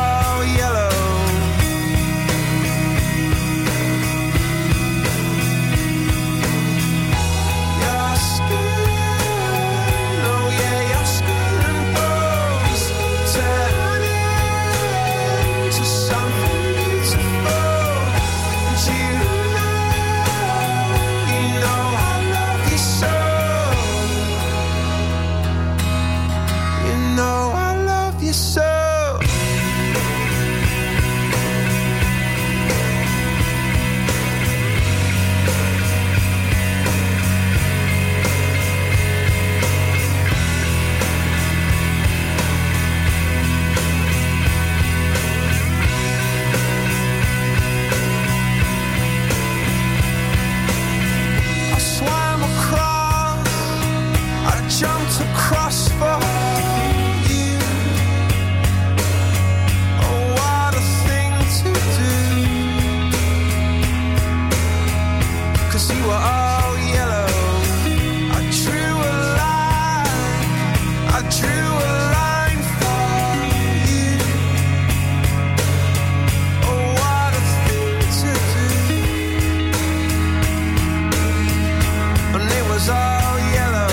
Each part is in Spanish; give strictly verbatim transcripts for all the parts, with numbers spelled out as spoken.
all yellow. Your skin, oh yeah, your skin and bones turn into something beautiful. And you know, you know I love you so. You know I love you so. I swam across, I jumped across for you. Oh, what a thing to do. 'Cause you were all yellow. I drew a line, I drew a line for you. Oh, what a thing to do. And it was all yellow.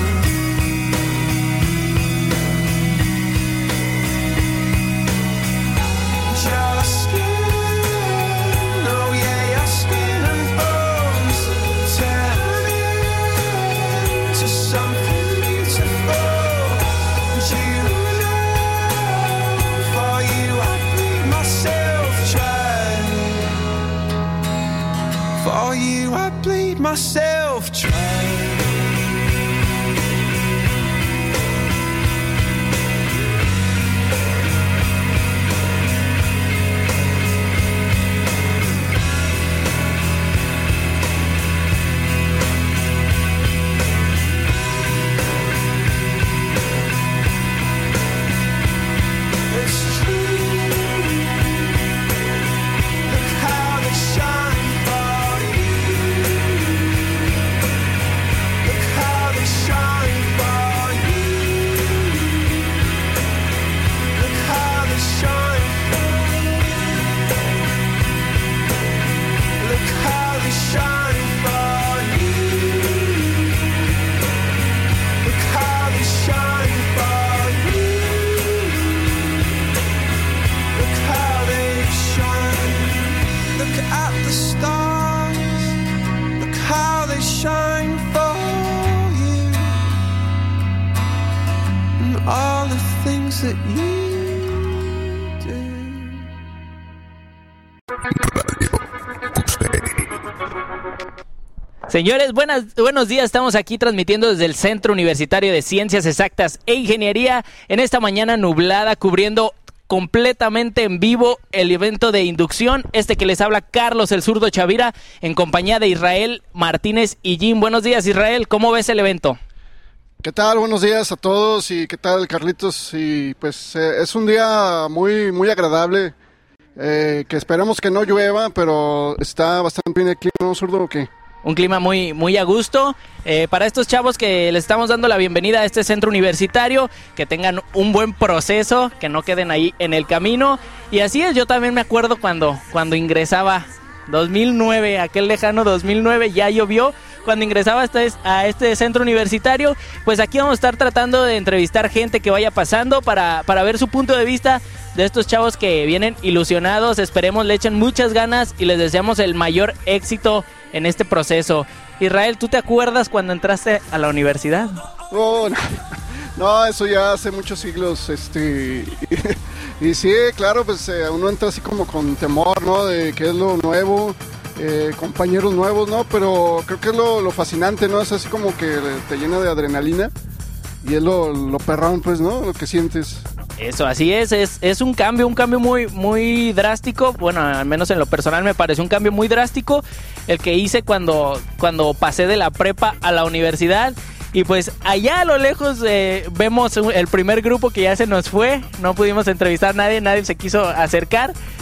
Your skin, oh yeah, your skin and bones turn into something beautiful. And you know, for you I bleed myself dry. For you I bleed myself dry. It's true. Look how they shine for you. Look how they shine for you. Look how they shine for you. Look how they shine for you. Look how they shine for you. Look how they shine. Look at the stars. Look how they shine for you. And all the things that you do. Señores, buenas, buenos días. Estamos aquí transmitiendo desde el Centro Universitario de Ciencias Exactas e Ingeniería en esta mañana nublada, cubriendo completamente en vivo el evento de inducción. Este que les habla Carlos el Zurdo Chavira, en compañía de Israel Martínez y Jim. Buenos días, Israel. ¿Cómo ves el evento? ¿Qué tal? Buenos días a todos y qué tal, Carlitos. Y pues eh, es un día muy muy agradable, eh, que esperemos que no llueva, pero está bastante bien el clima, ¿no, Zurdo, o qué? Un clima muy, muy a gusto. Eh, para estos chavos que les estamos dando la bienvenida a este centro universitario, que tengan un buen proceso, que no queden ahí en el camino. Y así es, yo también me acuerdo cuando, cuando ingresaba dos mil nueve, aquel lejano dos mil nueve, ya llovió. Cuando ingresaba a este, a este centro universitario, pues aquí vamos a estar tratando de entrevistar gente que vaya pasando para, para ver su punto de vista de estos chavos que vienen ilusionados. Esperemos le echen muchas ganas y les deseamos el mayor éxito en este proceso. Israel, ¿tú te acuerdas cuando entraste a la universidad? Oh, no, no, eso ya hace muchos siglos, este, y, y sí, claro, pues eh, uno entra así como con temor, ¿no? De qué es lo nuevo, eh, compañeros nuevos, ¿no? Pero creo que es lo, lo fascinante, ¿no? Es así como que te llena de adrenalina y es lo, lo perrón, pues, ¿no? Lo que sientes. Eso, así es, es, es un cambio, un cambio muy, muy drástico. Bueno, al menos en lo personal me pareció un cambio muy drástico el que hice cuando, cuando pasé de la prepa a la universidad. Y pues allá a lo lejos eh, vemos el primer grupo que ya se nos fue. No pudimos entrevistar a nadie, nadie se quiso acercar.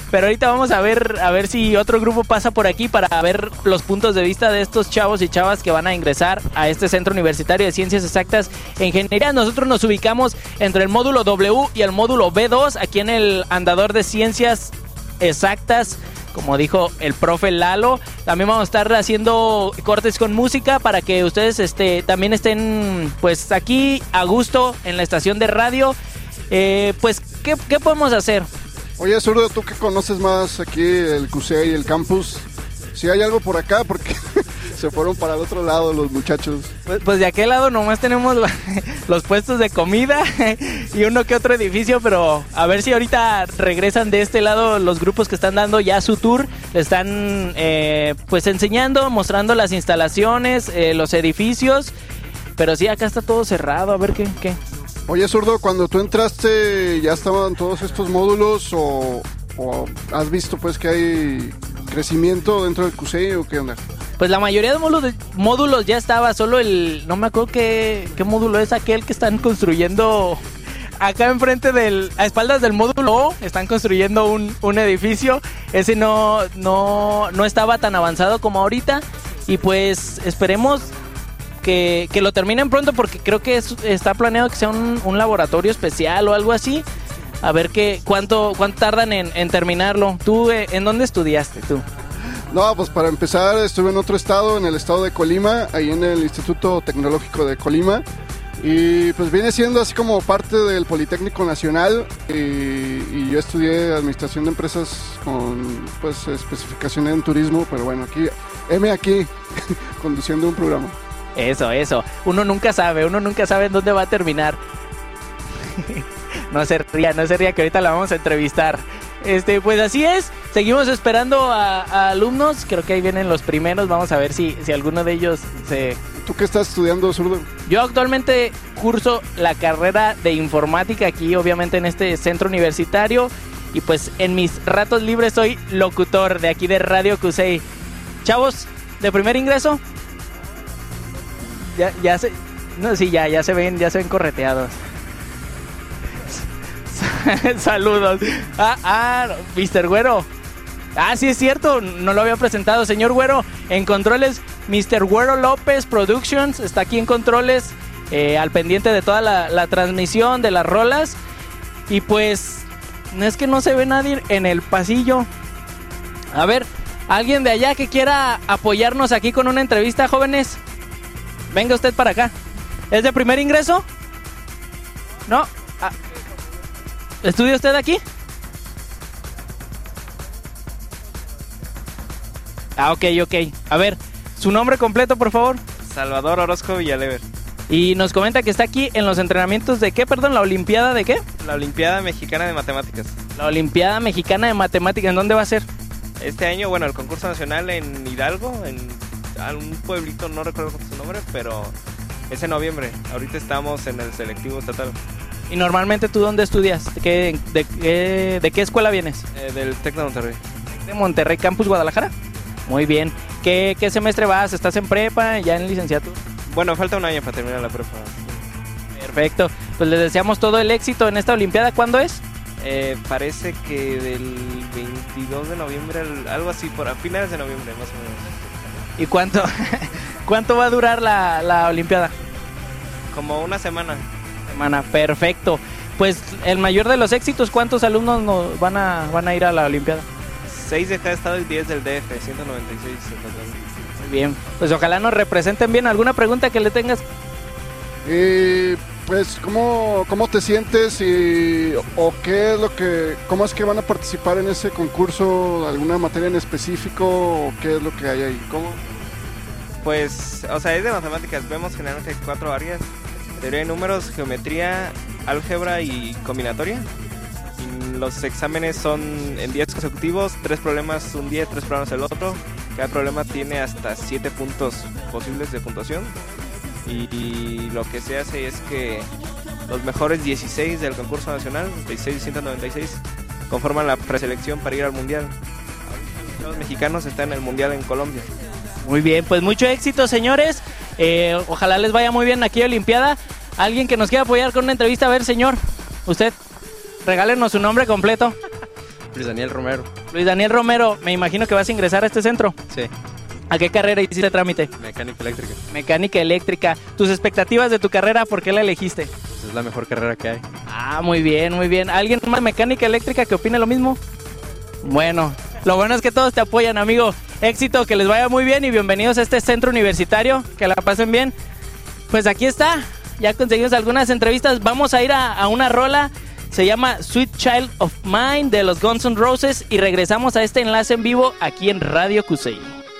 Pero ahorita vamos a ver a ver si otro grupo pasa por aquí para ver los puntos de vista de estos chavos y chavas que van a ingresar a este Centro Universitario de Ciencias Exactas e Ingeniería. Nosotros nos ubicamos entre el módulo W y el módulo B dos, aquí en el andador de Ciencias Exactas, como dijo el profe Lalo. También vamos a estar haciendo cortes con música para que ustedes este, también estén pues aquí a gusto en la estación de radio. Eh, pues, ¿qué, ¿qué podemos hacer? Oye, Zurdo, tú que conoces más aquí el C U S E I, el campus, si hay algo por acá, porque se fueron para el otro lado los muchachos. Pues, pues de aquel lado nomás tenemos los puestos de comida y uno que otro edificio, pero a ver si ahorita regresan de este lado los grupos que están dando ya su tour. Le están eh, pues enseñando, mostrando las instalaciones, eh, los edificios, pero sí, acá está todo cerrado, a ver qué... qué. Oye, Zurdo, cuando tú entraste, ¿ya estaban todos estos módulos o, o has visto pues que hay crecimiento dentro del C U S E I o qué onda? Pues la mayoría de módulos, módulos ya estaba, solo el... No me acuerdo qué, qué módulo es aquel que están construyendo acá enfrente del... A espaldas del módulo O, están construyendo un, un edificio. Ese no, no, no estaba tan avanzado como ahorita. Y pues esperemos que, que lo terminen pronto, porque creo que es, está planeado que sea un, un laboratorio especial o algo así. A ver qué, cuánto, cuánto tardan en, en terminarlo. ¿Tú eh, en dónde estudiaste tú? No, pues para empezar estuve en otro estado, en el estado de Colima, ahí en el Instituto Tecnológico de Colima, y pues viene siendo así como parte del Politécnico Nacional, y, y yo estudié Administración de Empresas con pues especificación en turismo, pero bueno, aquí, heme aquí, conduciendo un programa. Eso, eso, uno nunca sabe, uno nunca sabe en dónde va a terminar. No se ría, no se ría, que ahorita la vamos a entrevistar. Este, pues así es, seguimos esperando a, a alumnos, creo que ahí vienen los primeros, vamos a ver si, si alguno de ellos se... ¿Tú qué estás estudiando, Zurdo? Yo actualmente curso la carrera de informática aquí, obviamente en este centro universitario, y pues en mis ratos libres soy locutor de aquí de Radio C U S E I. Chavos, de primer ingreso, ya, ya se... No, sí, ya, ya se ven, ya se ven correteados. Saludos. Ah, ah, mister Güero. Ah, sí es cierto, no lo había presentado. Señor Güero, en controles, mister Güero López Productions está aquí en controles, eh, al pendiente de toda la, la transmisión, de las rolas. Y pues, no es que no se ve nadie en el pasillo. A ver, alguien de allá que quiera apoyarnos aquí con una entrevista, jóvenes. Venga usted para acá. ¿Es de primer ingreso? No. Ah. ¿Estudia usted aquí? Ah, ok, ok. A ver, su nombre completo, por favor. Salvador Orozco Villalever. Y nos comenta que está aquí en los entrenamientos de ¿qué? Perdón, ¿la Olimpiada de qué? La Olimpiada Mexicana de Matemáticas. La Olimpiada Mexicana de Matemáticas, ¿en dónde va a ser? Este año, bueno, el concurso nacional en Hidalgo, en algún pueblito, no recuerdo cuál es su nombre, pero es en noviembre. Ahorita estamos en el selectivo estatal. ¿Y normalmente tú dónde estudias? ¿De qué, de, qué, de qué escuela vienes? Eh, del Tec de Monterrey. ¿De Monterrey Campus Guadalajara? Muy bien. ¿Qué, qué semestre vas? ¿Estás en prepa? ¿Ya en licenciatura? Bueno, falta un año para terminar la prepa. Perfecto. Pues les deseamos todo el éxito en esta Olimpiada. ¿Cuándo es? Eh, parece que del veintidós de noviembre, algo así, por a finales de noviembre más o menos. ¿Y cuánto, cuánto va a durar la, la Olimpiada? Como una semana. Semana, perfecto. Pues el mayor de los éxitos, ¿cuántos alumnos nos van a van a ir a la Olimpiada? seis de cada estado y diez del D F, ciento noventa y seis en total. Muy bien, pues ojalá nos representen bien. ¿Alguna pregunta que le tengas? Eh, pues, ¿cómo, cómo te sientes y o qué es lo que, cómo es que van a participar en ese concurso? ¿Alguna materia en específico o qué es lo que hay ahí? ¿Cómo? Pues, o sea, es de matemáticas. Vemos generalmente cuatro áreas: teoría de números, geometría, álgebra y combinatoria. Y los exámenes son en días consecutivos, tres problemas un día, tres problemas el otro. Cada problema tiene hasta siete puntos posibles de puntuación. Y, y lo que se hace es que los mejores dieciséis del concurso nacional, dieciséis y ciento noventa y seis, conforman la preselección para ir al mundial. Los mexicanos están en el mundial en Colombia. Muy bien, pues mucho éxito, señores. Eh, ojalá les vaya muy bien aquí a Olimpiada. Alguien que nos quiera apoyar con una entrevista. A ver, señor, usted, regálenos su nombre completo. Luis Daniel Romero. Luis Daniel Romero, me imagino que vas a ingresar a este centro. Sí. ¿A qué carrera hiciste trámite? Mecánica eléctrica. Mecánica eléctrica. ¿Tus expectativas de tu carrera, por qué la elegiste? Pues es la mejor carrera que hay. Ah, muy bien, muy bien. ¿Alguien más de mecánica eléctrica que opine lo mismo? Bueno, lo bueno es que todos te apoyan, amigo. Éxito, que les vaya muy bien y bienvenidos a este centro universitario. Que la pasen bien. Pues aquí está. Ya conseguimos algunas entrevistas. Vamos a ir a, a una rola. Se llama Sweet Child of Mine de los Guns N' Roses. Y regresamos a este enlace en vivo aquí en Radio Cusey.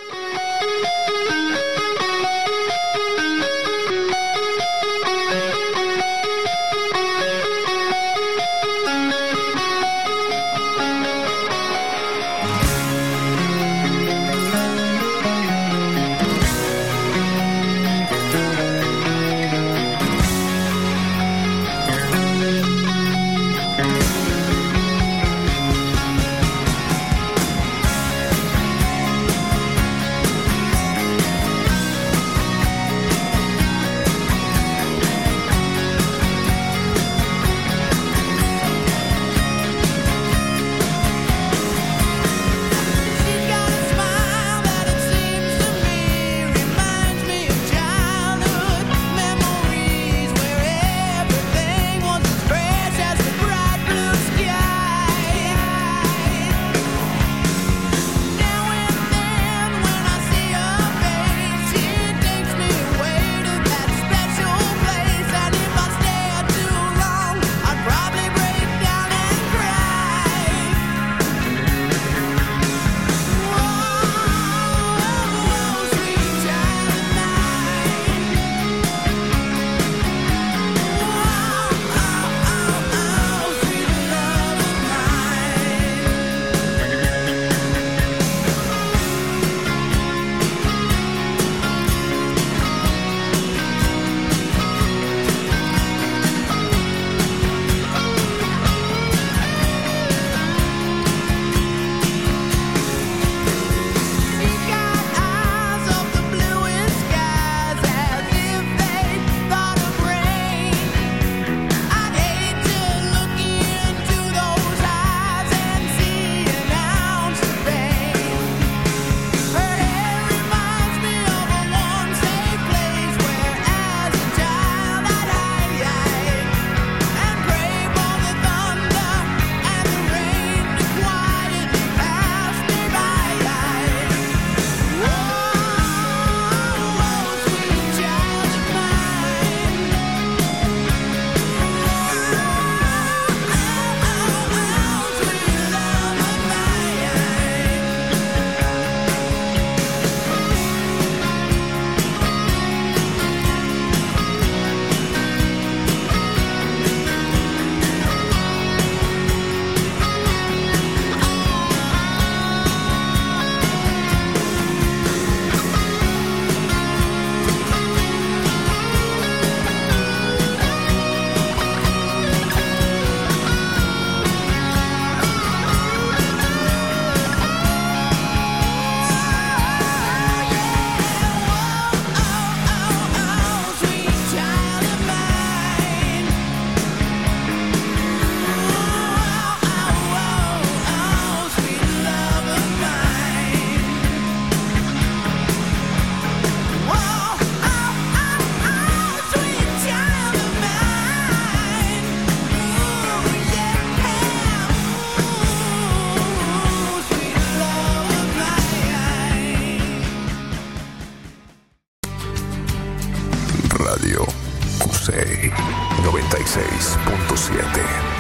noventa y seis punto siete.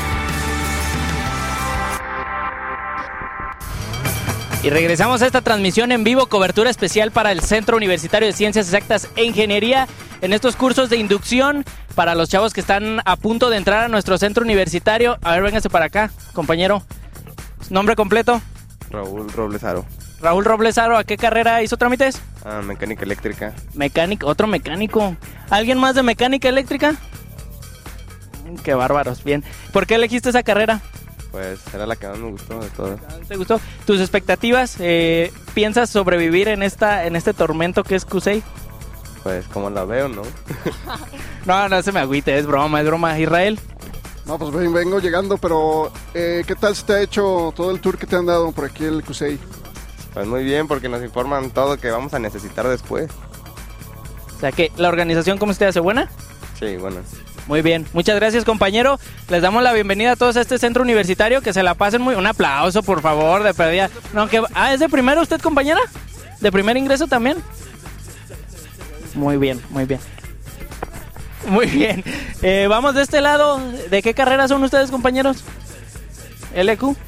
Y regresamos a esta transmisión en vivo, cobertura especial para el Centro Universitario de Ciencias Exactas e Ingeniería en estos cursos de inducción para los chavos que están a punto de entrar a nuestro centro universitario. A ver, véngase para acá, compañero. ¿Nombre completo? Raúl Roblesaro. Raúl Roblesaro, ¿a qué carrera hizo trámites? Ah, mecánica eléctrica. Mecánico, otro mecánico. ¿Alguien más de mecánica eléctrica? Qué bárbaros, bien. ¿Por qué elegiste esa carrera? Pues era la que más me gustó de todas. ¿Te gustó? ¿Tus expectativas? Eh, ¿Piensas sobrevivir en esta en este tormento que es Cusey? Pues como la veo, ¿no? No, no se me agüite, es broma, es broma. Israel. No, pues ven- vengo llegando, pero eh, ¿qué tal se te ha hecho todo el tour que te han dado por aquí el CUSEI? Pues muy bien, porque nos informan todo que vamos a necesitar después. O sea que la organización, ¿cómo se te hace? ¿Buena? Sí, bueno. Muy bien, muchas gracias, compañero. Les damos la bienvenida a todos a este centro universitario, que se la pasen muy... Un aplauso, por favor, de perdida. No, que... Ah, ¿es de primero usted, compañera? ¿De primer ingreso también? Muy bien, muy bien. Muy bien. Eh, vamos de este lado. ¿De qué carrera son ustedes, compañeros? ¿L Q?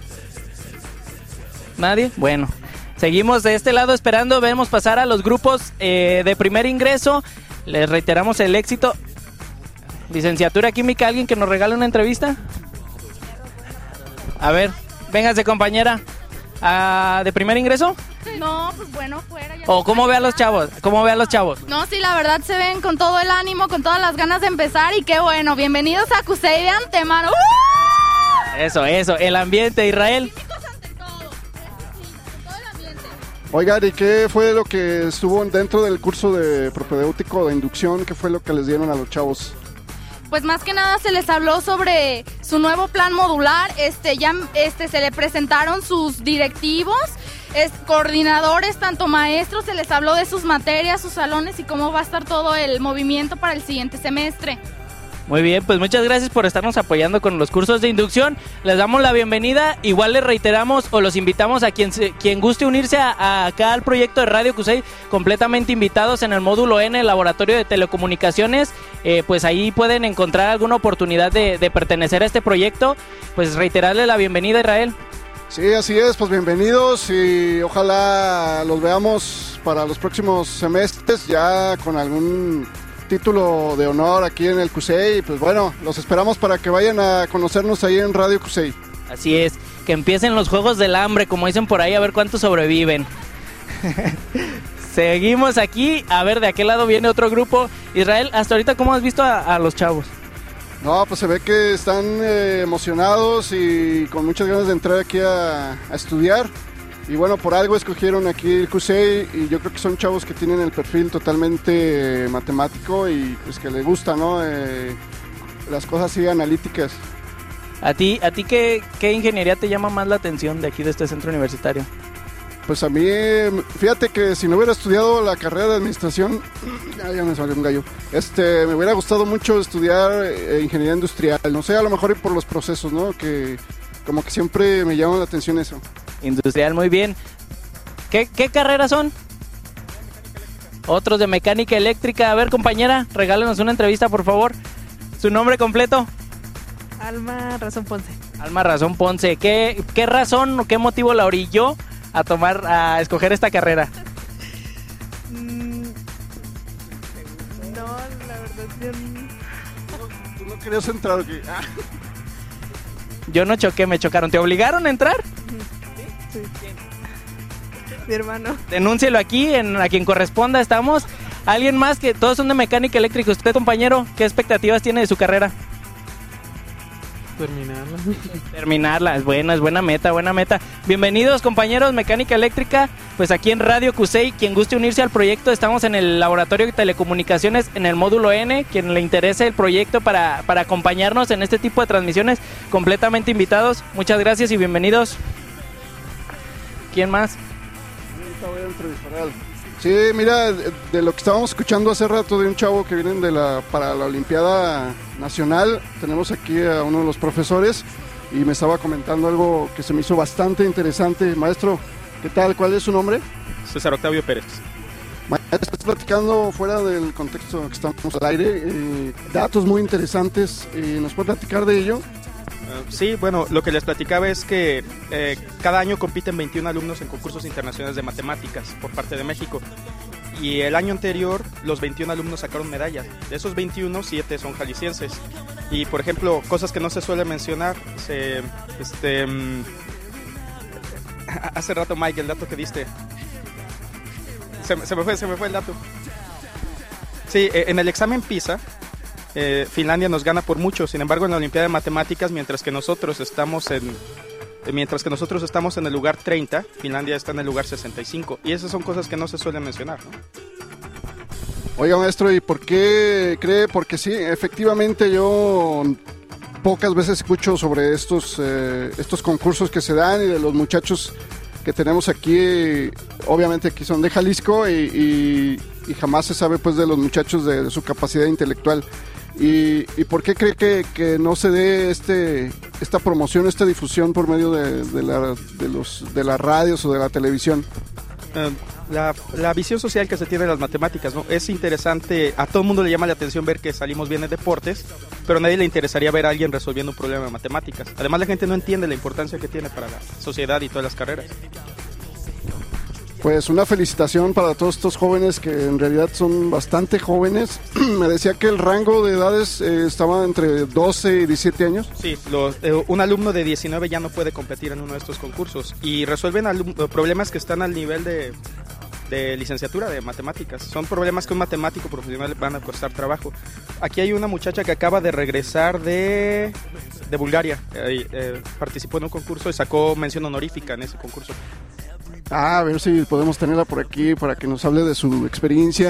¿Nadie? Bueno. Seguimos de este lado esperando. Vemos pasar a los grupos eh, de primer ingreso. Les reiteramos el éxito. Licenciatura Química, ¿alguien que nos regale una entrevista? A ver, véngase, compañera. Ah, ¿de primer ingreso? No, pues bueno, fuera. Ya ¿O cómo ve a los chavos? ¿Cómo ve a los chavos? No, sí, la verdad se ven con todo el ánimo, con todas las ganas de empezar y qué bueno. Bienvenidos a CUSEI de antemano. ¡Uh! Eso, eso, el ambiente, Israel. Físicos ante todo. Eso sí, todo el ambiente. Oigan, ¿y qué fue lo que estuvo dentro del curso de propedéutico de inducción? ¿Qué fue lo que les dieron a los chavos? Pues más que nada se les habló sobre su nuevo plan modular, este ya este se le presentaron sus directivos, es, coordinadores, tanto maestros, se les habló de sus materias, sus salones y cómo va a estar todo el movimiento para el siguiente semestre. Muy bien, pues muchas gracias por estarnos apoyando con los cursos de inducción. Les damos la bienvenida. Igual les reiteramos o los invitamos a quien se, quien guste unirse a, a acá al proyecto de Radio CUSEI, completamente invitados en el módulo N, el laboratorio de telecomunicaciones. Eh, pues ahí pueden encontrar alguna oportunidad de, de pertenecer a este proyecto. Pues reiterarle la bienvenida, Israel. Sí, así es, pues bienvenidos y ojalá los veamos para los próximos semestres ya con algún título de honor aquí en el CUSEI. Pues bueno, los esperamos para que vayan a conocernos ahí en Radio CUSEI. Así es, que empiecen los juegos del hambre, como dicen por ahí, a ver cuántos sobreviven. Seguimos aquí, a ver, de aquel lado viene otro grupo. Israel, hasta ahorita, ¿cómo has visto a, a los chavos? No, pues se ve que están eh, emocionados y con muchas ganas de entrar aquí a, a estudiar. Y bueno, por algo escogieron aquí el CUSEI y yo creo que son chavos que tienen el perfil totalmente eh, matemático y pues que les gusta, ¿no? Eh, las cosas así analíticas. ¿A ti, a ti qué, qué ingeniería te llama más la atención de aquí de este centro universitario? Pues a mí, eh, fíjate que si no hubiera estudiado la carrera de administración, ya, ya me salió un gallo, este, me hubiera gustado mucho estudiar eh, ingeniería industrial, no sé, a lo mejor y por los procesos, ¿no? Que como que siempre me llama la atención eso. Industrial, muy bien. ¿Qué, qué carreras son? Otros de mecánica eléctrica. A ver, compañera, regálenos una entrevista, por favor. ¿Su nombre completo? Alma Razón Ponce. Alma Razón Ponce. ¿Qué, qué razón o qué motivo la orilló a tomar, a escoger esta carrera? Mm, no, la verdad yo no. ¿Tú no querías entrar o qué? Ah. Yo no choqué, me chocaron. ¿Te obligaron a entrar? Sí. Mi hermano. Denúncielo aquí, en, a quien corresponda estamos. ¿Alguien más? Que todos son de mecánica eléctrica. ¿Usted, compañero, qué expectativas tiene de su carrera? Terminarla. Terminarla, es buena, es buena meta, buena meta. Bienvenidos, compañeros, mecánica eléctrica. Pues aquí en Radio CUSEI, quien guste unirse al proyecto, estamos en el laboratorio de telecomunicaciones en el módulo N. Quien le interese el proyecto para, para acompañarnos en este tipo de transmisiones, completamente invitados. Muchas gracias y bienvenidos. ¿Quién más? Ahorita voy a entrevistar a alguien. Sí, mira, de, de lo que estábamos escuchando hace rato de un chavo que viene de la, para la Olimpiada Nacional, tenemos aquí a uno de los profesores y me estaba comentando algo que se me hizo bastante interesante. Maestro, ¿qué tal? ¿Cuál es su nombre? César Octavio Pérez. Maestro, estás platicando fuera del contexto que estamos al aire, eh, datos muy interesantes, eh, ¿nos puede platicar de ello? Uh, sí, bueno, lo que les platicaba es que eh, cada año compiten veintiún alumnos en concursos internacionales de matemáticas por parte de México. Y el año anterior los veintiún alumnos sacaron medallas. De esos veintiuno, siete son jaliscienses. Y por ejemplo, cosas que no se suele mencionar, se, este, um, hace rato Mike, el dato que diste, se, se, me fue, se me fue el dato. Sí, en el examen PISA, Eh, Finlandia nos gana por mucho. Sin embargo, en la Olimpiada de Matemáticas, mientras que nosotros estamos en eh, mientras que nosotros estamos en el lugar treinta, Finlandia está en el lugar sesenta y cinco. Y esas son cosas que no se suelen mencionar, ¿no? Oiga, maestro, ¿y por qué cree? Porque sí, efectivamente yo pocas veces escucho sobre estos, eh, estos concursos que se dan y de los muchachos que tenemos aquí. Obviamente aquí son de Jalisco y, y, y jamás se sabe pues de los muchachos de, de su capacidad intelectual. ¿Y, y por qué cree que, que no se dé este, esta promoción, esta difusión por medio de, de, la, de, los, de las radios o de la televisión? Uh, la, la visión social que se tiene de las matemáticas, ¿no? Es interesante, a todo el mundo le llama la atención ver que salimos bien en deportes, pero a nadie le interesaría ver a alguien resolviendo un problema de matemáticas. Además, la gente no entiende la importancia que tiene para la sociedad y todas las carreras. Pues una felicitación para todos estos jóvenes que en realidad son bastante jóvenes. Me decía que el rango de edades eh, estaba entre doce y diecisiete años. Sí, los, eh, un alumno de diecinueve ya no puede competir en uno de estos concursos y resuelven alum- problemas que están al nivel de, de licenciatura de matemáticas. Son problemas que un matemático profesional van a costar trabajo. Aquí hay una muchacha que acaba de regresar de, de Bulgaria. Eh, eh, participó en un concurso y sacó mención honorífica en ese concurso. Ah, a ver si podemos tenerla por aquí para que nos hable de su experiencia.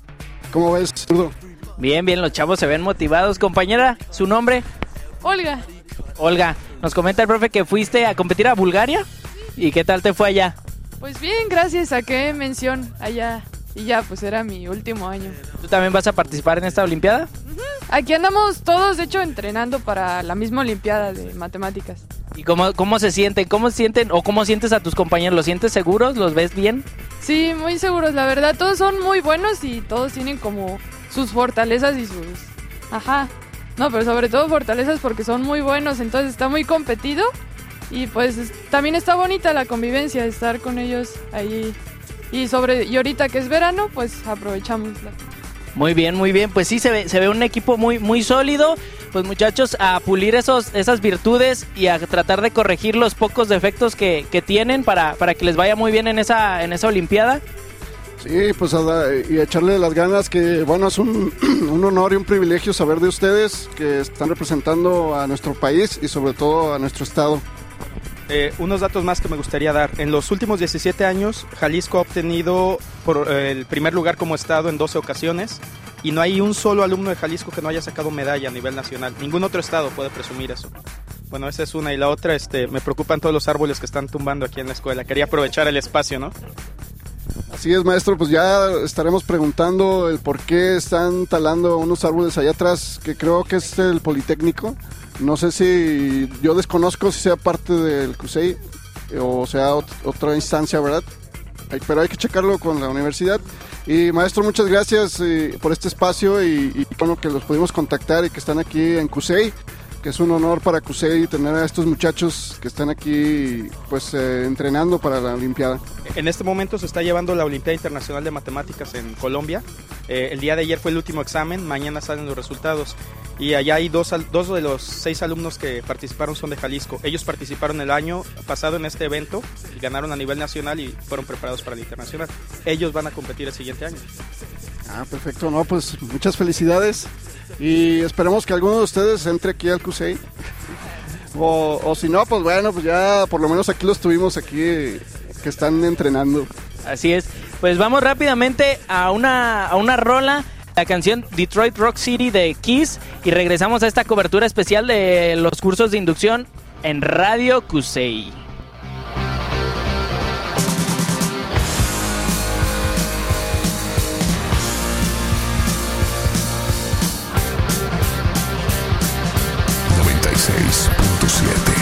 ¿Cómo ves, Zurdo? Bien, bien, los chavos se ven motivados. Compañera, ¿su nombre? Olga. Olga, nos comenta el profe que fuiste a competir a Bulgaria. ¿Y qué tal te fue allá? Pues bien, gracias, saqué mención allá y ya, pues era mi último año. ¿Tú también vas a participar en esta olimpiada? Uh-huh. Aquí andamos todos, de hecho, entrenando para la misma olimpiada de matemáticas. ¿Y cómo, cómo se sienten? ¿Cómo sienten o cómo sientes a tus compañeros? ¿Los sientes seguros? ¿Los ves bien? Sí, muy seguros, la verdad, todos son muy buenos y todos tienen como sus fortalezas y sus... Ajá, no, pero sobre todo fortalezas porque son muy buenos, entonces está muy competido y pues es, también está bonita la convivencia, estar con ellos ahí y sobre y ahorita que es verano, pues aprovechamos la... Muy bien, muy bien, pues sí, se ve, se ve un equipo muy, muy sólido. Pues muchachos, a pulir esos, esas virtudes y a tratar de corregir los pocos defectos que, que tienen para, para que les vaya muy bien en esa, en esa olimpiada. Sí, pues a, y a echarle las ganas, que bueno, es un, un honor y un privilegio saber de ustedes que están representando a nuestro país y sobre todo a nuestro estado. Eh, unos datos más que me gustaría dar. En los últimos diecisiete años, Jalisco ha obtenido por, eh, el primer lugar como estado en doce ocasiones y no hay un solo alumno de Jalisco que no haya sacado medalla a nivel nacional. Ningún otro estado puede presumir eso. Bueno, esa es una. Y la otra, este, me preocupan todos los árboles que están tumbando aquí en la escuela. Quería aprovechar el espacio, ¿no? Así es, maestro, pues ya estaremos preguntando el por qué están talando unos árboles allá atrás, que creo que es el Politécnico. No sé si, yo desconozco si sea parte del C U S E I o sea ot- otra instancia, ¿verdad? Hay, pero hay que checarlo con la universidad. Y maestro, muchas gracias eh, por este espacio y, y bueno, que los pudimos contactar y que están aquí en C U S E I, que es un honor para C U S E I tener a estos muchachos que están aquí pues eh, entrenando para la Olimpiada. En este momento se está llevando la Olimpiada Internacional de Matemáticas en Colombia. Eh, el día de ayer fue el último examen, mañana salen los resultados. Y allá hay dos, dos de los seis alumnos que participaron son de Jalisco. Ellos participaron el año pasado en este evento, y ganaron a nivel nacional y fueron preparados para el internacional. Ellos van a competir el siguiente año. Ah, perfecto, no, pues muchas felicidades y esperemos que alguno de ustedes entre aquí al C U S E I. O, o si no, pues bueno, pues ya por lo menos aquí los tuvimos aquí que están entrenando. Así es, pues vamos rápidamente a una, a una rola. La canción Detroit Rock City de Kiss y regresamos a esta cobertura especial de los cursos de inducción en Radio C U S E I. noventa y seis punto siete.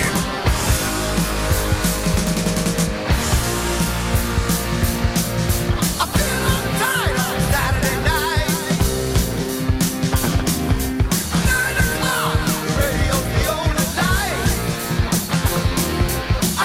I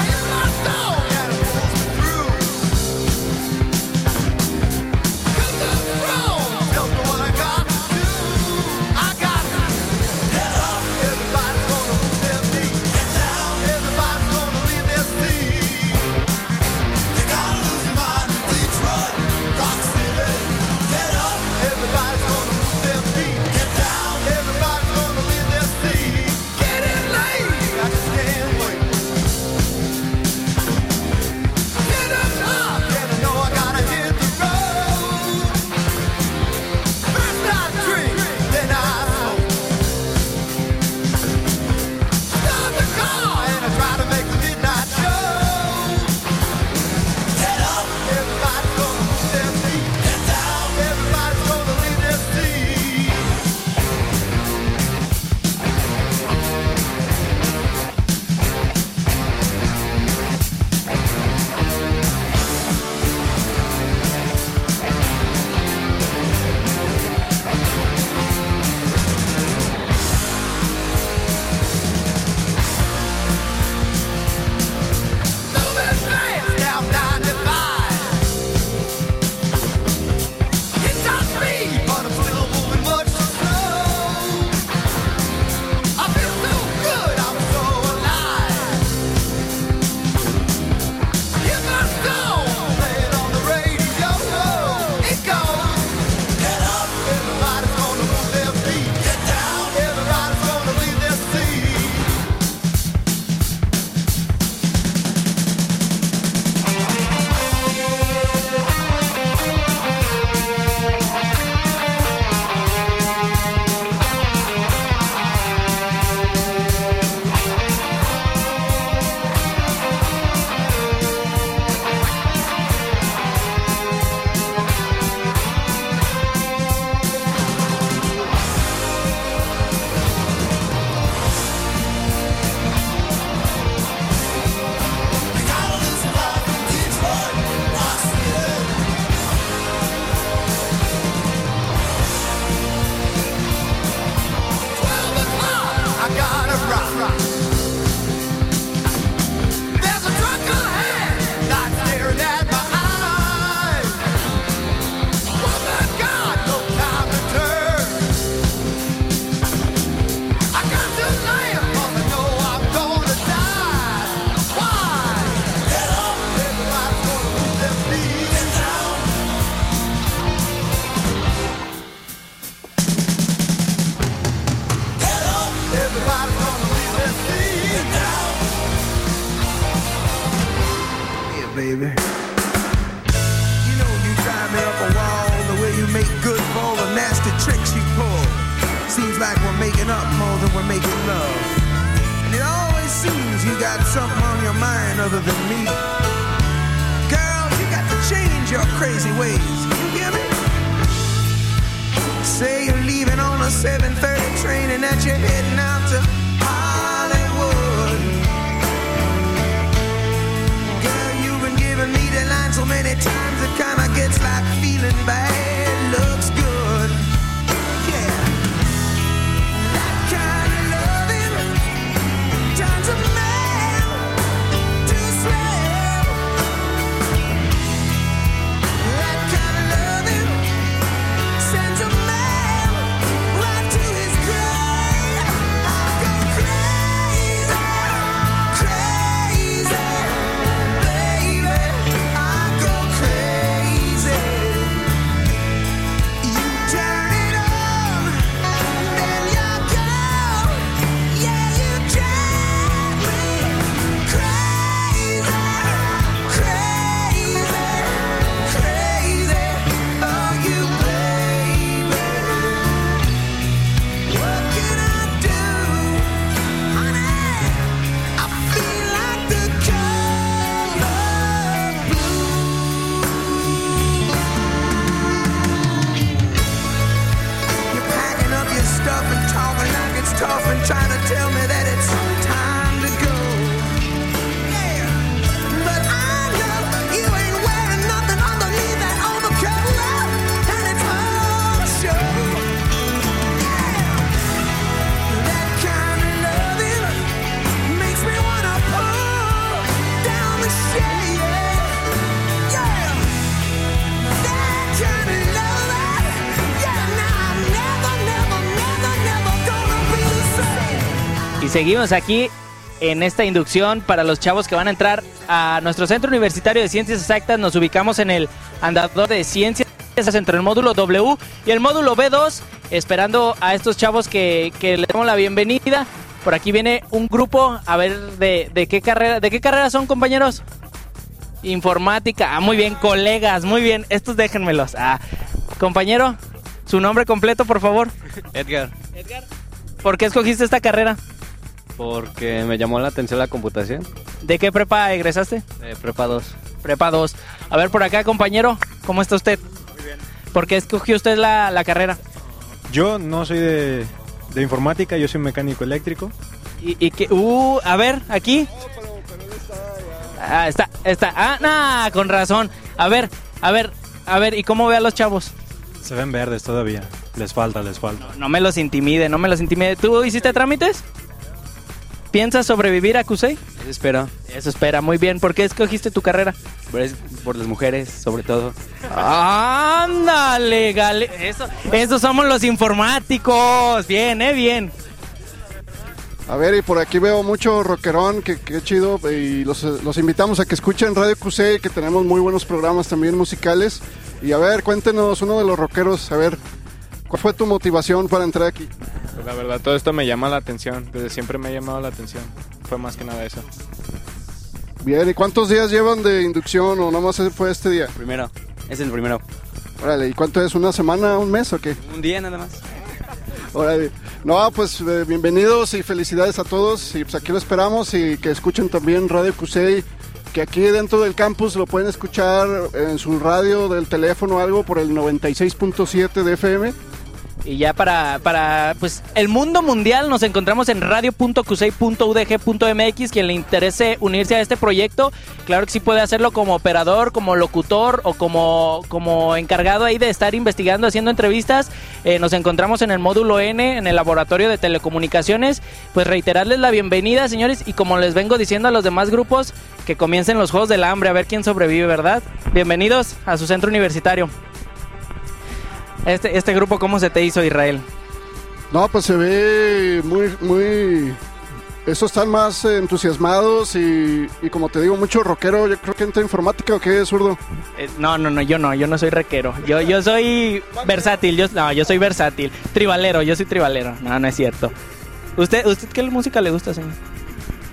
baby. You know you drive me up a wall, the way you make good for all the nasty tricks you pull. Seems like we're making up more than we're making love. And it always seems you got something on your mind other than me. Girl, you got to change your crazy ways. You hear me? Say you're leaving on a seven thirty train and that you're heading out to Hollywood. Girl, you've been giving me the line so many times it kinda gets like feeling bad looks good. Yeah, that kind of loving turns a man to slave. That kind of loving sends a man right to his grave. I go crazy, crazy, baby. I go crazy. You turn it on, then you go. Yeah, you drive me crazy, crazy, crazy. Oh, you baby. What can I do, honey? I feel like the color blue. You're packing up your stuff and talking like it's tough and trying to tell me that it's time to go. Yeah, but I know you ain't wearing nothing underneath that overcoat, and it's all show. That kind of loving makes me wanna pull down the shade. Yeah, that kind of loving. Yeah, now I'm never, never, never, never gonna be the same. Y seguimos aquí en esta inducción para los chavos que van a entrar a nuestro Centro Universitario de Ciencias Exactas. Nos ubicamos en el andador de Ciencias entre el módulo W y el módulo B dos, esperando a estos chavos que, que les damos la bienvenida. Por aquí viene un grupo, a ver de, de qué carrera, de qué carrera son, compañeros. Informática, ah, muy bien, colegas, muy bien, estos déjenmelos. Ah, compañero, su nombre completo, por favor. Edgar, Edgar, ¿por qué escogiste esta carrera? porque me llamó la atención la computación. ¿De qué prepa egresaste? De prepa dos. Prepa dos. A ver, por acá, compañero, ¿cómo está usted? Muy bien. ¿Por qué escogió usted la, la carrera? Yo no soy de, de informática, yo soy mecánico eléctrico. Y, y que, uh, a ver, aquí. Ah, está, está. Ah, nah, con razón. A ver, a ver, a ver, ¿y cómo ve a los chavos? Se ven verdes todavía. Les falta, les falta. No, no me los intimide, no me los intimide. ¿Tú hiciste trámites? ¿Piensas sobrevivir a CUSEI? Eso espero. Eso espera, muy bien. ¿Por qué escogiste tu carrera? Por, por las mujeres, sobre todo. ¡Ándale, gale! Eso, esos somos los informáticos. Bien, eh, bien. A ver, y por aquí veo mucho rockerón, que, que chido, y los, los invitamos a que escuchen Radio CUSEI, que tenemos muy buenos programas también musicales. Y a ver, cuéntenos, uno de los rockeros, a ver, ¿cuál fue tu motivación para entrar aquí? Pues la verdad, todo esto me llama la atención, desde siempre me ha llamado la atención, fue más que nada eso. Bien, ¿y cuántos días llevan de inducción o nomás fue este día? Primero, es el primero. Órale, ¿y cuánto es? ¿Una semana, un mes o qué? Un día nada más. Órale. No, pues eh, bienvenidos y felicidades a todos, y pues aquí lo esperamos, y que escuchen también Radio CUSEI, que aquí dentro del campus lo pueden escuchar en su radio del teléfono o algo por el noventa y seis punto siete de F M. Y ya para, para pues el mundo mundial nos encontramos en radio punto cusei punto u d g punto m x. Quien le interese unirse a este proyecto, claro que sí puede hacerlo como operador, como locutor o como, como encargado ahí de estar investigando, haciendo entrevistas. Eh, nos encontramos en el módulo N, en el laboratorio de telecomunicaciones. Pues reiterarles la bienvenida, señores, y como les vengo diciendo a los demás grupos, que comiencen los Juegos del Hambre, a ver quién sobrevive, ¿verdad? Bienvenidos a su centro universitario. Este, este grupo, ¿cómo se te hizo, Israel? No, pues se ve muy, muy... Estos están más eh, entusiasmados y, y como te digo, mucho rockero. Yo creo que entra informática, ¿o qué, zurdo? Eh, no, no, no, yo no, yo no soy rockero. Yo, yo soy versátil, yo, no, yo soy versátil. Tribalero, yo soy tribalero. No, no es cierto. ¿Usted, usted qué música le gusta, señor?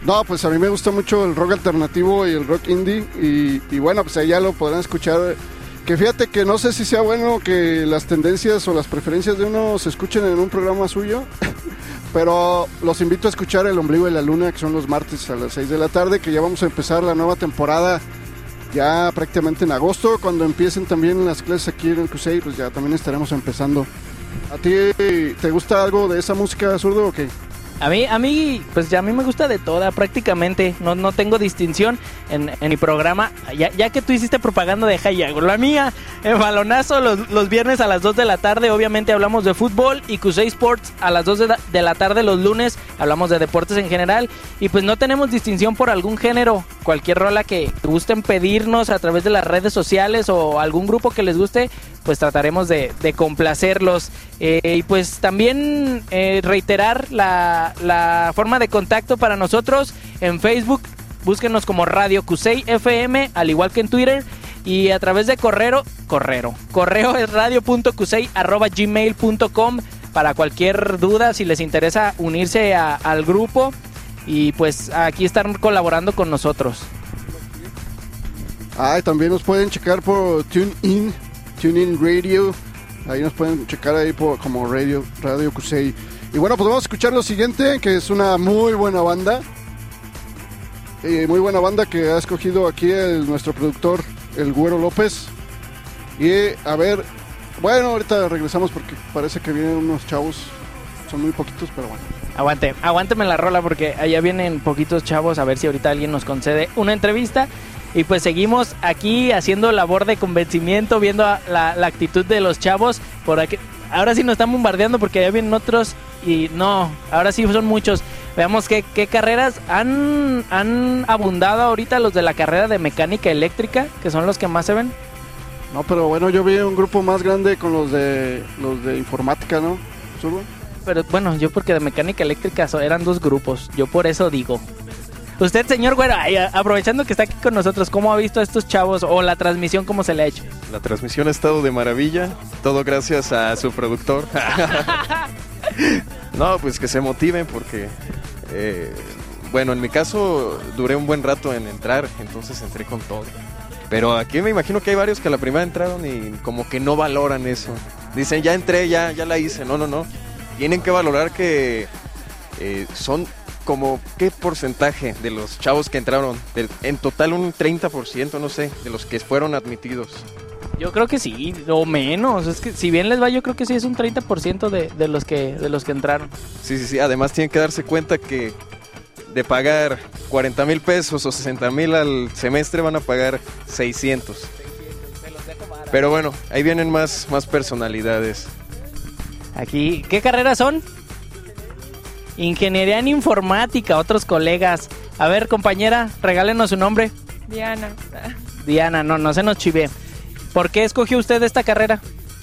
No, pues a mí me gusta mucho el rock alternativo y el rock indie y, y bueno, pues ahí ya lo podrán escuchar. Que fíjate que no sé si sea bueno que las tendencias o las preferencias de uno se escuchen en un programa suyo, pero los invito a escuchar El Ombligo de la Luna, que son los martes a las seis de la tarde, que ya vamos a empezar la nueva temporada ya prácticamente en agosto. Cuando empiecen también las clases aquí en el Cusey, pues ya también estaremos empezando. ¿A ti te gusta algo de esa música, Zurdo, o qué? A mí, a mí, pues ya a mí me gusta de toda, prácticamente, no, no tengo distinción en, en mi programa, ya, ya que tú hiciste propaganda de Jaya, la mía, el balonazo los, los viernes a las dos de la tarde, obviamente hablamos de fútbol, y Cusey Sports a las dos de la, de la tarde los lunes, hablamos de deportes en general, y pues no tenemos distinción por algún género, cualquier rola que gusten pedirnos a través de las redes sociales o algún grupo que les guste, pues trataremos de, de complacerlos. Eh, y pues también eh, reiterar la, la forma de contacto para nosotros en Facebook, búsquenos como Radio Cusey F M, al igual que en Twitter, y a través de correo, correo, correo es radio punto cusey arroba gmail punto com para cualquier duda, si les interesa unirse a, al grupo, y pues aquí están colaborando con nosotros. Ah, y también nos pueden checar por TuneIn, TuneIn Radio. Ahí nos pueden checar ahí por, como Radio, Radio Cusey. Y bueno, pues vamos a escuchar lo siguiente, que es una muy buena banda. Eh, muy buena banda que ha escogido aquí el, nuestro productor, el Güero López. Y a ver, bueno, ahorita regresamos porque parece que vienen unos chavos. Son muy poquitos, pero bueno. Aguante, aguánteme la rola porque allá vienen poquitos chavos, a ver si ahorita alguien nos concede una entrevista. Y pues seguimos aquí haciendo labor de convencimiento, viendo la, la actitud de los chavos. Por aquí. Ahora sí nos están bombardeando porque allá vienen otros y no, ahora sí son muchos. Veamos qué, qué carreras han, han abundado ahorita los de la carrera de mecánica eléctrica, que son los que más se ven. No, pero bueno, yo vi un grupo más grande con los de los de informática, ¿no? ¿Zurdo? Pero bueno, yo porque de mecánica eléctrica eran dos grupos, yo por eso digo. Usted, señor Güero, ay, aprovechando que está aquí con nosotros, ¿cómo ha visto a estos chavos o la transmisión, cómo se le ha hecho? La transmisión ha estado de maravilla, todo gracias a su productor. No, pues que se motiven porque, eh, bueno, en mi caso duré un buen rato en entrar, entonces entré con todo. Pero aquí me imagino que hay varios que a la primera entraron y como que no valoran eso. Dicen, ya entré, ya, ya la hice. No, no, no. Tienen que valorar que eh, son... como qué porcentaje de los chavos que entraron, del, en total un treinta por ciento, no sé, de los que fueron admitidos. Yo creo que sí, o menos, es que si bien les va, yo creo que sí es un treinta por ciento de, de, los que, de los que entraron. Sí, sí, sí, además tienen que darse cuenta que de pagar cuarenta mil pesos o sesenta mil al semestre van a pagar seiscientos. Pero bueno, ahí vienen más, más personalidades. Aquí, ¿qué carreras son? Ingeniería en informática, otros colegas. A ver, compañera, regálenos su nombre. Diana. Diana, no, no se nos chive. ¿Por qué escogió usted esta carrera?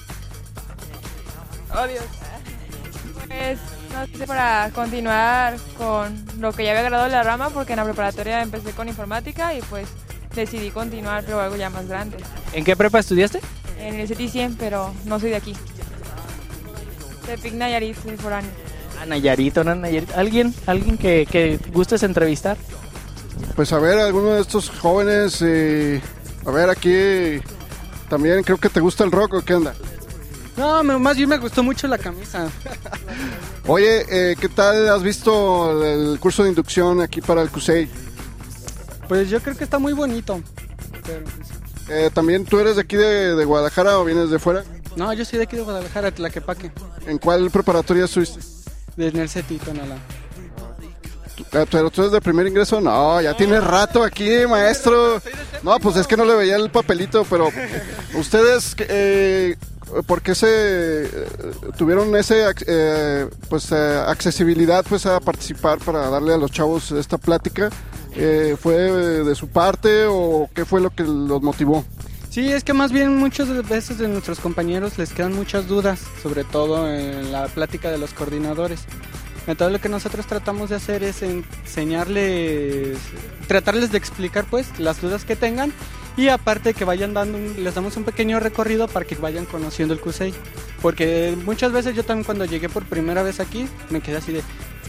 Oh, Dios. Pues, no sé, para continuar con lo que ya había graduado en la rama, porque en la preparatoria empecé con informática y pues decidí continuar, pero algo ya más grande. ¿En qué prepa estudiaste? En el C T cien, pero no soy de aquí. De Pic Nayarit, soy foráneo. Ah, Nayarito, no, Nayarito. ¿Alguien? ¿Alguien que, que gustes entrevistar? Pues a ver, alguno de estos jóvenes, eh, a ver, aquí también creo que te gusta el rock, ¿o qué onda? No, más bien me gustó mucho la camisa. Oye, eh, ¿qué tal has visto el curso de inducción aquí para el Cusey? Pues yo creo que está muy bonito. Pero pues... eh, ¿También tú eres de aquí de, de Guadalajara o vienes de fuera? No, yo soy de aquí de Guadalajara, Tlaquepaque. ¿En cuál preparatoria estuviste? En el C E T I, Tonalá. ¿Pero tú eres de primer ingreso? No, ya tienes rato aquí, maestro. No, pues es que no le veía el papelito, pero ustedes, eh, ¿por qué se eh, tuvieron ese eh, pues eh, accesibilidad pues a participar para darle a los chavos esta plática? Eh, ¿Fue de su parte o qué fue lo que los motivó? Sí, es que más bien muchas veces de nuestros compañeros les quedan muchas dudas, sobre todo en la plática de los coordinadores. Entonces lo que nosotros tratamos de hacer es enseñarles, tratarles de explicar pues las dudas que tengan y aparte que vayan dando, un, les damos un pequeño recorrido para que vayan conociendo el Cusey. Porque muchas veces yo también cuando llegué por primera vez aquí me quedé así de,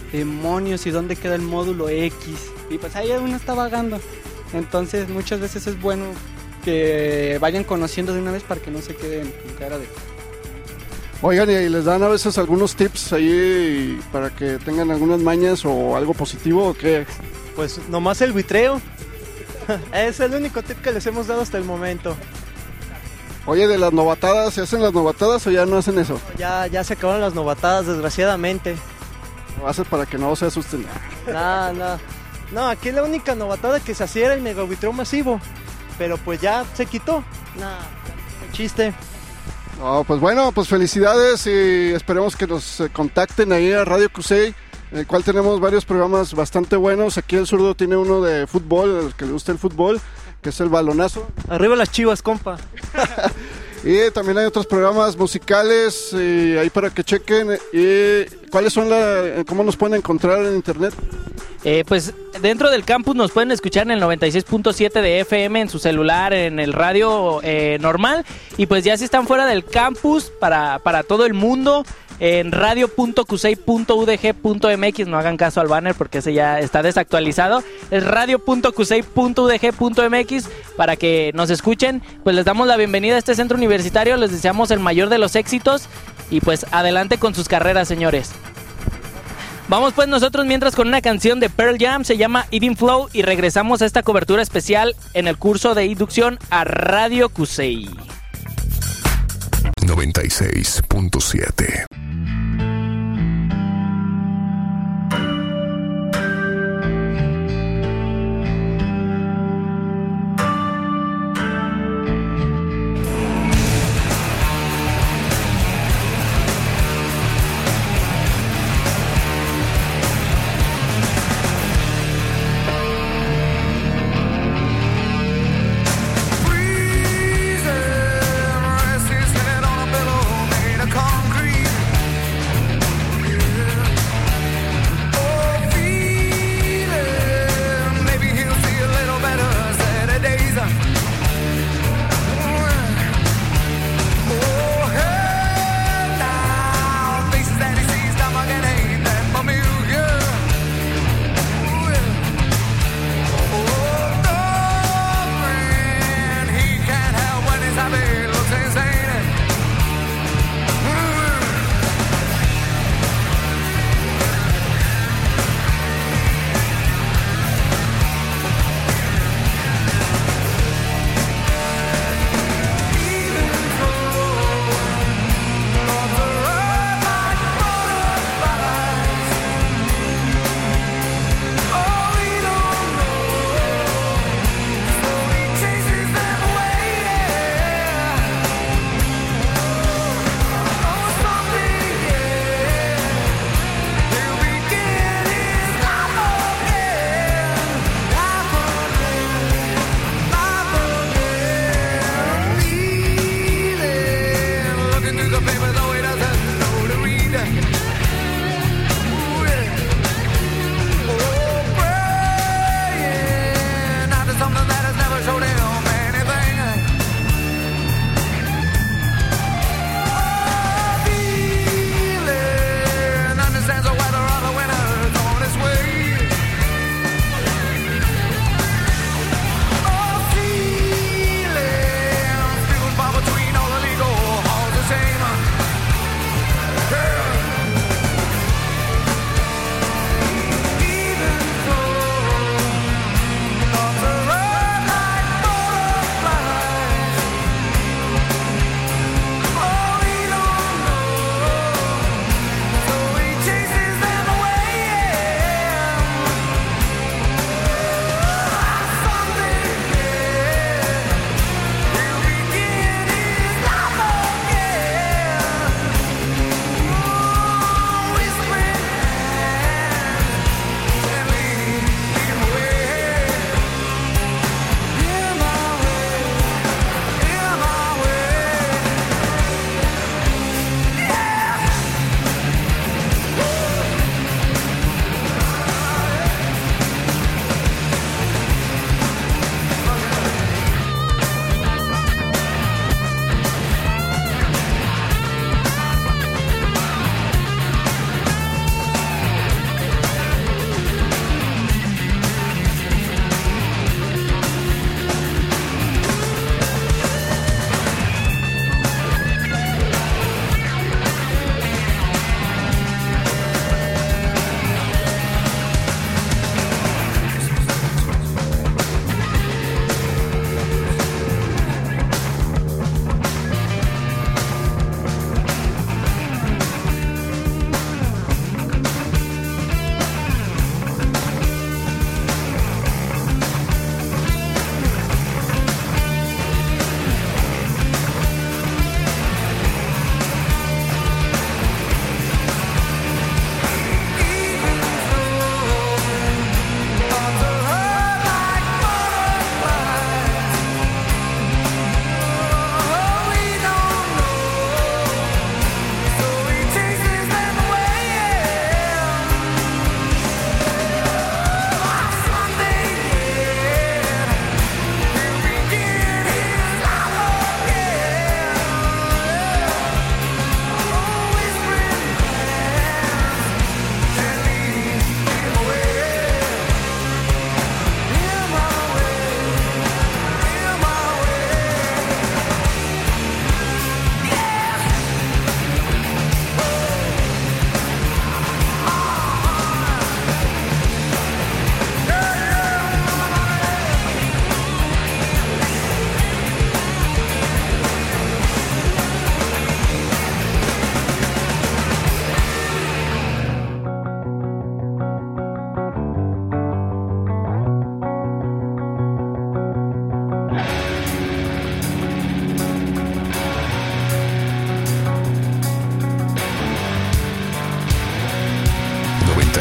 demonios, ¿y dónde queda el módulo X? Y pues ahí uno está vagando. Entonces muchas veces es bueno que vayan conociendo de una vez para que no se queden con cara de... Oigan, y les dan a veces algunos tips ahí para que tengan algunas mañas o algo positivo o qué. Pues nomás el buitreo. Es el único tip que les hemos dado hasta el momento. Oye, de las novatadas, ¿se hacen las novatadas o ya no hacen eso? Ya, ya se acabaron las novatadas, desgraciadamente. Lo haces para que no se asusten. No, no. No, aquí la única novatada que se hacía era el mega buitreo masivo. Pero pues ya se quitó. Nah, chiste. No, pues bueno, pues felicidades y esperemos que nos eh, contacten ahí a Radio Cusey, en el cual tenemos varios programas bastante buenos. Aquí el Zurdo tiene uno de fútbol, el que le gusta el fútbol, que es el balonazo. Arriba las Chivas, compa. Y también hay otros programas musicales y ahí para que chequen. ¿Y cuáles son la, cómo nos pueden encontrar en internet? Eh, pues dentro del campus nos pueden escuchar en el noventa y seis punto siete de F M, en su celular, en el radio eh, normal. Y pues ya si están fuera del campus, para, para todo el mundo, en radio punto cusey punto u d g punto m x, no hagan caso al banner porque ese ya está desactualizado. Es radio punto cusey punto u d g punto m x para que nos escuchen. Pues les damos la bienvenida a este centro universitario, les deseamos el mayor de los éxitos y pues adelante con sus carreras, señores. Vamos pues nosotros mientras con una canción de Pearl Jam, se llama Eating Flow, y regresamos a esta cobertura especial en el curso de inducción a Radio Cusey. noventa y seis punto siete. Resting on a pillow made of concrete.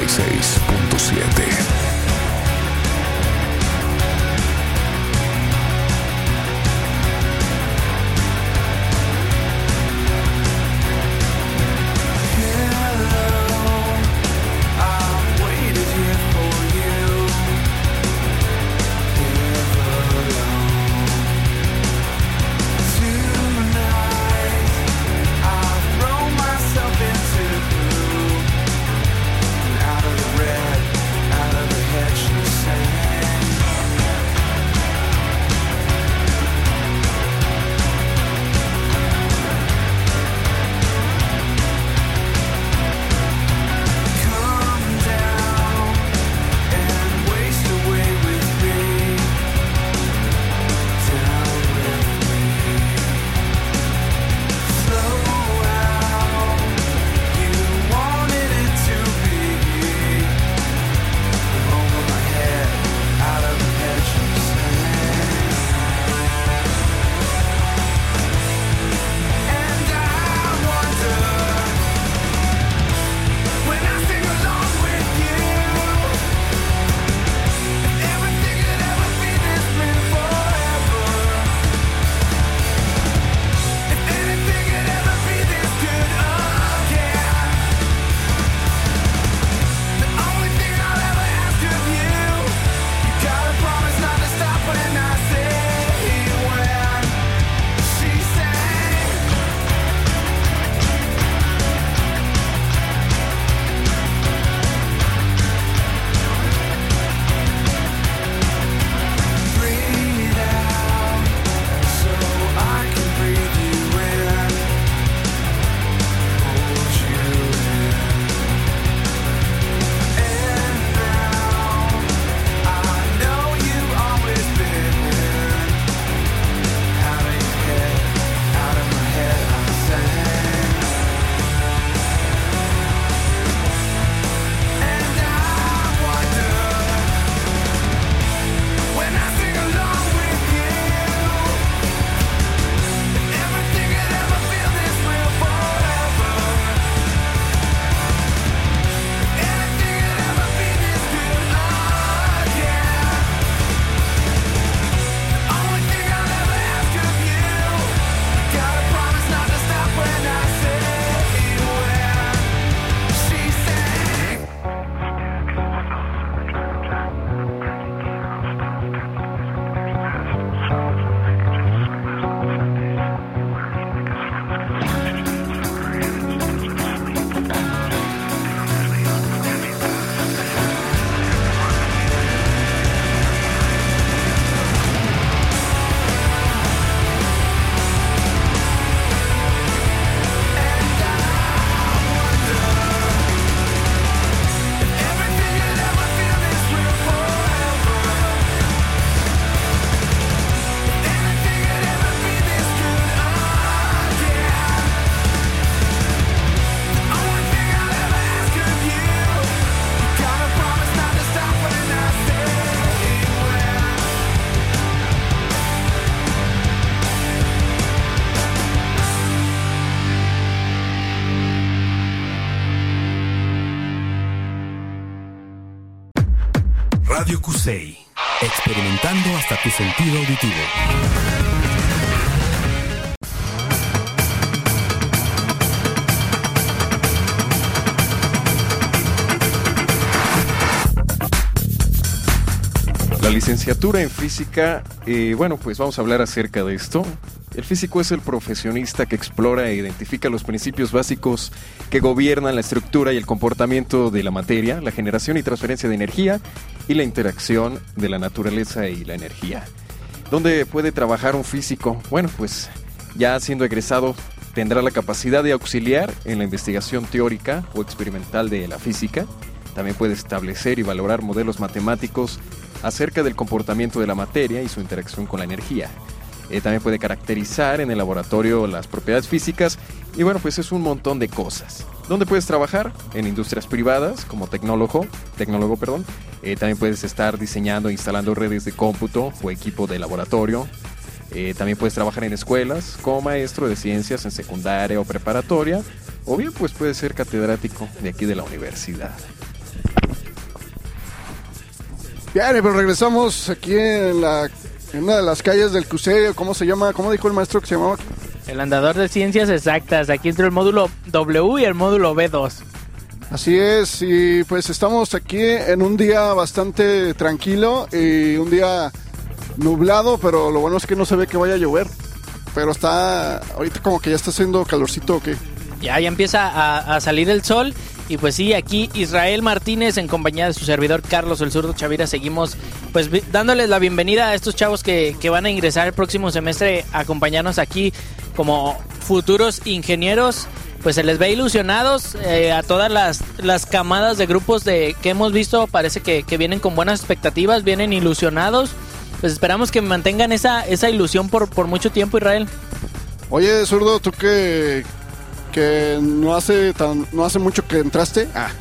seis punto siete. Radio Cusey, experimentando hasta tu sentido auditivo. La licenciatura en física, eh, bueno, pues vamos a hablar acerca de esto. El físico es el profesionista que explora e identifica los principios básicos que gobiernan la estructura y el comportamiento de la materia, la generación y transferencia de energía y la interacción de la naturaleza y la energía. ¿Dónde puede trabajar un físico? Bueno, pues ya siendo egresado tendrá la capacidad de auxiliar en la investigación teórica o experimental de la física. También puede establecer y valorar modelos matemáticos acerca del comportamiento de la materia y su interacción con la energía. Eh, también puede caracterizar en el laboratorio las propiedades físicas y bueno, pues es un montón de cosas. ¿Dónde puedes trabajar? En industrias privadas como tecnólogo, tecnólogo, perdón. Eh, también puedes estar diseñando e instalando redes de cómputo o equipo de laboratorio. Eh, también puedes trabajar en escuelas como maestro de ciencias en secundaria o preparatoria, o bien pues puedes ser catedrático de aquí de la universidad. Bien, pues regresamos aquí en, la, en una de las calles del CUSEI. ¿Cómo se llama? ¿Cómo dijo el maestro que se llamaba? El andador de ciencias exactas. Aquí entre el módulo W y el módulo B dos. Así es, y pues estamos aquí en un día bastante tranquilo y un día nublado, pero lo bueno es que no se ve que vaya a llover. Pero está, ahorita como que ya está haciendo calorcito, ¿o qué? Ya, ya empieza a, a salir el sol. Y pues sí, aquí Israel Martínez en compañía de su servidor Carlos el Zurdo Chavira seguimos pues vi- dándoles la bienvenida a estos chavos que, que van a ingresar el próximo semestre a acompañarnos aquí como futuros ingenieros. Pues se les ve ilusionados eh, a todas las, las camadas de grupos de que hemos visto, parece que, que vienen con buenas expectativas, vienen ilusionados. Pues esperamos que mantengan esa, esa ilusión por, por mucho tiempo, Israel. Oye, Zurdo, tú que... que no hace tan no hace mucho que entraste. Ah.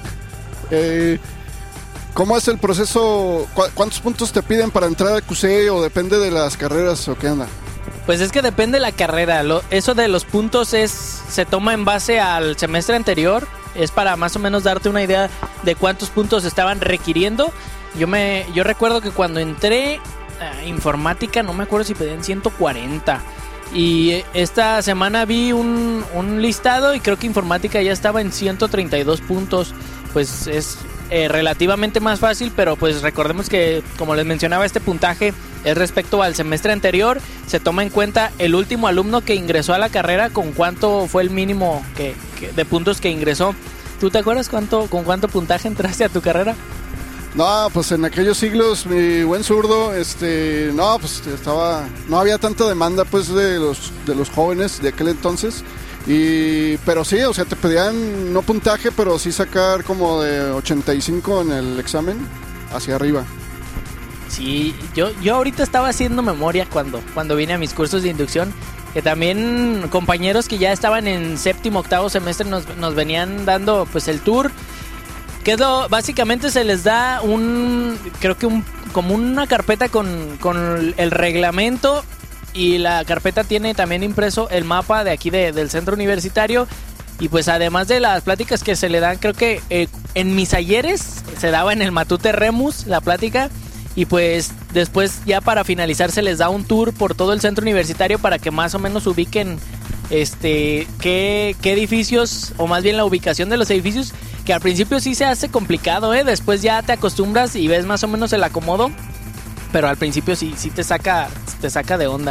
Eh, ¿Cómo es el proceso? ¿Cu- ¿Cuántos puntos te piden para entrar al CUSEI o depende de las carreras o qué anda? Pues es que depende de la carrera. Lo, eso de los puntos es se toma en base al semestre anterior. Es para más o menos darte una idea de cuántos puntos estaban requiriendo. Yo me yo recuerdo que cuando entré a informática, no me acuerdo si pedían ciento cuarenta. Y esta semana vi un, un listado y creo que informática ya estaba en ciento treinta y dos puntos. Pues es eh, relativamente más fácil, pero pues recordemos que, como les mencionaba, este puntaje es respecto al semestre anterior. Se toma en cuenta el último alumno que ingresó a la carrera con cuánto fue el mínimo que, que, de puntos que ingresó. ¿Tú te acuerdas cuánto, con cuánto puntaje entraste a tu carrera? No, pues en aquellos siglos, mi buen Zurdo, este, no, pues estaba, no había tanta demanda, pues, de los, de los jóvenes de aquel entonces, y, pero sí, o sea, te pedían no puntaje, pero sí sacar como de ochenta y cinco en el examen, hacia arriba. Sí, yo, yo ahorita estaba haciendo memoria cuando, cuando vine a mis cursos de inducción, que también compañeros que ya estaban en séptimo, octavo semestre nos, nos venían dando, pues, el tour. Que es lo, básicamente se les da un, creo que un, como una carpeta con, con el reglamento, y la carpeta tiene también impreso el mapa de aquí de, del centro universitario. Y pues además de las pláticas que se le dan, creo que eh, en mis ayeres se daba en el Matute Remus la plática. Y pues después ya para finalizar se les da un tour por todo el centro universitario para que más o menos ubiquen este qué, qué edificios, o más bien la ubicación de los edificios, que al principio sí se hace complicado, ¿eh? Después ya te acostumbras y ves más o menos el acomodo, pero al principio sí, sí te saca, te saca de onda.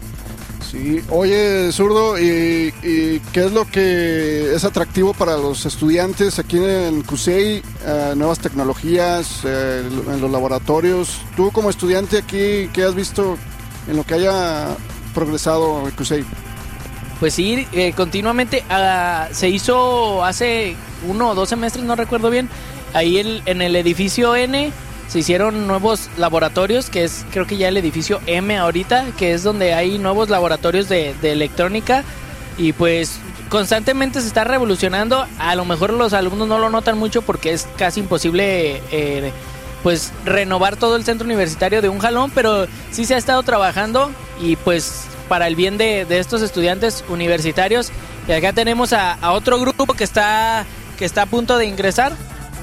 Sí, oye, Zurdo, ¿y, y qué es lo que es atractivo para los estudiantes aquí en CUSEI? Uh, nuevas tecnologías, eh, en los laboratorios. Tú como estudiante aquí, ¿qué has visto en lo que haya progresado el CUSEI? Pues sí, eh, continuamente uh, se hizo hace uno o dos semestres, no recuerdo bien, ahí el, en el edificio N se hicieron nuevos laboratorios, que es creo que ya el edificio M ahorita, que es donde hay nuevos laboratorios de, de electrónica, y pues constantemente se está revolucionando. A lo mejor los alumnos no lo notan mucho porque es casi imposible eh, pues renovar todo el centro universitario de un jalón, pero sí se ha estado trabajando, y pues para el bien de, de estos estudiantes universitarios. Y acá tenemos a, a otro grupo que está, que está a punto de ingresar,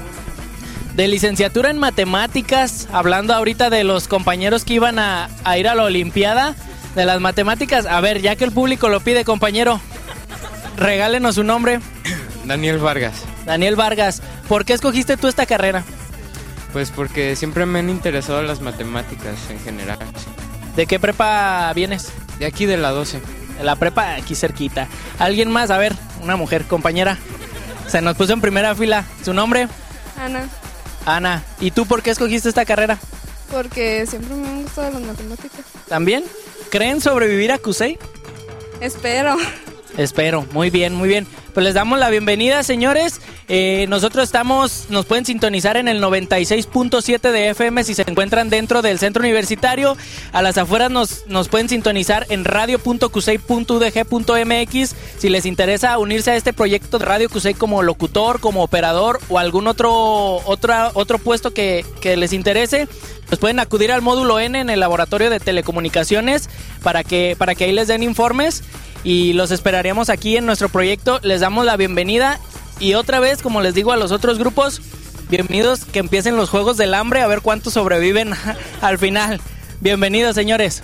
de licenciatura en matemáticas, hablando ahorita de los compañeros que iban a, a ir a la olimpiada de las matemáticas. A ver, ya que el público lo pide, compañero, regálenos su nombre. Daniel Vargas. Daniel Vargas, ¿por qué escogiste tú esta carrera? Pues porque siempre me han interesado las matemáticas en general. ¿De qué prepa vienes? De aquí de la doce. De la prepa aquí cerquita. ¿Alguien más? A ver, una mujer, compañera. Se nos puso en primera fila. ¿Su nombre? Ana. Ana. ¿Y tú por qué escogiste esta carrera? Porque siempre me han gustado las matemáticas. ¿También? ¿Creen sobrevivir a CUSEI? Espero. Espero, muy bien, muy bien. Pues les damos la bienvenida, señores. Eh, nosotros estamos, nos pueden sintonizar en el noventa y seis punto siete de F M si se encuentran dentro del centro universitario. A las afueras nos, nos pueden sintonizar en radio punto cusei punto u d g punto m x si les interesa unirse a este proyecto de Radio CUSEI como locutor, como operador o algún otro, otra, otro puesto que, que les interese. Pues pueden acudir al módulo N en el laboratorio de telecomunicaciones para que, para que ahí les den informes. Y los esperaríamos aquí en nuestro proyecto. Les damos la bienvenida. Y otra vez, como les digo a los otros grupos, bienvenidos, que empiecen los Juegos del Hambre, a ver cuántos sobreviven al final. Bienvenidos, señores.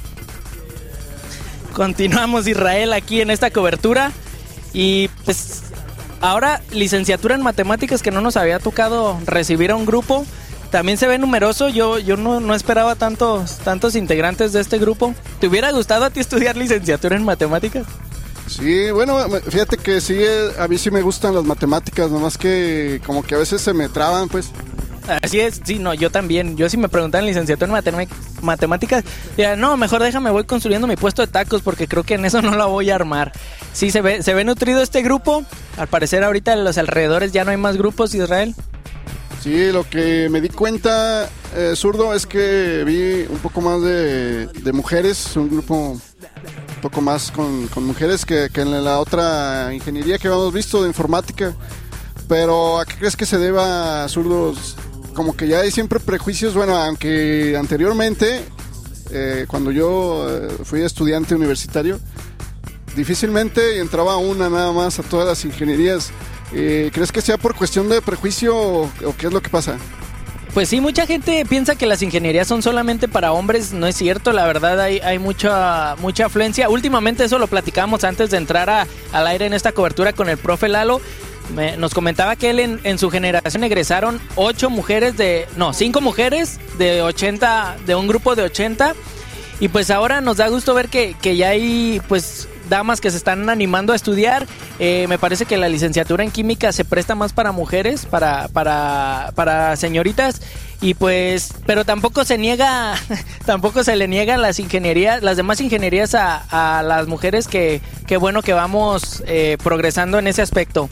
Continuamos, Israel, aquí en esta cobertura. Y pues ahora licenciatura en matemáticas, que no nos había tocado recibir a un grupo. También se ve numeroso. Yo, yo no, no esperaba tantos, tantos integrantes de este grupo. ¿Te hubiera gustado a ti estudiar licenciatura en matemáticas? Sí, bueno, fíjate que sí, a mí sí me gustan las matemáticas, nomás que como que a veces se me traban, pues. Así es, sí, no, yo también. Yo si me preguntan licenciatura en matem- matemáticas, ya, no, mejor déjame, voy construyendo mi puesto de tacos, porque creo que en eso no la voy a armar. Sí, se ve, se ve nutrido este grupo. Al parecer ahorita en los alrededores ya no hay más grupos, Israel. Sí, lo que me di cuenta, eh, zurdo, es que vi un poco más de, de mujeres, un grupo un poco más con, con mujeres que, que en la otra ingeniería que habíamos visto de informática. Pero ¿a qué crees que se deba, zurdos? Como que ya hay siempre prejuicios, bueno, aunque anteriormente, eh, cuando yo eh, fui estudiante universitario, difícilmente entraba una nada más a todas las ingenierías. Eh, ¿Crees que sea por cuestión de prejuicio o, o qué es lo que pasa? Pues sí, mucha gente piensa que las ingenierías son solamente para hombres. No es cierto, la verdad hay, hay mucha, mucha afluencia. Últimamente eso lo platicamos antes de entrar a, al aire en esta cobertura con el profe Lalo. Me, nos comentaba que él en, en su generación egresaron ocho mujeres de... No, cinco mujeres de ochenta, de un grupo de ochenta. Y pues ahora nos da gusto ver que, que ya hay pues damas que se están animando a estudiar. Eh, me parece que la licenciatura en química se presta más para mujeres, para, para, para señoritas. Y pues, pero tampoco se niega, tampoco se le niegan las ingenierías, las demás ingenierías a, a las mujeres, que, que bueno que vamos eh, progresando en ese aspecto.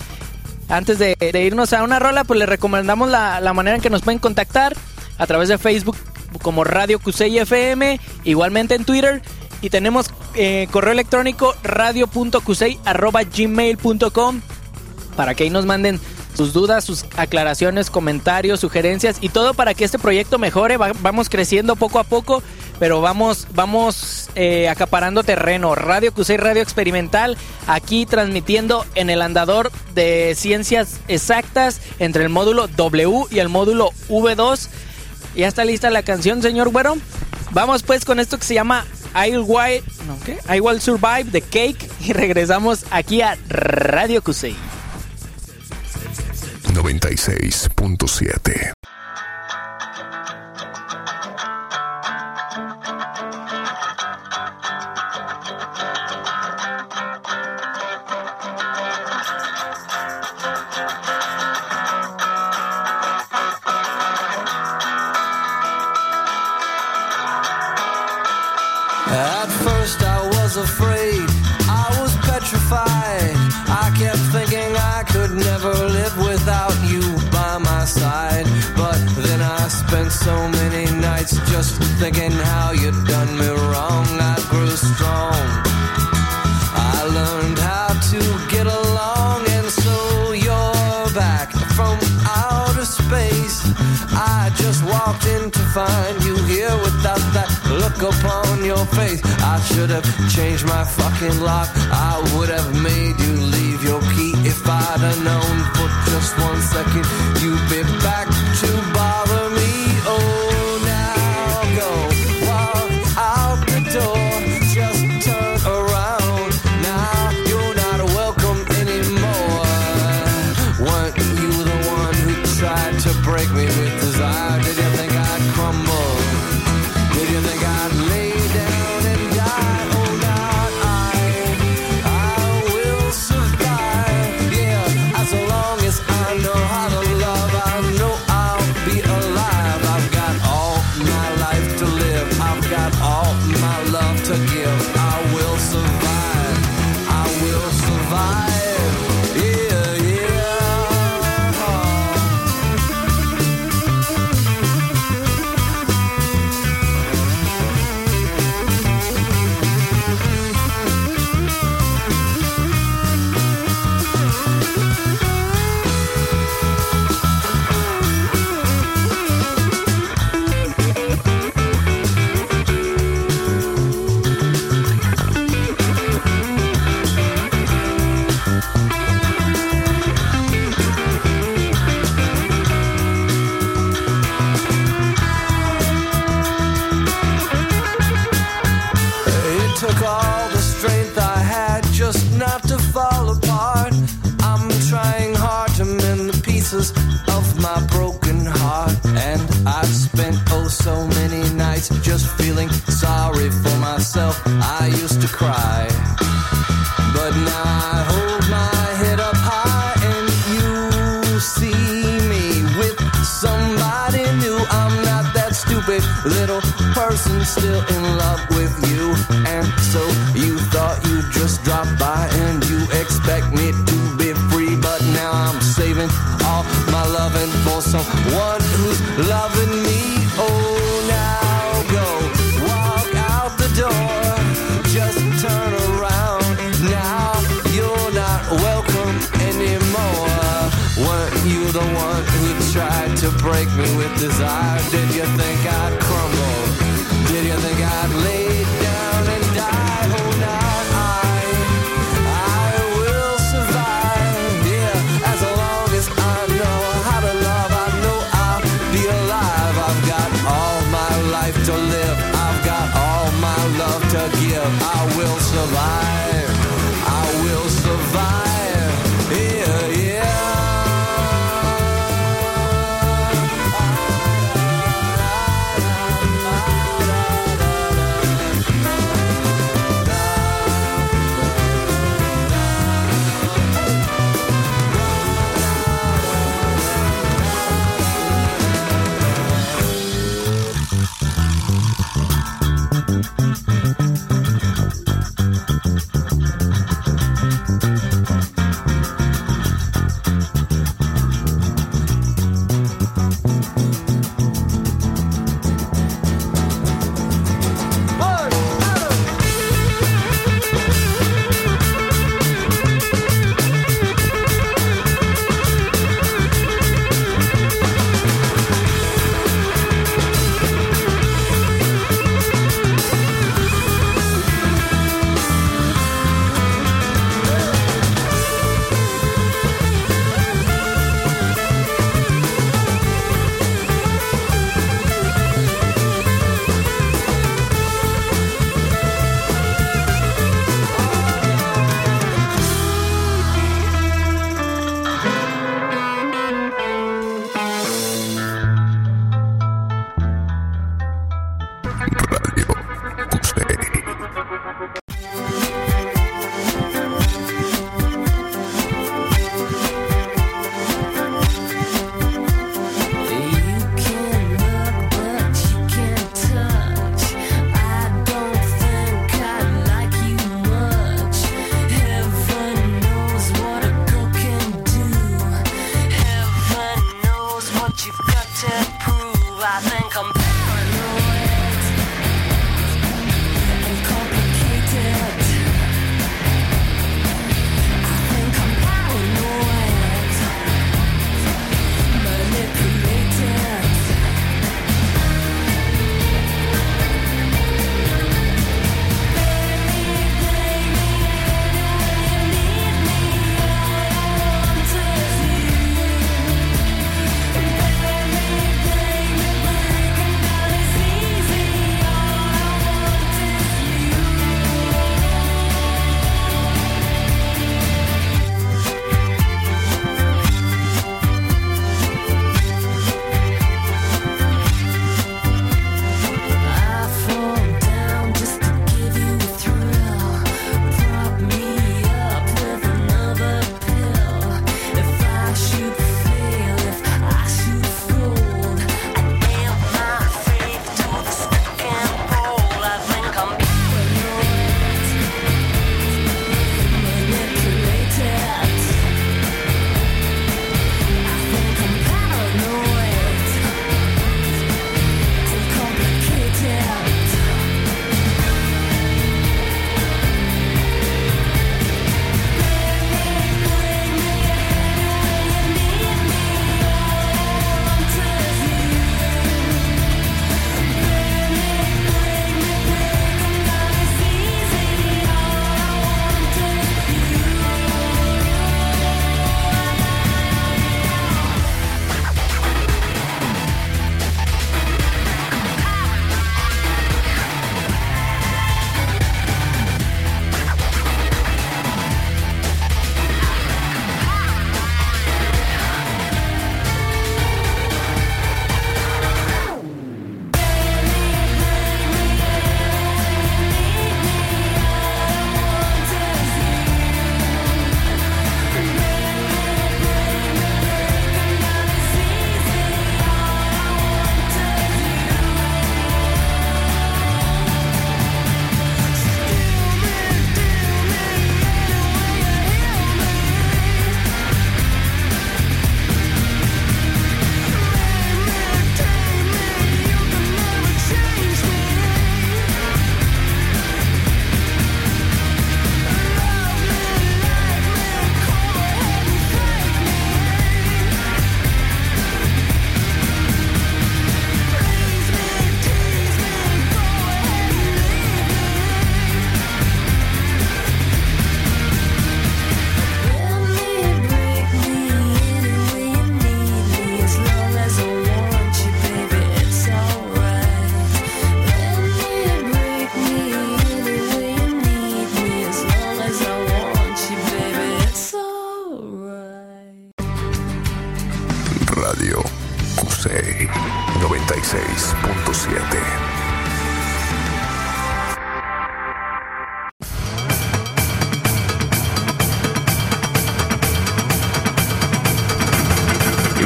Antes de, de irnos a una rola, pues les recomendamos la, la manera en que nos pueden contactar a través de Facebook como Radio Cusey F M, igualmente en Twitter, y tenemos eh, correo electrónico radio punto cusey arroba gmail punto com para que ahí nos manden sus dudas, sus aclaraciones, comentarios, sugerencias y todo para que este proyecto mejore. Va, vamos creciendo poco a poco, pero vamos, vamos eh, acaparando terreno. Radio Cusey, Radio Experimental, aquí transmitiendo en el andador de ciencias exactas entre el módulo W y el módulo V dos. ¿Ya está lista la canción, señor Güero? Vamos pues con esto que se llama I Will, no, ¿qué? I Will Survive de Cake, y regresamos aquí a Radio Cusey noventa y seis punto siete. At first I was afraid, I was petrified. I kept thinking I could never live without you by my side. But then I spent so many nights just thinking how you'd done me wrong. I grew strong, I learned how to get along. And so you're back from outer space. I just walked in to find you here without that look upon your face. I should have changed my fucking lock. I would have made you leave your key if I'd have known for just one second you'd be back to bother me. Oh, now go walk out the door, just turn around. Now you're not welcome anymore. Weren't you the one who tried to break me with desire? Did you think I'd crumble? Did you think I'd lay down and die? Oh, not I. I will survive. Yeah, as long as I know how to love, I know I'll be alive. I've got all my life to live. I've got all my love to give. I will survive. I will survive. Yeah, yeah. took all the strength I had just not to fall apart. I'm trying hard to mend the pieces of my broken heart. And I've spent oh so many nights just feeling sorry for myself. I used to cry, but now I hold my head up high and you see me with somebody new. I'm not that stupid little person still in love with you. And so you thought you'd just drop by and you expect me to be free, but now I'm saving all my loving for someone who's loving me. Oh, now go walk out the door, just turn around. Now you're not welcome anymore. Weren't you the one who tried to break me with desire? Did you think I'd crumble? Did you think I'd lay down and die? Oh, now I, I will survive. Yeah, as long as I know how to love, I know I'll be alive. I've got all my life to live. I've got all my love to give. I will survive. I will survive. Yeah, yeah.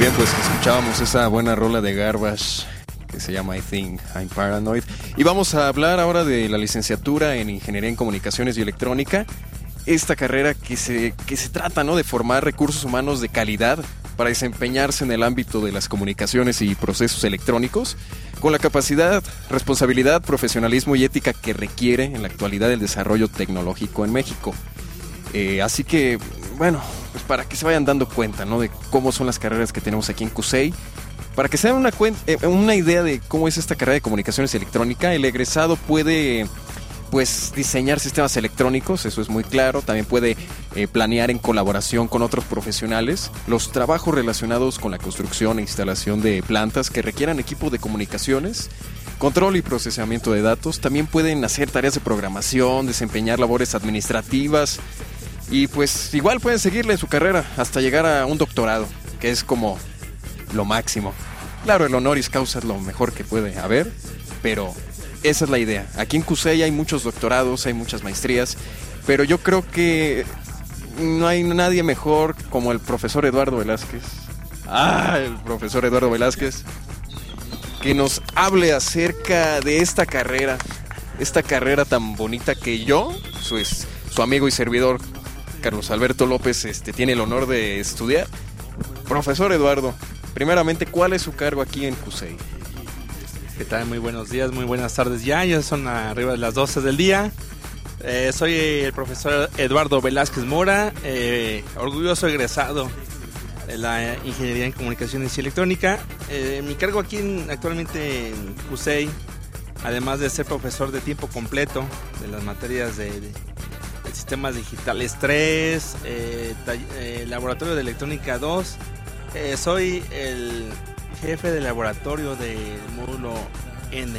Bien, pues escuchábamos esa buena rola de Garbage que se llama I Think I'm Paranoid. Y vamos a hablar ahora de la licenciatura en Ingeniería en Comunicaciones y Electrónica. Esta carrera que se, que se trata, ¿no?, de formar recursos humanos de calidad para desempeñarse en el ámbito de las comunicaciones y procesos electrónicos, con la capacidad, responsabilidad, profesionalismo y ética que requiere en la actualidad el desarrollo tecnológico en México. Eh, así que, bueno, pues para que se vayan dando cuenta, ¿no?, de cómo son las carreras que tenemos aquí en CUSEI. Para que se den una, cuen- eh, una idea de cómo es esta carrera de comunicaciones y electrónica, el egresado puede, pues, diseñar sistemas electrónicos, eso es muy claro. También puede eh, planear en colaboración con otros profesionales los trabajos relacionados con la construcción e instalación de plantas que requieran equipo de comunicaciones, control y procesamiento de datos. También pueden hacer tareas de programación, desempeñar labores administrativas y pues igual pueden seguirle en su carrera hasta llegar a un doctorado, que es como lo máximo. Claro, el honoris causa es lo mejor que puede haber, pero esa es la idea. Aquí en CUSEI hay muchos doctorados, hay muchas maestrías, pero yo creo que no hay nadie mejor como el profesor Eduardo Velázquez. Ah, el profesor Eduardo Velázquez, que nos hable acerca de esta carrera, esta carrera tan bonita que yo, su, es, su amigo y servidor Carlos Alberto López, este, tiene el honor de estudiar. Profesor Eduardo, primeramente, ¿cuál es su cargo aquí en CUSEI? ¿Qué tal? Muy buenos días, muy buenas tardes ya, ya son arriba de las doce del día. Eh, soy el profesor Eduardo Velázquez Mora, eh, orgulloso egresado de la Ingeniería en Comunicaciones y Electrónica. Eh, mi cargo aquí en, actualmente en CUSEI, además de ser profesor de tiempo completo de las materias de, de, de sistemas digitales tres, eh, eh, laboratorio de electrónica dos, eh, soy el jefe de laboratorio del módulo N.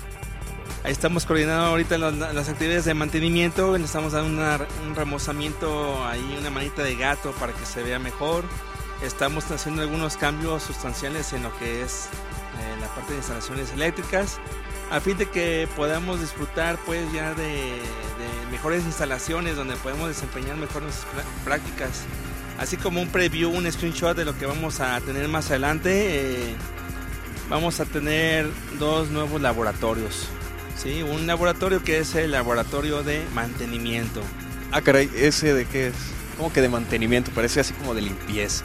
Ahí estamos coordinando ahorita las, las actividades de mantenimiento, le estamos dando una, un remozamiento, ahí una manita de gato para que se vea mejor. Estamos haciendo algunos cambios sustanciales en lo que es eh, la parte de instalaciones eléctricas, a fin de que podamos disfrutar pues ya de, de mejores instalaciones donde podemos desempeñar mejor nuestras prácticas. Así como un preview, un screenshot de lo que vamos a tener más adelante. Eh, vamos a tener dos nuevos laboratorios, ¿sí? Un laboratorio que es el laboratorio de mantenimiento. Ah, caray, ¿ese de qué es? ¿Cómo que de mantenimiento? Parece así como de limpieza.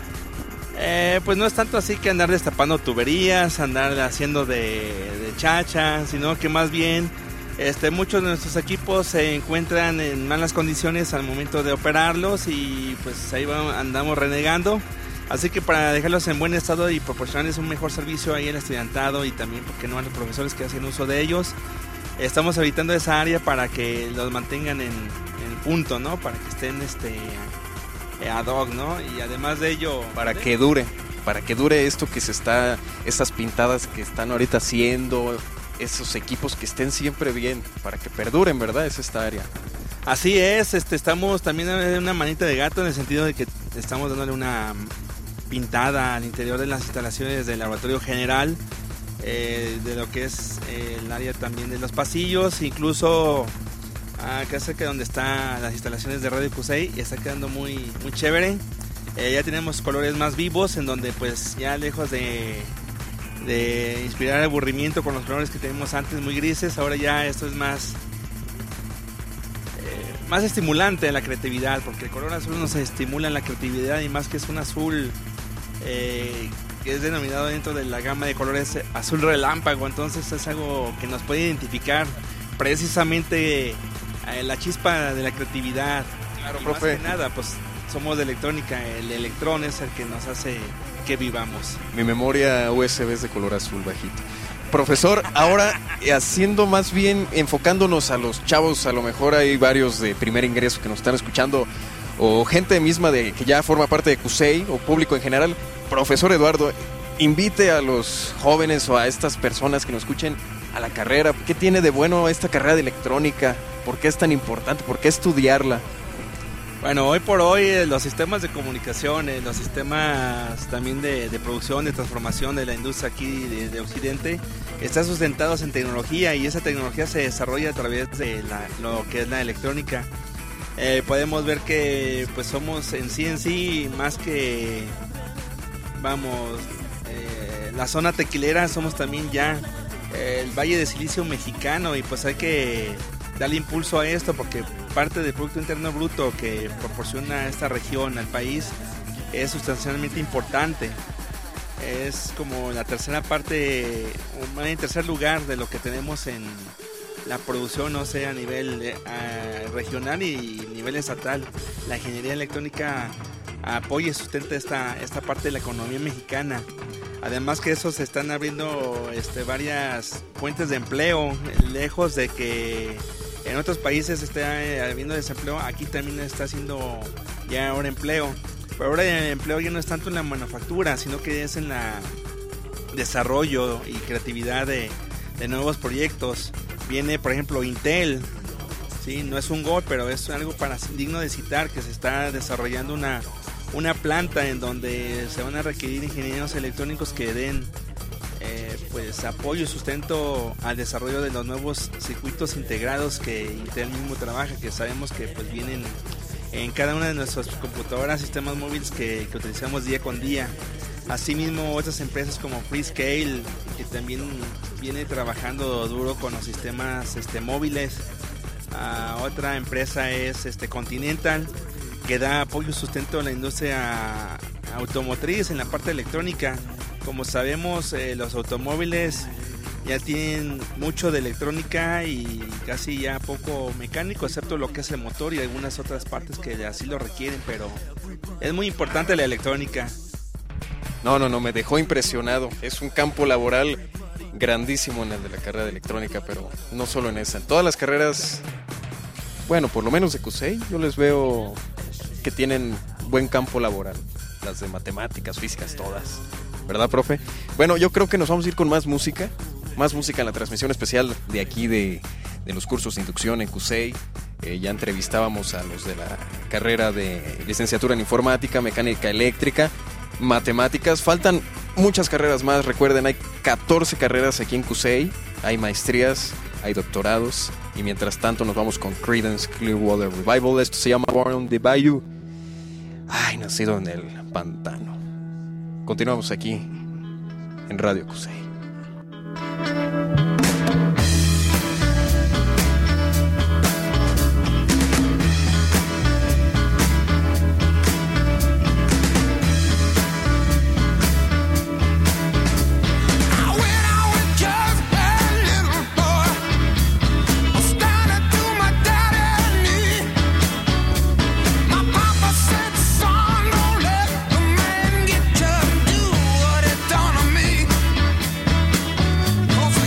Eh, pues no es tanto así que andar destapando tuberías, andar haciendo de, de chacha, sino que más bien este, muchos de nuestros equipos se encuentran en malas condiciones al momento de operarlos y pues ahí vamos, andamos renegando. Así que para dejarlos en buen estado y proporcionarles un mejor servicio ahí al estudiantado y también, porque no, a los profesores que hacen uso de ellos, estamos habitando esa área para que los mantengan en, en punto, ¿no? Para que estén este ad hoc, ¿no? Y además de ello, para que dure, para que dure esto que se está, estas pintadas que están ahorita haciendo, esos equipos que estén siempre bien, para que perduren, ¿verdad? Es esta área. Así es, este, estamos también en una manita de gato en el sentido de que estamos dándole una pintada al interior de las instalaciones del laboratorio general, eh, de lo que es eh, el área también de los pasillos, incluso acá cerca de donde están las instalaciones de Radio CUSEI, y está quedando muy, muy chévere. Eh, ya tenemos colores más vivos, en donde pues ya lejos de, de inspirar aburrimiento con los colores que tenemos antes muy grises, ahora ya esto es más eh, más estimulante en la creatividad, porque el color azul nos estimula en la creatividad, y más que es un azul eh, que es denominado dentro de la gama de colores azul relámpago, entonces es algo que nos puede identificar precisamente eh, la chispa de la creatividad. Claro, y profe. Más que nada, pues somos de electrónica, el electrón es el que nos hace que vivamos. Mi memoria U S B es de color azul bajito. Profesor, ahora haciendo más bien, enfocándonos a los chavos, a lo mejor hay varios de primer ingreso que nos están escuchando, o gente misma de que ya forma parte de CUSEI, o público en general. Profesor Eduardo, invite a los jóvenes o a estas personas que nos escuchen a la carrera. ¿Qué tiene de bueno esta carrera de electrónica? ¿Por qué es tan importante? ¿Por qué estudiarla? Bueno, hoy por hoy eh, los sistemas de comunicación, eh, los sistemas también de, de producción, de transformación de la industria aquí de, de Occidente, están sustentados en tecnología, y esa tecnología se desarrolla a través de la, lo que es la electrónica. Eh, podemos ver que pues somos en sí en sí más que, vamos, la zona tequilera somos también ya eh, el Valle de Silicio mexicano, y pues hay que darle impulso a esto porque parte del Producto Interno Bruto que proporciona esta región al país es sustancialmente importante. Es como la tercera parte, en tercer lugar de lo que tenemos en la producción, no sé, a nivel eh, regional y nivel estatal. La ingeniería electrónica apoya y sustenta esta, esta parte de la economía mexicana. Además que eso se están abriendo este, varias fuentes de empleo, lejos de que en otros países esté habiendo desempleo, aquí también está haciendo ya ahora empleo. Pero ahora el empleo ya no es tanto en la manufactura, sino que es en la desarrollo y creatividad de, de nuevos proyectos. Viene, por ejemplo, Intel, ¿sí? No es un gol, pero es algo para, digno de citar, que se está desarrollando una, una planta en donde se van a requerir ingenieros electrónicos que den eh, pues apoyo y sustento al desarrollo de los nuevos circuitos integrados que Intel mismo trabaja, que sabemos que pues vienen en cada una de nuestras computadoras, sistemas móviles que, que utilizamos día con día. Asimismo, otras empresas como Freescale, que también viene trabajando duro con los sistemas este, móviles. Uh, otra empresa es este, Continental, que da apoyo y sustento a la industria automotriz en la parte electrónica. Como sabemos, eh, los automóviles ya tienen mucho de electrónica y casi ya poco mecánico, excepto lo que es el motor y algunas otras partes que así lo requieren, pero es muy importante la electrónica. No, no, no, me dejó impresionado. Es un campo laboral grandísimo en el de la carrera de electrónica, pero no solo en esa. En todas las carreras, bueno, por lo menos de CUSEI, yo les veo que tienen buen campo laboral. Las de matemáticas, físicas, todas. ¿Verdad, profe? Bueno, yo creo que nos vamos a ir con más música. Más música en la transmisión especial de aquí de, de los cursos de inducción en CUSEI. Eh, ya entrevistábamos a los de la carrera de licenciatura en informática, mecánica eléctrica, matemáticas. Faltan muchas carreras más. Recuerden, hay catorce carreras aquí en CUSEI. Hay maestrías, hay doctorados. Y mientras tanto nos vamos con Creedence Clearwater Revival. Esto se llama Born on the Bayou. Ay, nacido en el pantano. Continuamos aquí en Radio CUSEI. Cause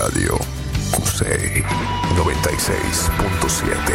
Radio Cusey noventa y seis punto siete.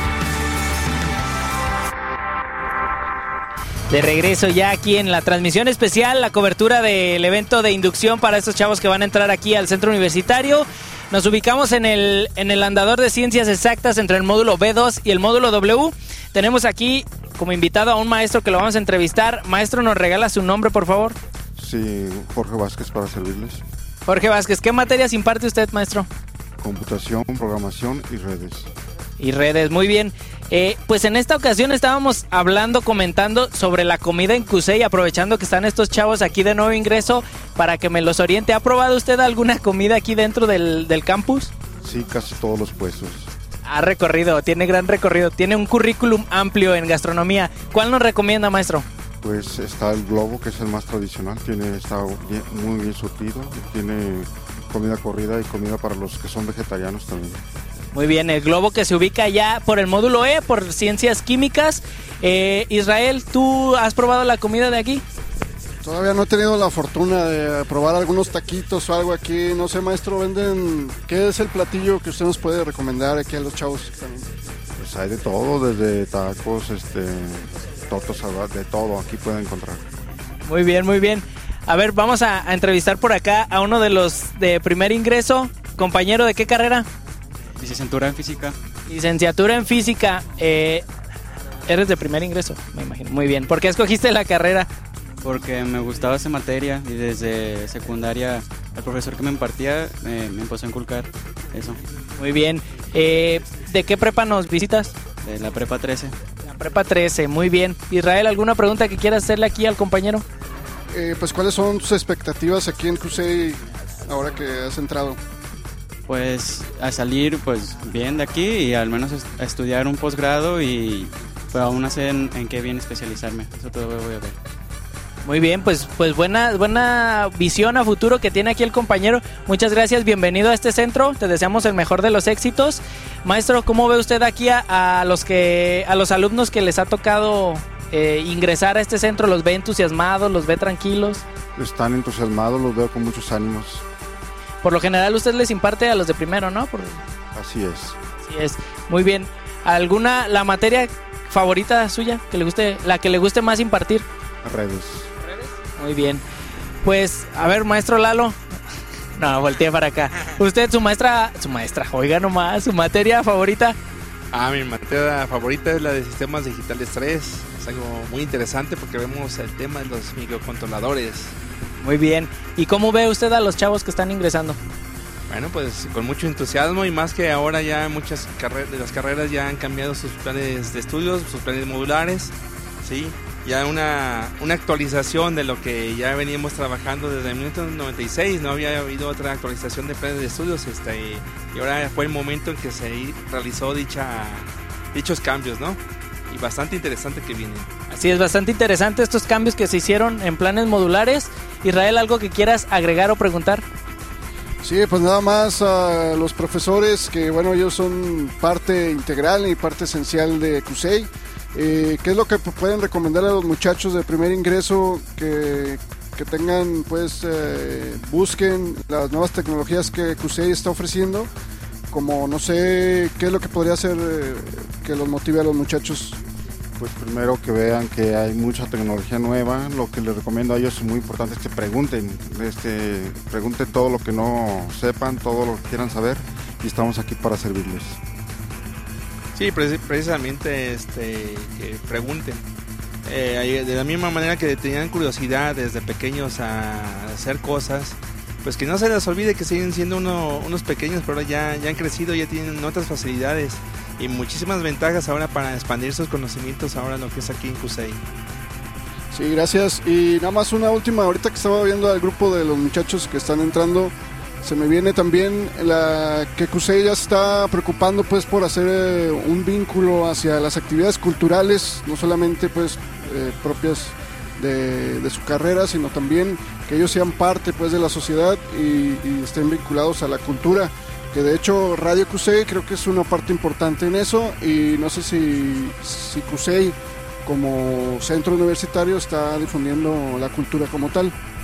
De regreso ya aquí en la transmisión especial, la cobertura del evento de inducción para estos chavos que van a entrar aquí al centro universitario. Nos ubicamos en el, en el andador de ciencias exactas entre el módulo B dos y el módulo W. Tenemos aquí como invitado a un maestro que lo vamos a entrevistar. Maestro, ¿nos regala su nombre, por favor? Sí, Jorge Vázquez, para servirles. Jorge Vázquez, ¿qué materias imparte usted, maestro? Computación, programación y redes. Y redes, muy bien. Eh, pues en esta ocasión estábamos hablando, comentando sobre la comida en Cusey, aprovechando que están estos chavos aquí de nuevo ingreso para que me los oriente. ¿Ha probado usted alguna comida aquí dentro del, del campus? Sí, casi todos los puestos. Ha recorrido, tiene gran recorrido, tiene un currículum amplio en gastronomía. ¿Cuál nos recomienda, maestro? Pues está el Globo, que es el más tradicional, tiene, está bien, muy bien surtido, tiene comida corrida y comida para los que son vegetarianos también. Muy bien, el Globo, que se ubica ya por el módulo E, por ciencias químicas. Eh, Israel, ¿tú has probado la comida de aquí? Todavía no he tenido la fortuna de probar algunos taquitos o algo aquí. No sé, maestro, venden... ¿Qué es el platillo que usted nos puede recomendar aquí a los chavos también? Pues hay de todo, desde tacos, este, tortas, de todo, aquí pueden encontrar. Muy bien, muy bien. A ver, vamos a, a entrevistar por acá a uno de los de primer ingreso. Compañero, ¿de qué carrera? Licenciatura en física. Licenciatura en física. Eh, eres de primer ingreso, me imagino. Muy bien. ¿Por qué escogiste la carrera? Porque me gustaba esa materia y desde secundaria el profesor que me impartía me, me empezó a inculcar eso. Muy bien. Eh, ¿De qué prepa nos visitas? De la prepa trece. La prepa trece, muy bien. Israel, ¿alguna pregunta que quieras hacerle aquí al compañero? Eh, pues, ¿cuáles son tus expectativas aquí en Cusey ahora que has entrado? Pues a salir pues bien de aquí y al menos a estudiar un posgrado y pues aún no sé en, en qué bien especializarme. Eso todo voy a ver. Muy bien, pues pues buena buena visión a futuro que tiene aquí el compañero. Muchas gracias, bienvenido a este centro. Te deseamos el mejor de los éxitos. Maestro, ¿cómo ve usted aquí a, a los que a los alumnos que les ha tocado eh, ingresar a este centro? ¿Los ve entusiasmados? ¿Los ve tranquilos? Están entusiasmados, los veo con muchos ánimos. Por lo general usted les imparte a los de primero, ¿no? Por... Así es. Así es. Muy bien. ¿Alguna, la materia favorita suya, que le guste, la que le guste más impartir? Redes. ¿Redes? Muy bien. Pues, a ver, maestro Lalo. No, volteé para acá. Usted, su maestra, su maestra, oiga nomás, su materia favorita. Ah, mi materia favorita es la de sistemas digitales tres. Es algo muy interesante porque vemos el tema de los microcontroladores. Muy bien. ¿Y cómo ve usted a los chavos que están ingresando? Bueno, pues con mucho entusiasmo y más que ahora ya muchas carreras de las carreras ya han cambiado sus planes de estudios, sus planes modulares, sí, ya una, una actualización de lo que ya veníamos trabajando desde mil novecientos noventa y seis, no había habido otra actualización de planes de estudios, este, y, y ahora fue el momento en que se realizó dicha, dichos cambios, ¿no? Y bastante interesante que vienen. Así es, bastante interesante estos cambios que se hicieron en planes modulares. Israel, ¿algo que quieras agregar o preguntar? Sí, pues nada más a los profesores que, bueno, ellos son parte integral y parte esencial de Cusey. Eh, ¿Qué es lo que pueden recomendar a los muchachos de primer ingreso que, que tengan, pues, eh, busquen las nuevas tecnologías que Cusey está ofreciendo? Como, no sé, ¿qué es lo que podría hacer eh, que los motive a los muchachos? Pues primero que vean que hay mucha tecnología nueva. Lo que les recomiendo a ellos es muy importante es que pregunten, este, pregunten todo lo que no sepan, todo lo que quieran saber y estamos aquí para servirles. Sí, precisamente este, que pregunten. Eh, de la misma manera que tenían curiosidad desde pequeños a hacer cosas, pues que no se les olvide que siguen siendo uno, unos pequeños, pero ya, ya han crecido, ya tienen otras facilidades y muchísimas ventajas ahora para expandir sus conocimientos ahora lo que es aquí en Cusey. Sí, gracias. Y nada más una última, ahorita que estaba viendo al grupo de los muchachos que están entrando, se me viene también la que Cusey ya se está preocupando pues por hacer eh, un vínculo hacia las actividades culturales, no solamente pues eh, propias de, de su carrera, sino también que ellos sean parte pues de la sociedad y, y estén vinculados a la cultura, que de hecho Radio Cusey creo que es una parte importante en eso y no sé si, si Cusey como centro universitario está difundiendo la cultura como tal.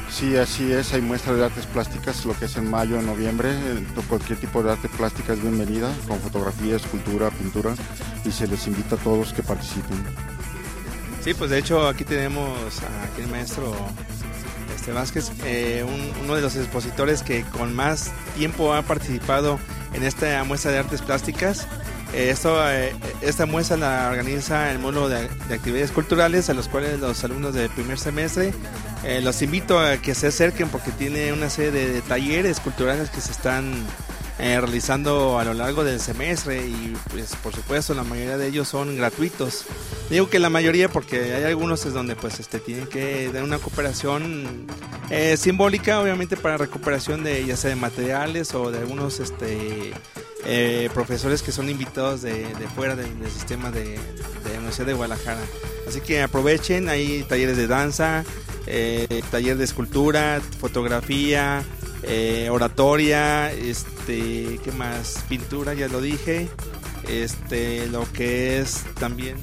Sí, así es, hay muestras de artes plásticas, lo que es en mayo, en noviembre, eh, cualquier tipo de arte plástica es bienvenida, con fotografía, escultura, pintura, y se les invita a todos que participen. Sí, pues de hecho aquí tenemos a aquí el maestro este Vázquez, eh, un, uno de los expositores que con más tiempo ha participado en esta muestra de artes plásticas. Eh, esto, eh, esta muestra la organiza el módulo de, de actividades culturales, a los cuales los alumnos del primer semestre eh, los invito a que se acerquen porque tiene una serie de, de talleres culturales que se están eh, realizando a lo largo del semestre y pues por supuesto la mayoría de ellos son gratuitos. Digo que la mayoría porque hay algunos es donde pues este tienen que dar una cooperación eh, simbólica, obviamente para recuperación de ya sea de materiales o de algunos este Eh, profesores que son invitados de, de fuera del, del sistema de, de la Universidad de Guadalajara. Así que aprovechen, hay talleres de danza, eh, taller de escultura, fotografía, eh, oratoria, este, ¿qué más? Pintura, ya lo dije, este, lo que es también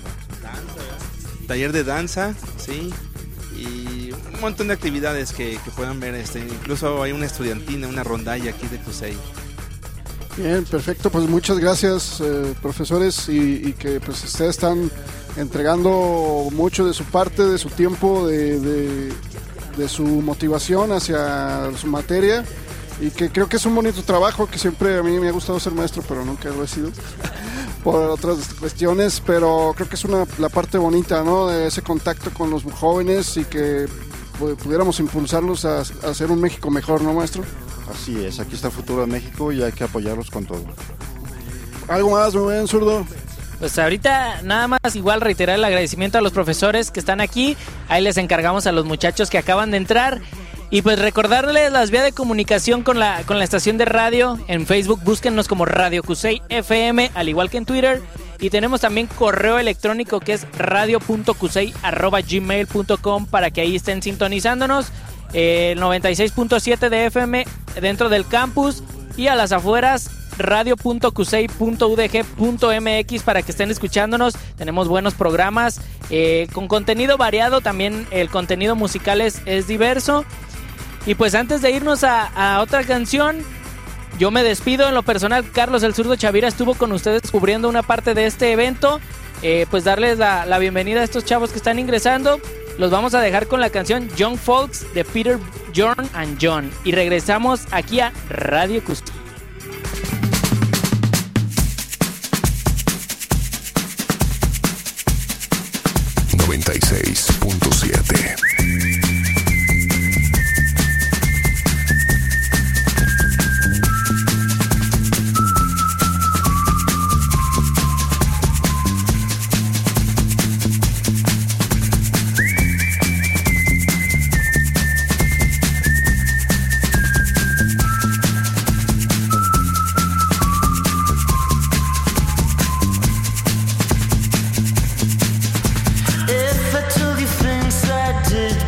danza, taller de danza, sí, y un montón de actividades que, que puedan ver, este, incluso hay una estudiantina, una rondalla aquí de CUSEI. Bien, perfecto, pues muchas gracias eh, profesores y, y que pues ustedes están entregando mucho de su parte, de su tiempo, de, de, de su motivación hacia su materia y que creo que es un bonito trabajo, que siempre a mí me ha gustado ser maestro pero nunca lo he sido por otras cuestiones, pero creo que es una, la parte bonita, ¿no? De ese contacto con los jóvenes y que pues, pudiéramos impulsarlos a, a hacer un México mejor, ¿no, maestro? Así es, aquí está el futuro de México y hay que apoyarlos con todo. ¿Algo más, muy bien, zurdo? Pues ahorita nada más igual reiterar el agradecimiento a los profesores que están aquí. Ahí les encargamos a los muchachos que acaban de entrar. Y pues recordarles las vías de comunicación con la, con la estación de radio. En Facebook búsquennos como Radio CUSEI F M, al igual que en Twitter. Y tenemos también correo electrónico que es radio punto cusei arroba gmail punto com para que ahí estén sintonizándonos. El eh, noventa y seis punto siete de F M dentro del campus y a las afueras radio punto cusei punto u d g punto m x para que estén escuchándonos. Tenemos buenos programas eh, con contenido variado, también el contenido musical es, es diverso. Y pues antes de irnos a, a otra canción, yo me despido. En lo personal, Carlos el Zurdo Chavira estuvo con ustedes cubriendo una parte de este evento. Eh, pues darles la, la bienvenida a estos chavos que están ingresando. Los vamos a dejar con la canción Young Folks de Peter, John and John. Y regresamos aquí a Radio CUSEI. noventa y seis punto siete. If I told you things I did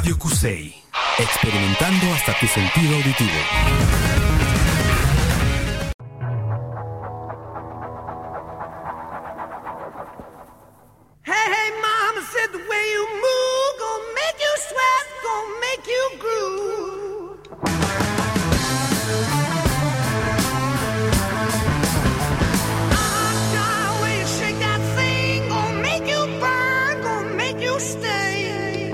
Radio Q seis, experimentando hasta tu sentido auditivo. Hey, hey, mama said the way you move gonna make you sweat, gonna make you groove. Ah, the way you shake that thing gonna make you burn, gonna make you stay.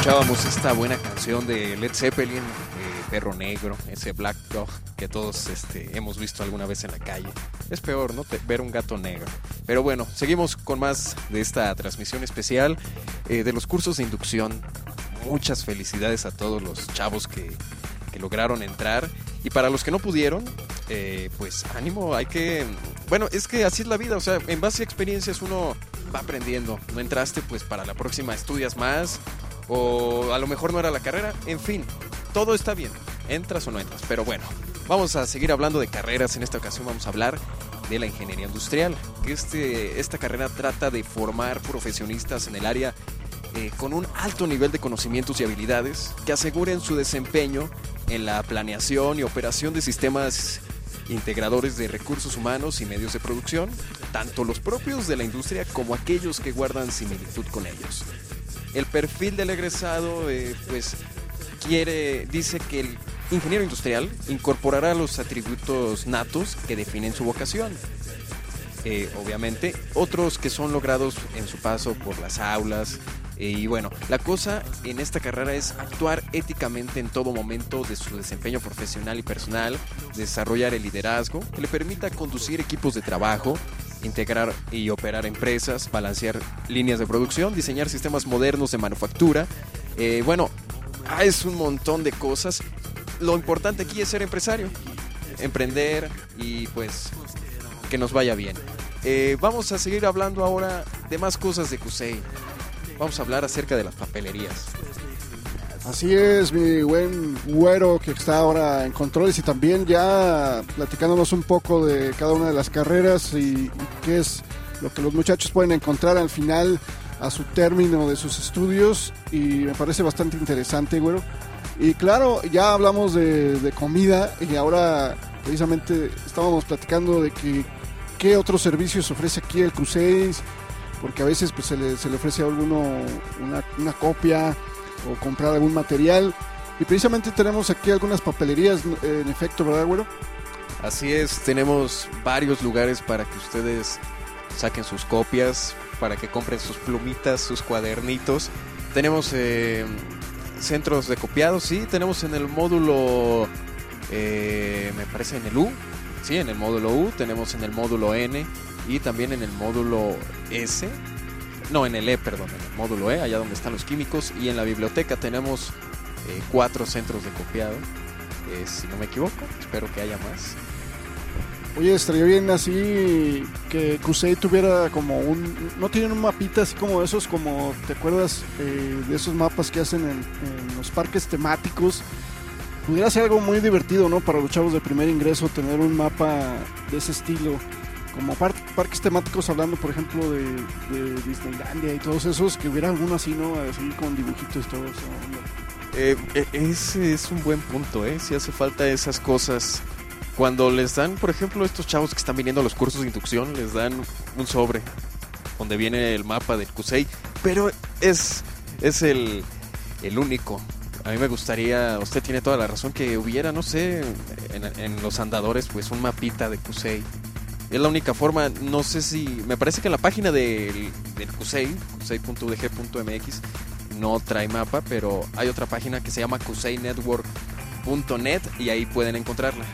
Escuchábamos esta buena canción de Led Zeppelin, eh, Perro Negro, ese Black Dog que todos este, hemos visto alguna vez en la calle. Es peor, ¿no? Te- ver un gato negro. Pero bueno, seguimos con más de esta transmisión especial eh, de los cursos de inducción. Muchas felicidades a todos los chavos que, que lograron entrar. Y para los que no pudieron, eh, pues ánimo, hay que... Bueno, es que así es la vida, o sea, en base a experiencias uno va aprendiendo. No entraste, pues para la próxima estudias más, o a lo mejor no era la carrera, en fin, todo está bien, entras o no entras. Pero bueno, vamos a seguir hablando de carreras. En esta ocasión vamos a hablar de la ingeniería industrial, que este, esta carrera trata de formar profesionistas en el área eh, con un alto nivel de conocimientos y habilidades que aseguren su desempeño en la planeación y operación de sistemas integradores de recursos humanos y medios de producción, tanto los propios de la industria como aquellos que guardan similitud con ellos. El perfil del egresado eh, pues quiere, dice que el ingeniero industrial incorporará los atributos natos que definen su vocación. Eh, obviamente, otros que son logrados en su paso por las aulas. Eh, y bueno, la cosa en esta carrera es actuar éticamente en todo momento de su desempeño profesional y personal, desarrollar el liderazgo que le permita conducir equipos de trabajo, integrar y operar empresas, balancear líneas de producción, diseñar sistemas modernos de manufactura. Eh, bueno, ah, es un montón de cosas. Lo importante aquí es ser empresario, emprender y pues que nos vaya bien. Eh, vamos a seguir hablando ahora de más cosas de CUSEI. Vamos a hablar acerca de las papelerías. Así es, mi buen güero que está ahora en controles y también ya platicándonos un poco de cada una de las carreras y, y qué es lo que los muchachos pueden encontrar al final a su término de sus estudios, y me parece bastante interesante, güero. Y claro, ya hablamos de, de comida y ahora precisamente estábamos platicando de que qué otros servicios ofrece aquí el CUSEI, porque a veces pues se le, se le ofrece a alguno una, una copia o comprar algún material, y precisamente tenemos aquí algunas papelerías, en efecto, ¿verdad, güero? Así es, tenemos varios lugares para que ustedes saquen sus copias, para que compren sus plumitas, sus cuadernitos. Tenemos eh, centros de copiado, sí, tenemos en el módulo, eh, me parece en el U, sí, en el módulo U, tenemos en el módulo N y también en el módulo S, no, en el E, perdón, en el módulo E, allá donde están los químicos, y en la biblioteca tenemos eh, cuatro centros de copiado, eh, si no me equivoco, espero que haya más. Oye, estaría bien así que CUSEI tuviera como un... ¿No tienen un mapita así como esos, como te acuerdas eh, de esos mapas que hacen en, en los parques temáticos? Pudiera ser algo muy divertido, ¿no? Para los chavos de primer ingreso, tener un mapa de ese estilo. Como par parques temáticos, hablando por ejemplo de, de Disneylandia y todos esos, que hubiera alguno así, ¿no? Así con dibujitos y todo eso, ¿no? Eh, ese es un buen punto, ¿eh? Si hace falta esas cosas. Cuando les dan, por ejemplo, estos chavos que están viniendo a los cursos de inducción, les dan un sobre donde viene el mapa del CUSEI, pero es, es el, el único. A mí me gustaría, usted tiene toda la razón, que hubiera, no sé, en, en los andadores, pues un mapita de CUSEI. Es la única forma, no sé si, me parece que en la página del, del CUSEI, cusei punto u d g punto m x, no trae mapa, pero hay otra página que se llama cusei network punto net y ahí pueden encontrarla.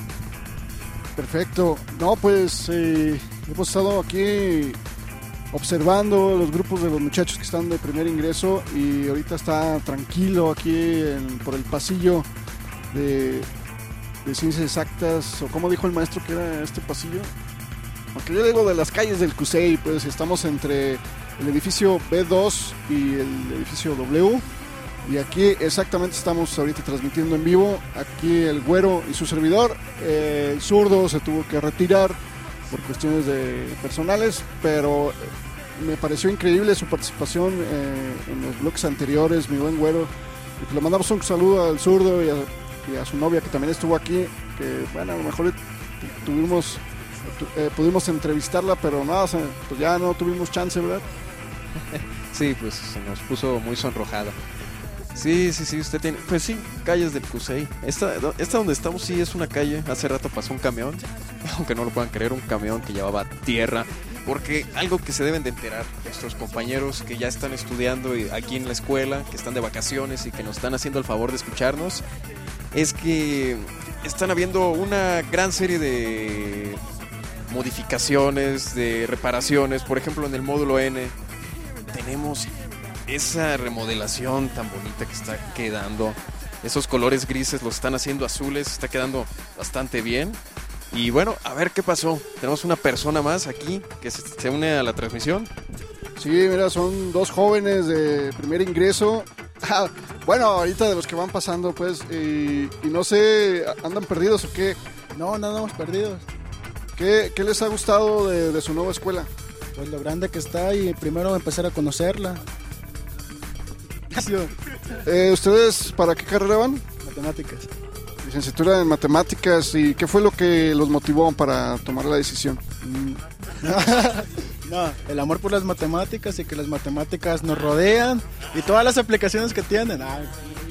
Perfecto. No, pues eh, hemos estado aquí observando los grupos de los muchachos que están de primer ingreso, y ahorita está tranquilo aquí en, por el pasillo de, de ciencias exactas, o como dijo el maestro que era este pasillo, aunque yo digo de las calles del CUSEI, pues estamos entre el edificio B dos y el edificio W, y aquí exactamente estamos ahorita transmitiendo en vivo. Aquí el güero y su servidor, eh, el zurdo se tuvo que retirar por cuestiones de personales, pero me pareció increíble su participación eh, en los bloques anteriores, mi buen güero. Y pues le mandamos un saludo al zurdo y a, y a su novia que también estuvo aquí, que bueno, a lo mejor tuvimos eh, pudimos entrevistarla, pero nada, no, pues ya no tuvimos chance, ¿verdad? Sí, pues se nos puso muy sonrojada. Sí, sí, sí, usted tiene... Pues sí, calles del CUSEI. Esta, esta donde estamos sí es una calle. Hace rato pasó un camión, aunque no lo puedan creer, un camión que llevaba tierra porque algo que se deben de enterar nuestros compañeros que ya están estudiando aquí en la escuela, que están de vacaciones y que nos están haciendo el favor de escucharnos, es que están habiendo una gran serie de modificaciones, de reparaciones. Por ejemplo, en el módulo N tenemos esa remodelación tan bonita que está quedando. Esos colores grises los están haciendo azules, está quedando bastante bien. Y bueno, a ver qué pasó. Tenemos una persona más aquí que se, se une a la transmisión. Sí, mira, son dos jóvenes de primer ingreso. Ah, bueno, ahorita de los que van pasando, pues, y, y no sé, ¿andan perdidos o qué? No, no andamos perdidos. ¿Qué, qué les ha gustado de, de su nueva escuela? Pues lo grande que está y primero empezar a conocerla. Eh, ¿Ustedes para qué carrera van? Matemáticas. Licenciatura en matemáticas. ¿Y qué fue lo que los motivó para tomar la decisión? No, el amor por las matemáticas y que las matemáticas nos rodean y todas las aplicaciones que tienen. Ay,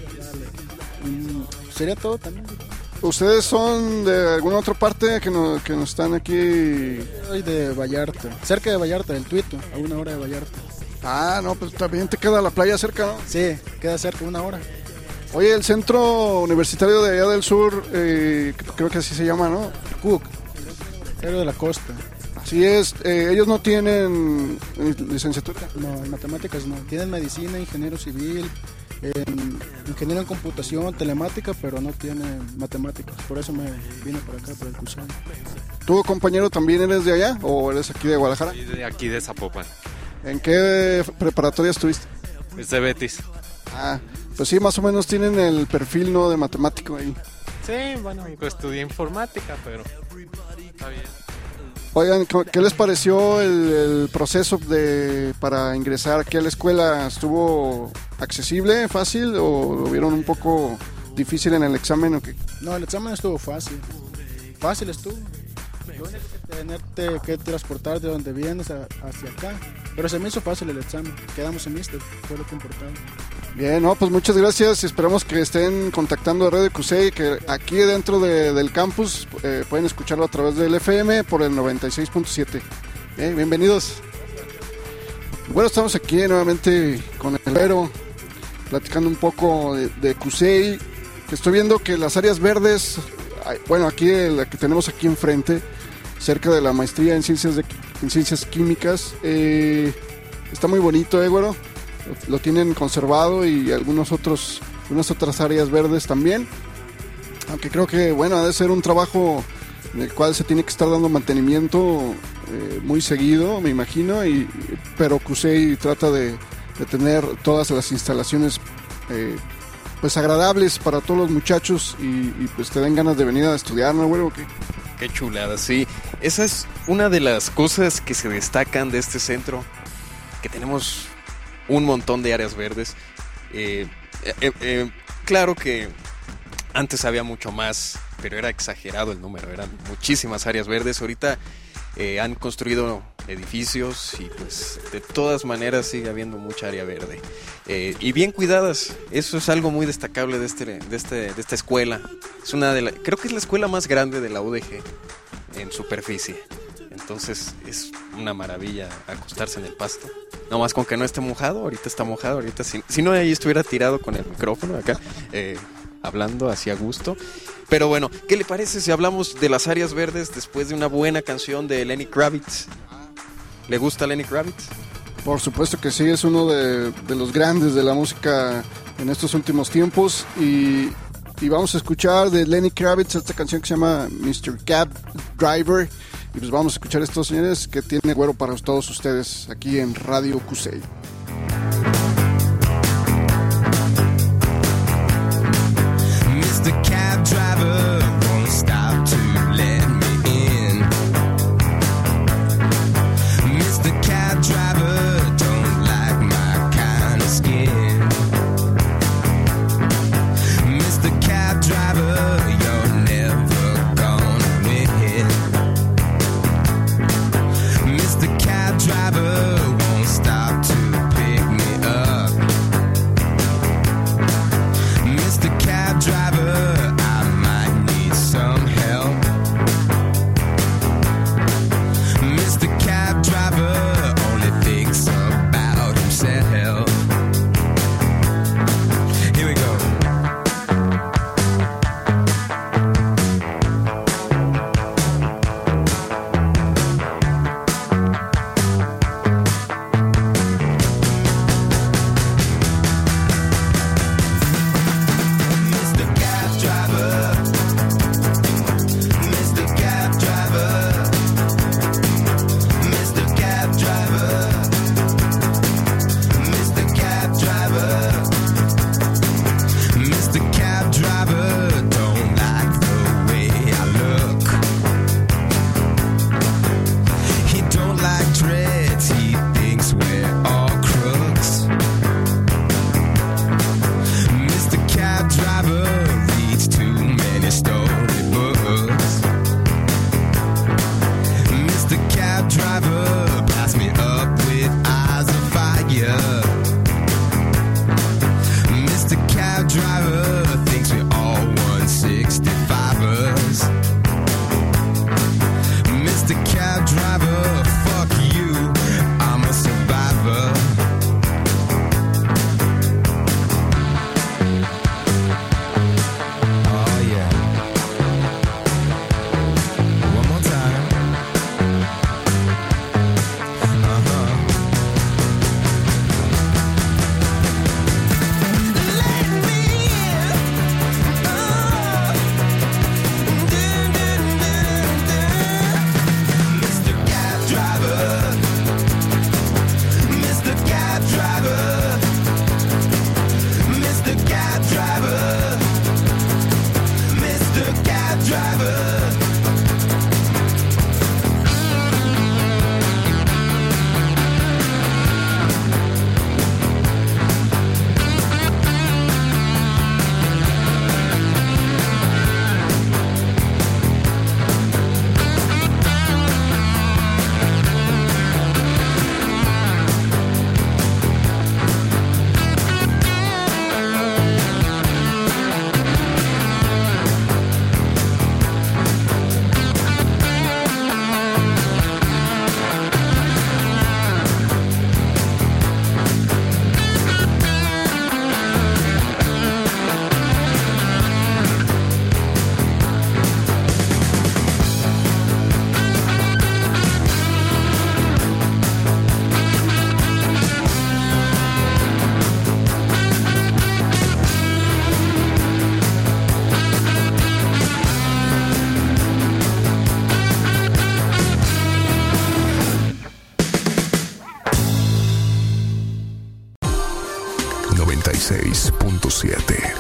dale. Mm, sería todo también. ¿Ustedes son de alguna otra parte que, no, que nos están aquí? Soy de Vallarta, cerca de Vallarta, del Tuito, a una hora de Vallarta. Ah, no, pues también te queda la playa cerca, ¿no? Sí, queda cerca, una hora. Oye, el centro universitario de allá del sur, eh, creo que así se llama, ¿no? Cook, Centro de la Costa. Así es, eh, ellos no tienen licenciatura. No, en matemáticas no, tienen medicina, ingeniero civil, en ingeniero en computación, telemática, pero no tienen matemáticas. Por eso me vine por acá, por el Cusán. ¿Tú, compañero, también eres de allá o eres aquí de Guadalajara? Sí, de aquí de Zapopan. ¿En qué preparatoria estuviste? Es de Betis. Ah, pues sí, más o menos tienen el perfil, ¿no?, de matemático ahí. Sí, bueno, pues estudié informática, pero está bien. Oigan, ¿qué les pareció el, el proceso de para ingresar aquí a la escuela? ¿Estuvo accesible, fácil o lo vieron un poco difícil en el examen o qué? No, el examen estuvo fácil. Fácil estuvo. Lo único que tenerte que transportar de donde vienes a, hacia acá. Pero se me hizo fácil el examen. Quedamos en este, fue lo que importaba. Bien, no, pues muchas gracias y esperamos que estén contactando a Radio Cusey, que aquí dentro de, del campus eh, pueden escucharlo a través del F M por el noventa y seis punto siete. Bien, bienvenidos. Bueno, estamos aquí nuevamente con el Vero, platicando un poco de, de Cusey, que estoy viendo que las áreas verdes, bueno, aquí la que tenemos aquí enfrente, cerca de la maestría en ciencias, de, en ciencias químicas, eh, está muy bonito, ¿eh, güero? Lo tienen conservado y algunos otros, unas otras áreas verdes también. Aunque creo que, bueno, ha de ser un trabajo en el cual se tiene que estar dando mantenimiento eh, muy seguido, me imagino. Y, pero Cusey trata de, de tener todas las instalaciones eh, pues agradables para todos los muchachos y, y pues te den ganas de venir a estudiar, ¿no, güey? ¿Qué? Qué chulada, sí. Esa es una de las cosas que se destacan de este centro, que tenemos un montón de áreas verdes. Eh, eh, eh, claro que antes había mucho más, pero era exagerado el número, eran muchísimas áreas verdes. Ahorita eh, han construido edificios y pues de todas maneras sigue habiendo mucha área verde. Eh, y bien cuidadas, eso es algo muy destacable de, este, de, este, de esta escuela. Es una de la, creo que es la escuela más grande de la U D G en superficie. Entonces es una maravilla acostarse en el pasto. No más con que no esté mojado, ahorita está mojado, ahorita si, si no ahí estuviera tirado con el micrófono acá, eh, hablando así a gusto. Pero bueno, ¿qué le parece si hablamos de las áreas verdes después de una buena canción de Lenny Kravitz? ¿Le gusta Lenny Kravitz? Por supuesto que sí, es uno de, de los grandes de la música en estos últimos tiempos y, y vamos a escuchar de Lenny Kravitz esta canción que se llama mister Cab Driver. Y pues vamos a escuchar estos señores que tiene güero para todos ustedes aquí en Radio Cusey. mister Cab Driver won't stop to let me in. mister Cab Driver don't like my kind of skin. mister Cab Driver, you're never gonna win. mister Cab Driver won't stop to seis punto siete.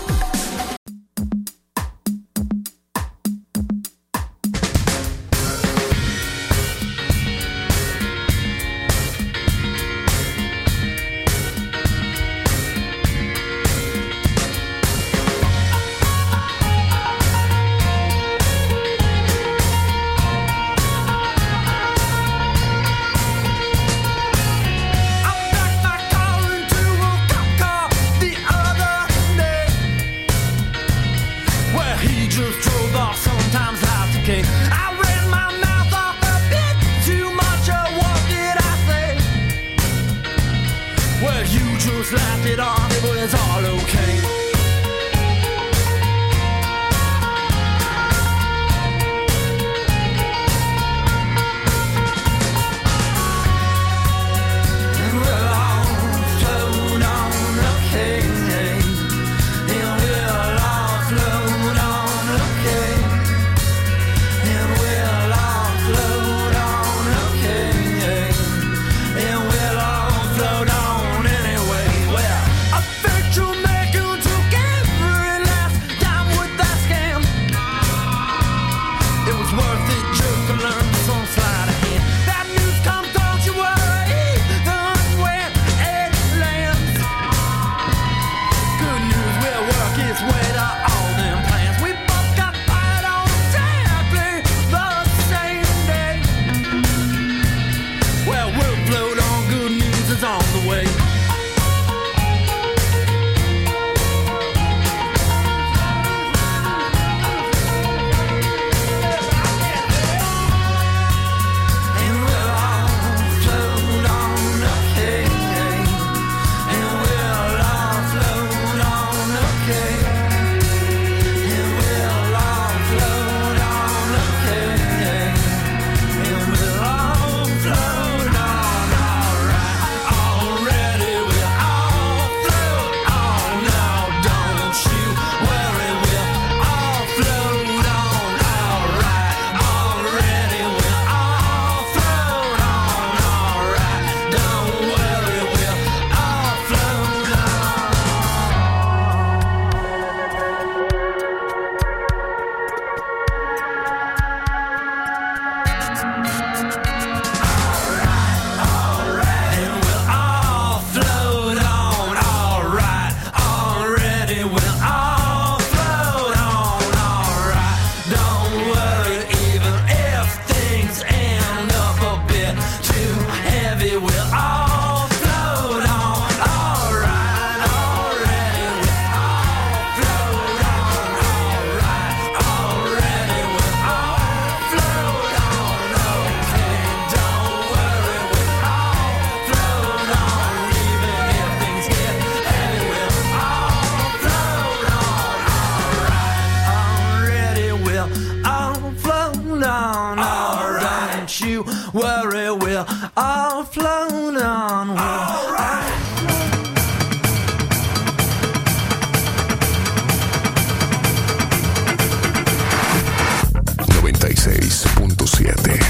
noventa y seis punto siete.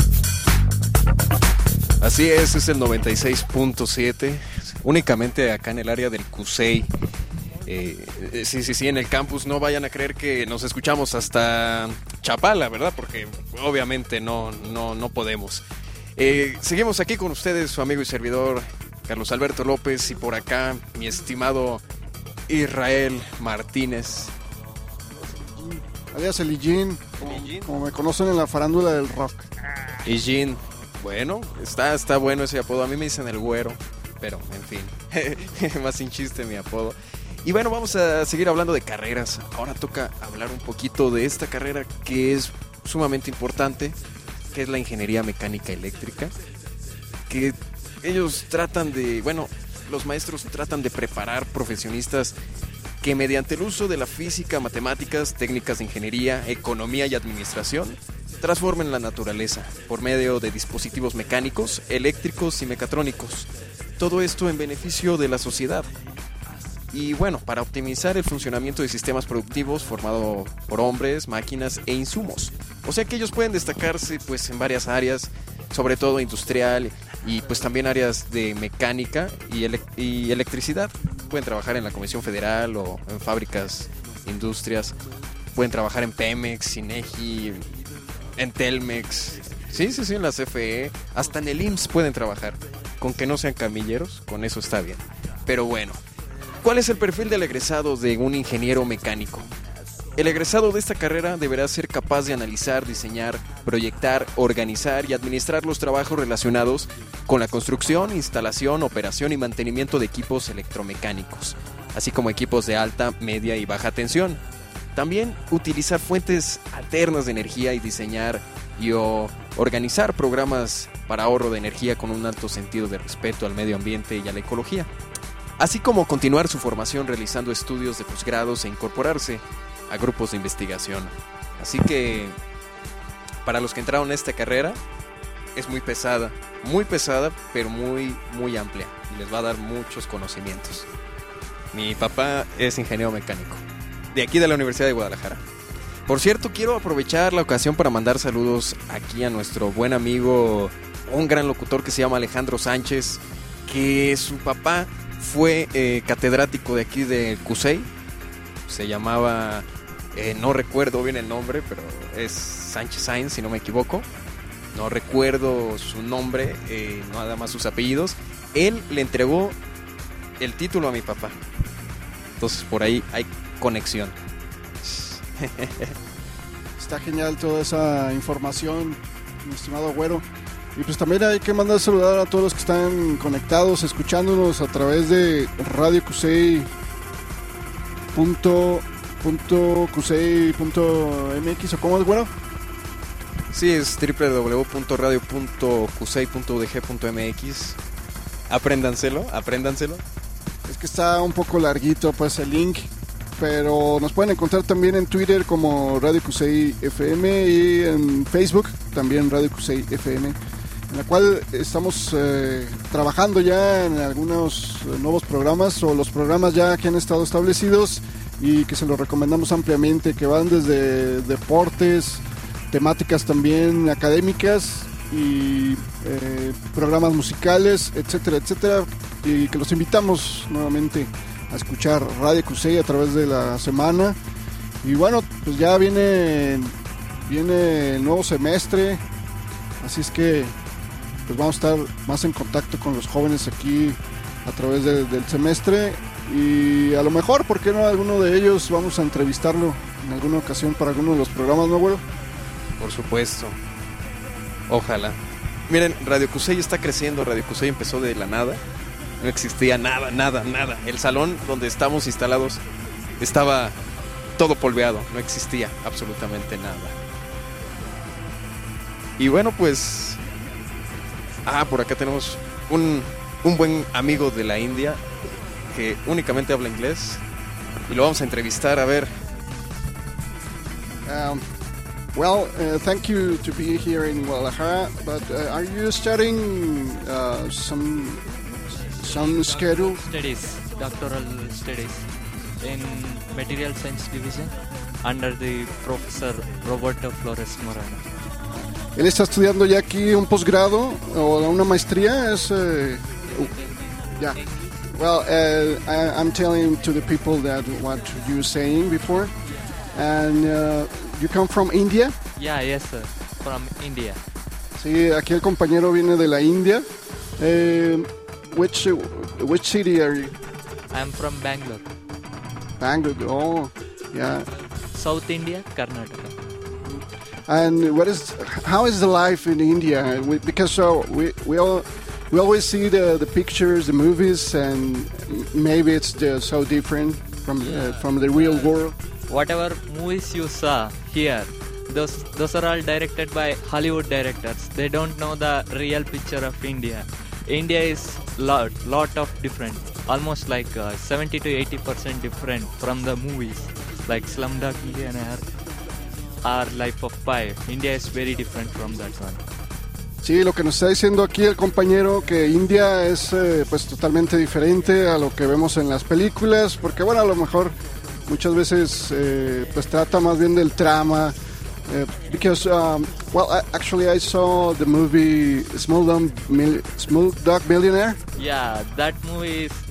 Así es, es el noventa y seis punto siete, únicamente acá en el área del Cusey. Eh, sí, sí, sí, en el campus. No vayan a creer que nos escuchamos hasta Chapala, ¿verdad? Porque obviamente no, no, no podemos. Eh, seguimos aquí con ustedes, su amigo y servidor Carlos Alberto López, y por acá mi estimado Israel Martínez. Alias el Ijin, como, como me conocen en la farándula del rock. Ijin, bueno, está, está bueno ese apodo. A mí me dicen el güero, pero en fin, más sin chiste mi apodo. Y bueno, vamos a seguir hablando de carreras. Ahora toca hablar un poquito de esta carrera que es sumamente importante, que es la ingeniería mecánica eléctrica, que ellos tratan de, bueno, los maestros tratan de preparar profesionistas que mediante el uso de la física, matemáticas, técnicas de ingeniería, economía y administración, transformen la naturaleza por medio de dispositivos mecánicos, eléctricos y mecatrónicos. Todo esto en beneficio de la sociedad. Y bueno, para optimizar el funcionamiento de sistemas productivos formado por hombres, máquinas e insumos. O sea que ellos pueden destacarse pues en varias áreas, sobre todo industrial y pues también áreas de mecánica y, ele- y electricidad. pueden trabajar en la Comisión Federal o en fábricas, industrias, pueden trabajar en Pemex, INEGI, en Telmex, sí, sí, sí, en la C F E, hasta en el I M S S pueden trabajar. Con que no sean camilleros, con eso está bien. Pero bueno, ¿cuál es el perfil del egresado de un ingeniero mecánico? El egresado de esta carrera deberá ser capaz de analizar, diseñar, proyectar, organizar y administrar los trabajos relacionados con la construcción, instalación, operación y mantenimiento de equipos electromecánicos, así como equipos de alta, media y baja tensión. También utilizar fuentes alternas de energía y diseñar y o organizar programas para ahorro de energía con un alto sentido de respeto al medio ambiente y a la ecología, así como continuar su formación realizando estudios de posgrados e incorporarse a grupos de investigación. Así que para los que entraron a esta carrera es muy pesada, muy pesada, pero muy, muy amplia y les va a dar muchos conocimientos. Mi papá es ingeniero mecánico, de aquí de la Universidad de Guadalajara. Por cierto, quiero aprovechar la ocasión para mandar saludos aquí a nuestro buen amigo, un gran locutor que se llama Alejandro Sánchez, que su papá fue eh, catedrático de aquí de C U S E I. Se llamaba, eh, no recuerdo bien el nombre, pero es Sánchez Sainz, si no me equivoco. No recuerdo su nombre, eh, nada más sus apellidos. Él le entregó el título a mi papá. Entonces por ahí hay conexión. Está genial toda esa información, mi estimado Güero. Y pues también hay que mandar saludar a todos los que están conectados, escuchándonos a través de radio cusei punto cusei punto m x, o cómo es, Güero. Sí, es doble u doble u doble u punto radio punto cusei punto u d g punto m x. Apréndanselo, apréndanselo. Es que está un poco larguito pues el link, pero nos pueden encontrar también en Twitter como Radio Cusei F M y en Facebook también Radio Cusei F M, en la cual estamos eh, trabajando ya en algunos nuevos programas o los programas ya que han estado establecidos y que se los recomendamos ampliamente, que van desde deportes, temáticas también académicas y eh, programas musicales, etcétera, etcétera, y que los invitamos nuevamente a escuchar Radio Cusei a través de la semana. Y bueno, pues ya viene viene el nuevo semestre, así es que pues vamos a estar más en contacto con los jóvenes aquí a través de, del semestre, y a lo mejor, ¿por qué no alguno de ellos vamos a entrevistarlo en alguna ocasión para alguno de los programas, ¿no, güero? Por supuesto, ojalá. Miren, Radio Cusei está creciendo. Radio Cusei empezó de la nada. No existía nada, nada, nada. El salón donde estamos instalados estaba todo polveado. No existía absolutamente nada. Y bueno, pues... Ah, por acá tenemos un, un buen amigo de la India que únicamente habla inglés. Y lo vamos a entrevistar, a ver. Um, well, uh, thank you to be here in Guadalajara. But uh, are you studying uh, some... some schedule? Studies, doctoral studies in Material Science Division under the Professor Roberto Flores Morano. Él está estudiando ya aquí un posgrado o una maestría. Es, uh, yeah. Well, uh, I, I'm telling to the people that what you were saying before, and uh, you come from India? Yeah, yes, sir, from India. Sí, aquí el compañero viene de la India. Uh, Which which city are you? I'm from Bangalore. Bangalore. Oh, yeah. South India, Karnataka. And what is how is the life in India? We, because uh, we we all we always see the, the pictures, the movies, and maybe it's just so different from the, from the real world. Whatever movies you saw here, those those are all directed by Hollywood directors. They don't know the real picture of India. India is lot lot of different, almost like uh, seventy to eighty percent different from the movies like Slumdog Millionaire or Life of Pi. India is very different from that one. Sí, lo que nos está diciendo aquí el compañero, que India es eh, pues totalmente diferente a lo que vemos en las películas, porque bueno, a lo mejor muchas veces eh, pues trata más bien del trama. Uh, because, um, well, I, actually I saw the movie Small Dog, Mil- Small Dog Millionaire. Yeah, that movie is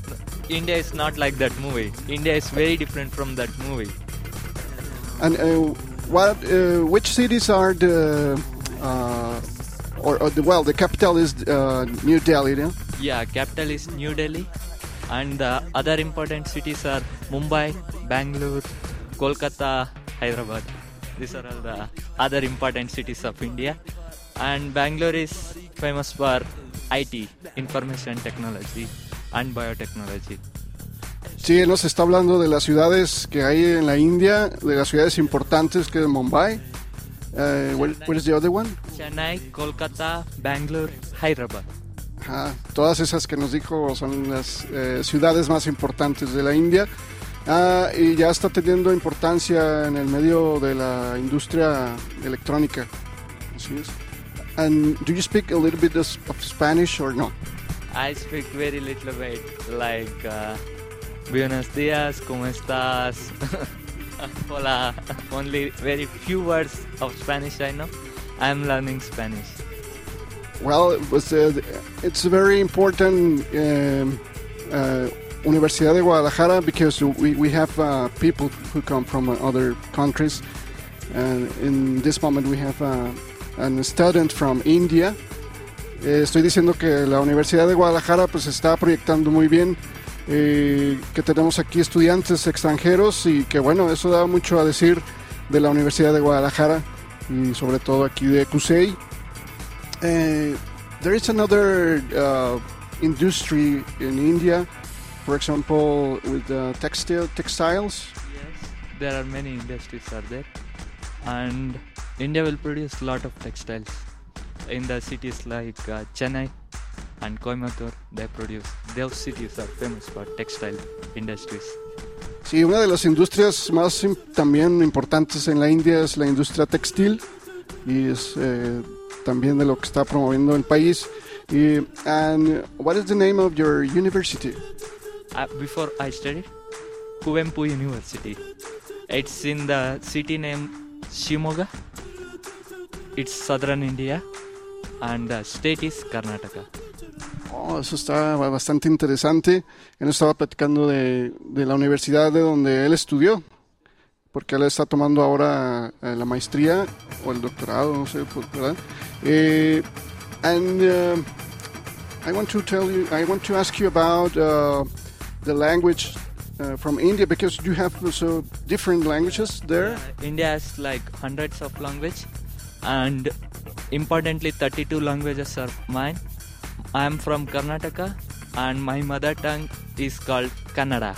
India is not like that movie. India is very different from that movie. And uh, what, uh, which cities are the, uh, or, or the, well, the capital is uh, New Delhi, no? Yeah, capital is New Delhi, and the other important cities are Mumbai, Bangalore, Kolkata, Hyderabad. These are all the other important cities of India. And Bangalore is famous for I T, Information Technology and Biotechnology. Sí, él nos está hablando de las ciudades que hay en la India, de las ciudades importantes que es Mumbai. Uh, what, what is the other one? Chennai, Kolkata, Bangalore, Hyderabad. Ah, todas esas que nos dijo son las eh, ciudades más importantes de la India. Ah, y ya está teniendo importancia en el medio de la industria electrónica. Así es. And do you speak a little bit of Spanish or no? I speak very little bit, like uh, buenos días, ¿cómo estás? Hola, only very few words of Spanish I know. I'm learning Spanish. Well, it was, uh, it's a very important um, uh, Universidad de Guadalajara because we, we have uh, people who come from uh, other countries. And in this moment we have uh, a student from India. Eh, estoy diciendo que la Universidad de Guadalajara pues está proyectando muy bien, eh, que tenemos aquí estudiantes extranjeros y que bueno, eso da mucho a decir de la Universidad de Guadalajara y sobre todo aquí de CUSEI. Uh, there is another uh, industry in India, for example, with uh, textile textiles. Yes, there are many industries are there, and India will produce a lot of textiles. In the cities like uh, Chennai and Coimbatore, they produce. Those cities are famous for textile industries. Sí, una de las industrias más im- también importantes en la India es la industria textil y es eh, también de lo que está promoviendo el país. Y, and what is the name of your university? Uh, before I studied, Kuvempu University. It's in the city named Shimoga. It's southern India, and the state is Karnataka. Oh, eso está bastante interesante. Él nos estaba platicando de, de la universidad de donde él estudió, porque él está tomando ahora eh, la maestría o el doctorado, no sé, pues, ¿verdad? Eh, and uh, I want to tell you, I want to ask you about uh, the language uh, from India, because you have so different languages there. Uh, India has like hundreds of languages, and importantly, thirty-two languages are mine. I am from Karnataka, and my mother tongue is called Kannada.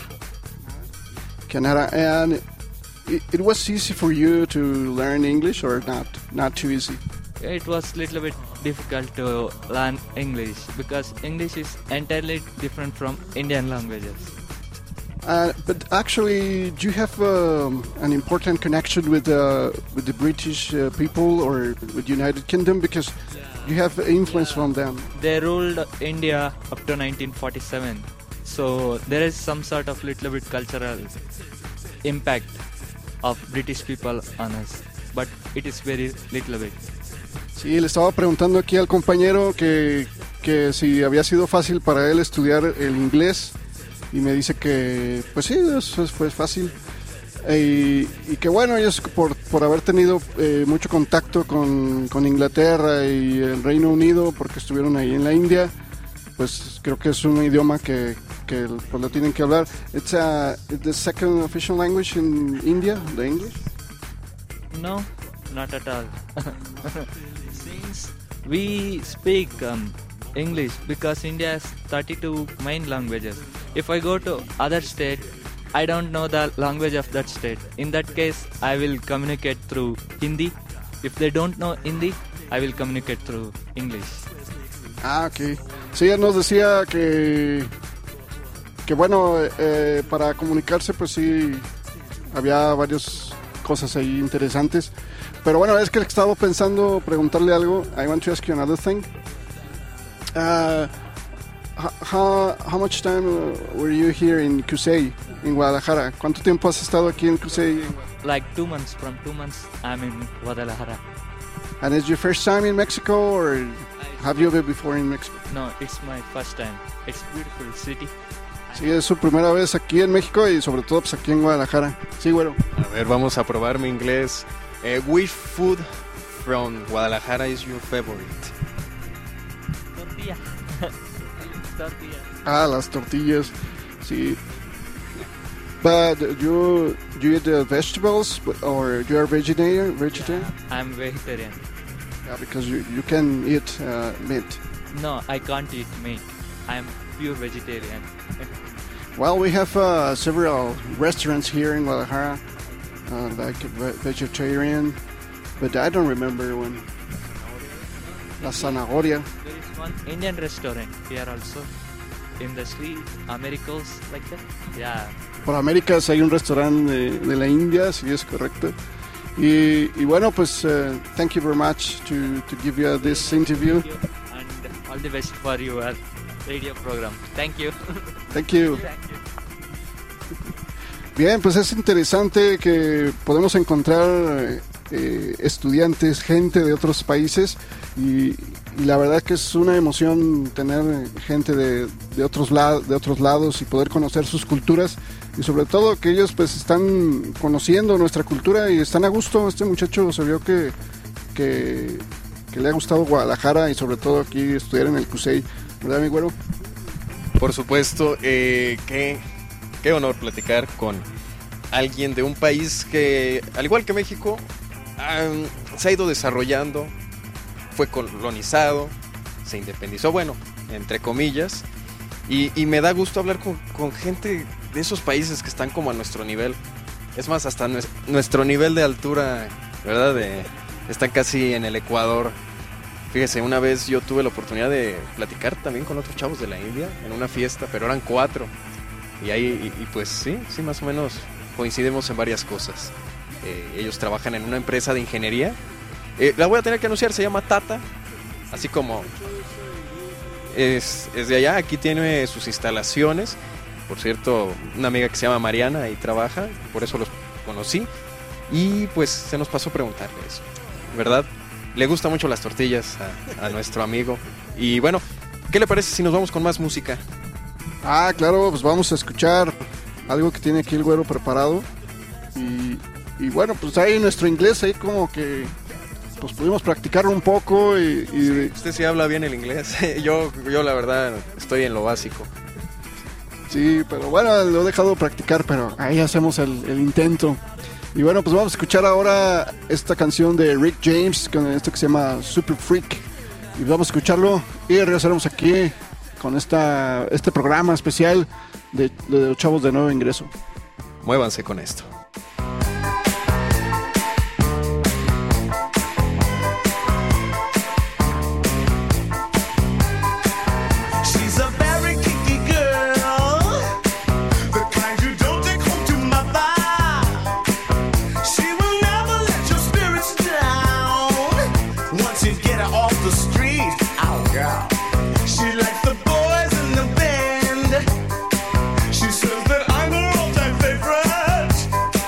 Kannada, and it, it was easy for you to learn English or not? Not too easy. It was a little bit difficult to learn English because English is entirely different from Indian languages. Uh, but actually, do you have um, an important connection with uh, with the British uh, people or with United Kingdom, because you have influence from them? They ruled India up to nineteen forty-seven, so there is some sort of little bit cultural impact of British people on us, but it is very little bit. Sí, le estaba preguntando aquí al compañero que, que si había sido fácil para él estudiar el inglés, y me dice que pues sí, eso fue fácil. Y, y que bueno, ellos por, por haber tenido eh, mucho contacto con, con Inglaterra y el Reino Unido, porque estuvieron ahí en la India, pues creo que es un idioma que, que pues, lo tienen que hablar. It's a, the second official language in India, the English? No, not at all. Since we speak um, English because India has thirty-two main languages. If I go to other state, I don't know the language of that state. In that case, I will communicate through Hindi. If they don't know Hindi, I will communicate through English. Ah, ok. Sí, él nos decía que, que bueno, eh, para comunicarse, pues sí, había varias cosas ahí interesantes. Pero bueno, es que estaba pensando preguntarle algo. I want to ask you another thing. Uh, how, how much time were you here in CUSEI, in Guadalajara? ¿Cuánto tiempo has estado aquí en CUSEI? Like two months. From two months, I'm in Guadalajara. And is your first time in Mexico, or have you been before in Mexico? No, it's my first time. It's a beautiful city, Sí, es su primera vez aquí en México y sobre todo pues aquí en Guadalajara. Sí, güero. A ver, vamos a probar mi inglés. Eh, which food from Guadalajara is your favorite? Tortilla. Tortilla. Ah, las tortillas. Sí. But you you eat the vegetables or you are vegetarian? Vegetarian? Yeah, I'm vegetarian. Yeah, because you you can eat uh, meat. No, I can't eat meat. I'm pure vegetarian. Well, we have uh, several restaurants here in Guadalajara, uh, like ve- vegetarian, but I don't remember one. La Zanahoria. There is one Indian restaurant here also. In the street, Americos, like that. Yeah. Por Américas hay un restaurante de, de la India, si es correcto. Y, y bueno, pues, uh, thank you very much to, to give you this interview. And all the best for your radio program. Thank you. Thank you. Thank you. Bien, pues es interesante que podemos encontrar eh, estudiantes, gente de otros países y, y la verdad que es una emoción tener gente de, de, otros la- de otros lados y poder conocer sus culturas y sobre todo que ellos pues están conociendo nuestra cultura y están a gusto. Este muchacho se vio que, que, que le ha gustado Guadalajara y sobre todo aquí estudiar en el CUSEI, ¿verdad, mi güero? Por supuesto, eh, qué, qué honor platicar con alguien de un país que, al igual que México, um, se ha ido desarrollando, fue colonizado, se independizó, bueno, entre comillas, y, y me da gusto hablar con, con gente de esos países que están como a nuestro nivel. Es más, hasta nues- nuestro nivel de altura, ¿verdad? De, están casi en el Ecuador. Fíjese, una vez yo tuve la oportunidad de platicar también con otros chavos de la India en una fiesta, pero eran cuatro. Y ahí, y, y pues sí, sí, más o menos coincidimos en varias cosas. Eh, ellos trabajan en una empresa de ingeniería. Eh, la voy a tener que anunciar, se llama Tata, así como es, es de allá. Aquí tiene sus instalaciones. Por cierto, una amiga que se llama Mariana ahí trabaja, por eso los conocí. Y pues se nos pasó preguntarle eso, ¿verdad? Le gustan mucho las tortillas a, a nuestro amigo. Y bueno, ¿qué le parece si nos vamos con más música? Ah, claro, pues vamos a escuchar algo que tiene aquí el güero preparado. Y, y bueno, pues ahí nuestro inglés, ahí como que pues pudimos practicarlo un poco. Y, y... Sí, usted sí habla bien el inglés. yo, yo la verdad estoy en lo básico. Sí, pero bueno, lo he dejado practicar, pero ahí hacemos el, el intento. Y bueno, pues vamos a escuchar ahora esta canción de Rick James, con esto que se llama Super Freak. Y vamos a escucharlo y regresaremos aquí con esta, este programa especial de, de los chavos de nuevo ingreso. Muévanse con esto. She's a very kinky girl, the kind you don't take home to mother. She will never let your spirits down once you get her off the street. Oh, girl. She likes the boys in the band. She says that I'm her all-time favorite.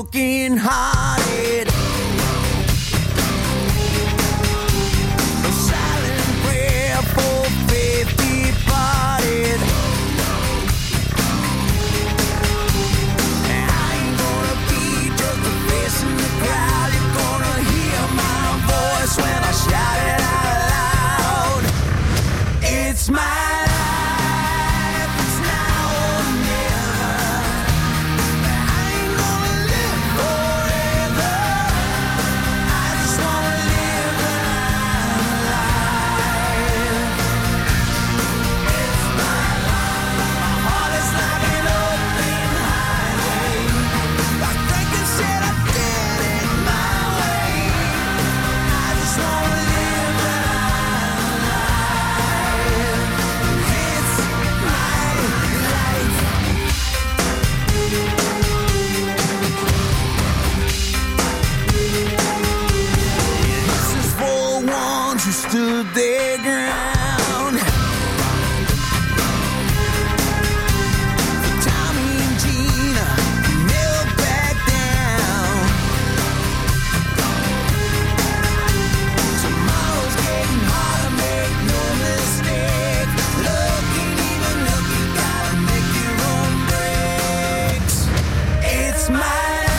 broken hearted. A silent prayer for faith departed. And I ain't gonna be just a face in the crowd. You're gonna hear my voice when I shout it out loud. It's my stood their ground. For Tommy and Gina, never back down. Tomorrow's getting harder, make no mistake. Looking even look, you gotta make your own breaks. It's my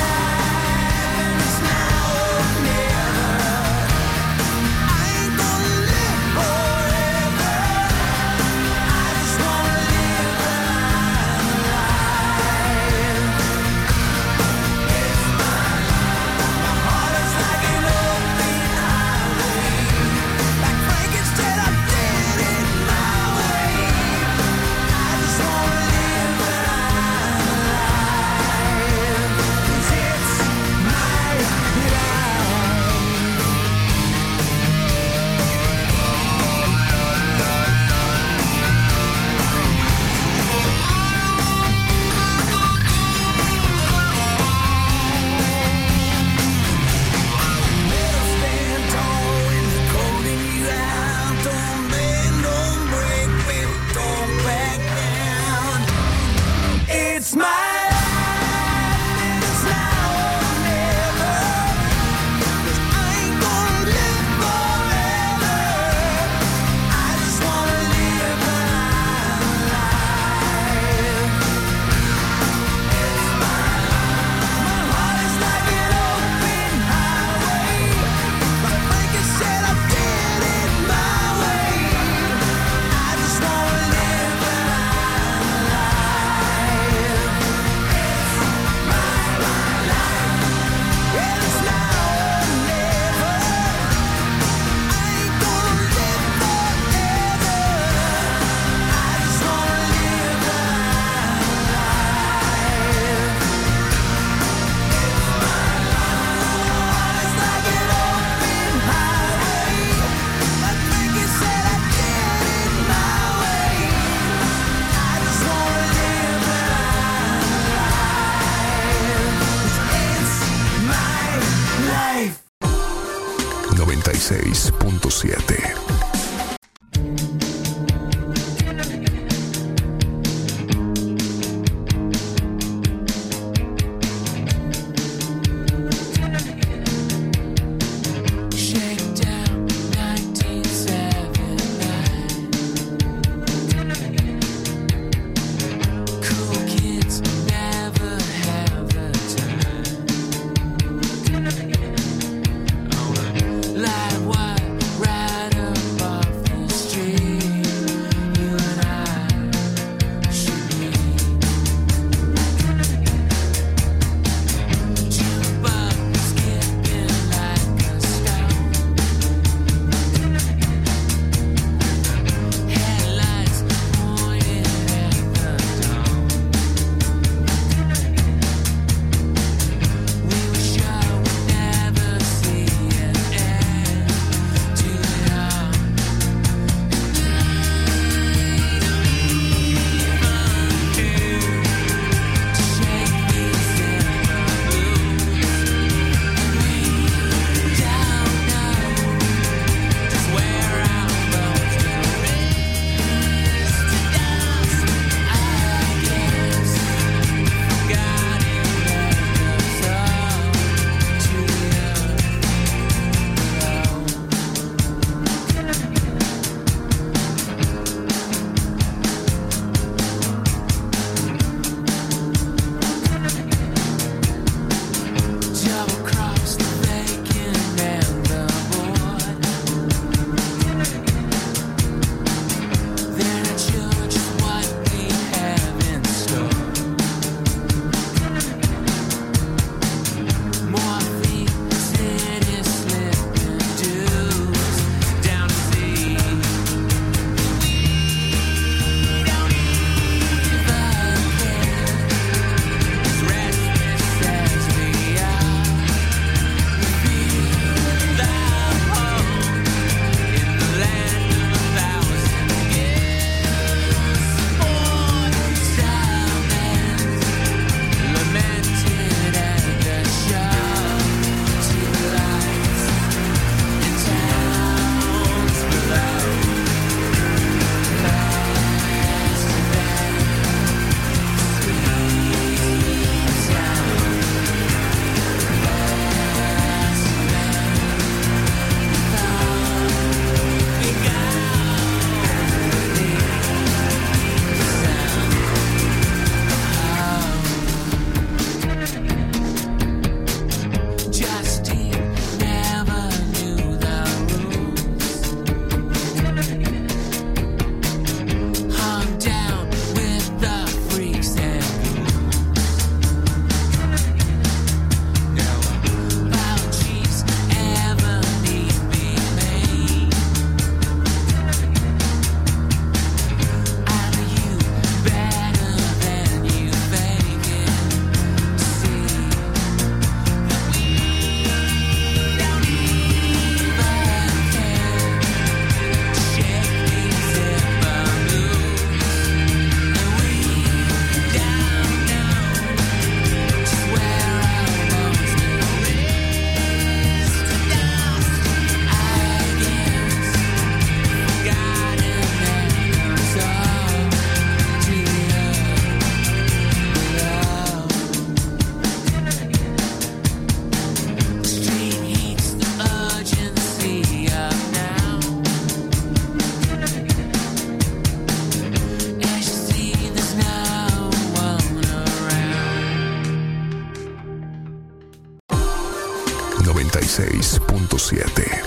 noventa y seis punto siete. Light white, right up seis punto siete.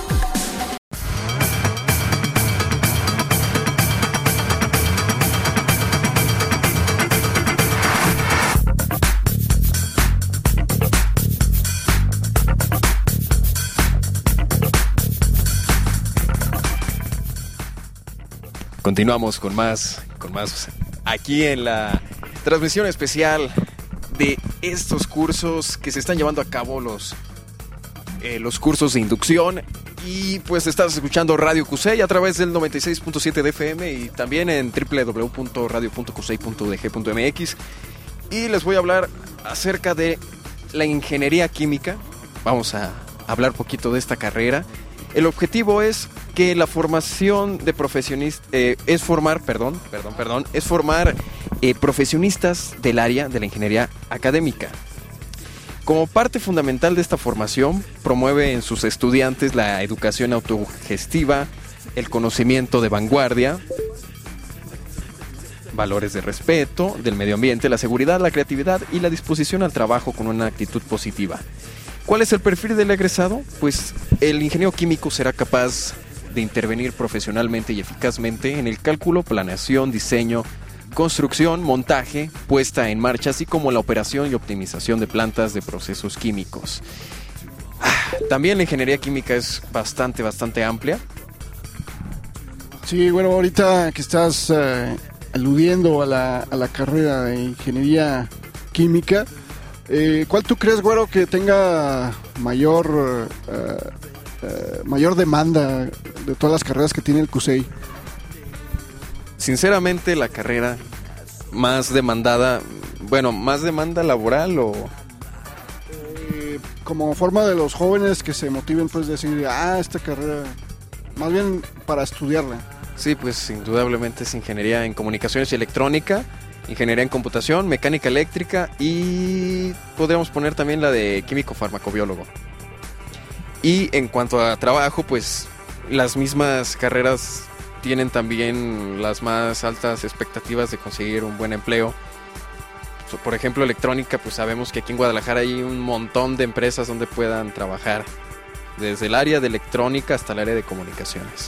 Continuamos con más, con más aquí en la transmisión especial de estos cursos que se están llevando a cabo, los, eh, los cursos de inducción. Y pues estás escuchando Radio Cusey a través del noventa y seis punto siete de F M y también en doble u doble u doble u punto radio punto cusey punto d g punto m x. Y les voy a hablar acerca de la ingeniería química. Vamos a hablar un poquito de esta carrera. El objetivo es que la formación de profesionistas eh, es formar, perdón, perdón, perdón, es formar eh, profesionistas del área de la ingeniería académica. Como parte fundamental de esta formación, promueve en sus estudiantes la educación autogestiva, el conocimiento de vanguardia, valores de respeto del medio ambiente, la seguridad, la creatividad y la disposición al trabajo con una actitud positiva. ¿Cuál es el perfil del egresado? Pues el ingeniero químico será capaz de intervenir profesionalmente y eficazmente en el cálculo, planeación, diseño, construcción, montaje, puesta en marcha, así como la operación y optimización de plantas de procesos químicos. Ah, también la ingeniería química es bastante, bastante amplia. Sí, bueno, ahorita que estás eh, aludiendo a la, a la carrera de ingeniería química, Eh, ¿cuál tú crees, güero, que tenga mayor uh, uh, mayor demanda de todas las carreras que tiene el Cusey? Sinceramente, la carrera más demandada, bueno, más demanda laboral o... Eh, como forma de los jóvenes que se motiven, pues, decir, ah, esta carrera, más bien para estudiarla. Sí, pues, indudablemente es ingeniería en comunicaciones y electrónica, ingeniería en computación, mecánica eléctrica y podríamos poner también la de químico farmacobiólogo. Y en cuanto a trabajo, pues las mismas carreras tienen también las más altas expectativas de conseguir un buen empleo. Por ejemplo, electrónica, pues sabemos que aquí en Guadalajara hay un montón de empresas donde puedan trabajar, desde el área de electrónica hasta el área de comunicaciones.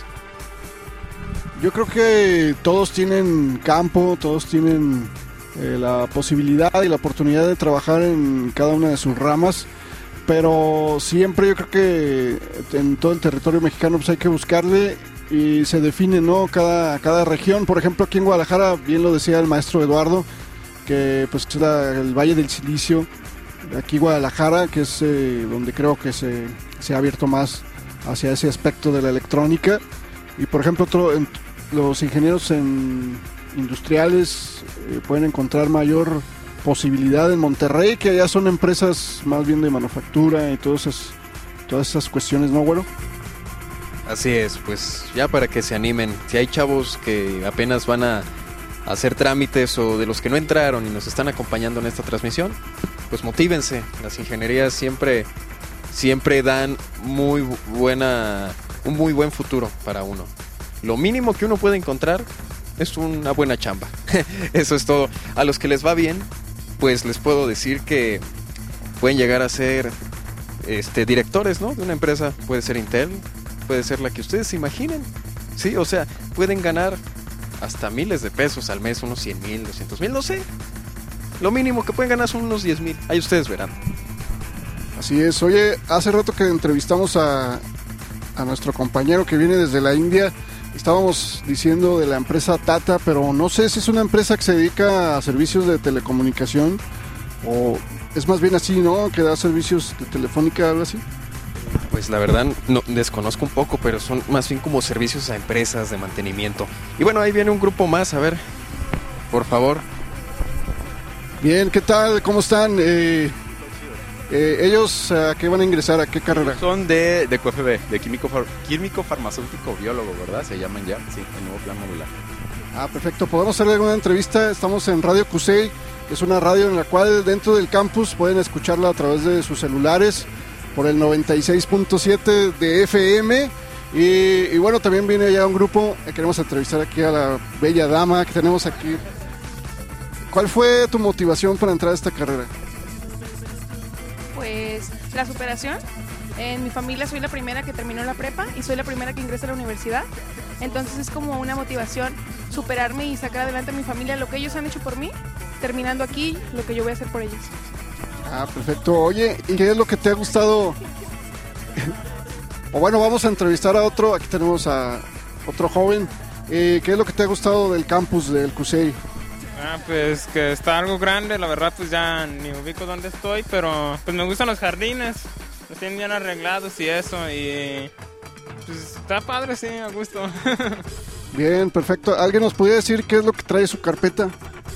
Yo creo que todos tienen campo, todos tienen eh, la posibilidad y la oportunidad de trabajar en cada una de sus ramas, pero siempre yo creo que en todo el territorio mexicano pues hay que buscarle y se define, ¿no? Cada, cada región. Por ejemplo, aquí en Guadalajara, bien lo decía el maestro Eduardo, que pues es la, el Valle del Silicio, aquí Guadalajara, que es eh, donde creo que se, se ha abierto más hacia ese aspecto de la electrónica. Y por ejemplo, otro, en, los ingenieros en industriales eh, pueden encontrar mayor posibilidad en Monterrey, que allá son empresas más bien de manufactura y todas esas, todas esas cuestiones, ¿no, güero? Así es, pues ya para que se animen. Si hay chavos que apenas van a hacer trámites o de los que no entraron y nos están acompañando en esta transmisión, pues motívense. Las ingenierías siempre, siempre dan muy buena, un muy buen futuro para uno. Lo mínimo que uno puede encontrar es una buena chamba. Eso es todo. A los que les va bien, pues les puedo decir que pueden llegar a ser este, directores, ¿no? De una empresa. Puede ser Intel, puede ser la que ustedes se imaginen. Sí, o sea, pueden ganar hasta miles de pesos al mes, unos cien mil, doscientos mil, no sé. Lo mínimo que pueden ganar son unos diez mil. Ahí ustedes verán. Así es. Oye, hace rato que entrevistamos a, a nuestro compañero que viene desde la India. Estábamos diciendo de la empresa Tata, pero no sé si es una empresa que se dedica a servicios de telecomunicación o es más bien así, ¿no? Que da servicios de telefónica, algo así. Pues la verdad no, desconozco un poco, pero son más bien como servicios a empresas de mantenimiento. Y bueno, ahí viene un grupo más, a ver, por favor. Bien, ¿qué tal? ¿Cómo están? Eh, eh, ¿Ellos a qué van a ingresar? ¿A qué carrera? Son de, de Q F B, de químico, químico farmacéutico biólogo, ¿verdad? Se llaman ya, sí, el nuevo plan modular. Ah, perfecto. ¿Podemos hacerle alguna entrevista? Estamos en Radio Cusey, que es una radio en la cual dentro del campus pueden escucharla a través de sus celulares por el noventa y seis punto siete de F M. Y, y bueno, también viene ya un grupo. Queremos entrevistar aquí a la bella dama que tenemos aquí. ¿Cuál fue tu motivación para entrar a esta carrera? Pues la superación En mi familia soy la primera que terminó la prepa y soy la primera que ingresa a la universidad. Entonces es como una motivación superarme y sacar adelante a mi familia, lo que ellos han hecho por mí, terminando aquí lo que yo voy a hacer por ellos. Ah, perfecto. Oye, ¿y qué es lo que te ha gustado? O bueno, vamos a entrevistar a otro. Aquí tenemos a otro joven. Eh, ¿Qué es lo que te ha gustado del campus del CUSEI? Ah, pues que está algo grande, la verdad pues ya ni ubico dónde estoy, pero pues me gustan los jardines, los tienen bien arreglados y eso, y pues está padre, sí, a gusto. Bien, perfecto. ¿Alguien nos podría decir qué es lo que trae su carpeta?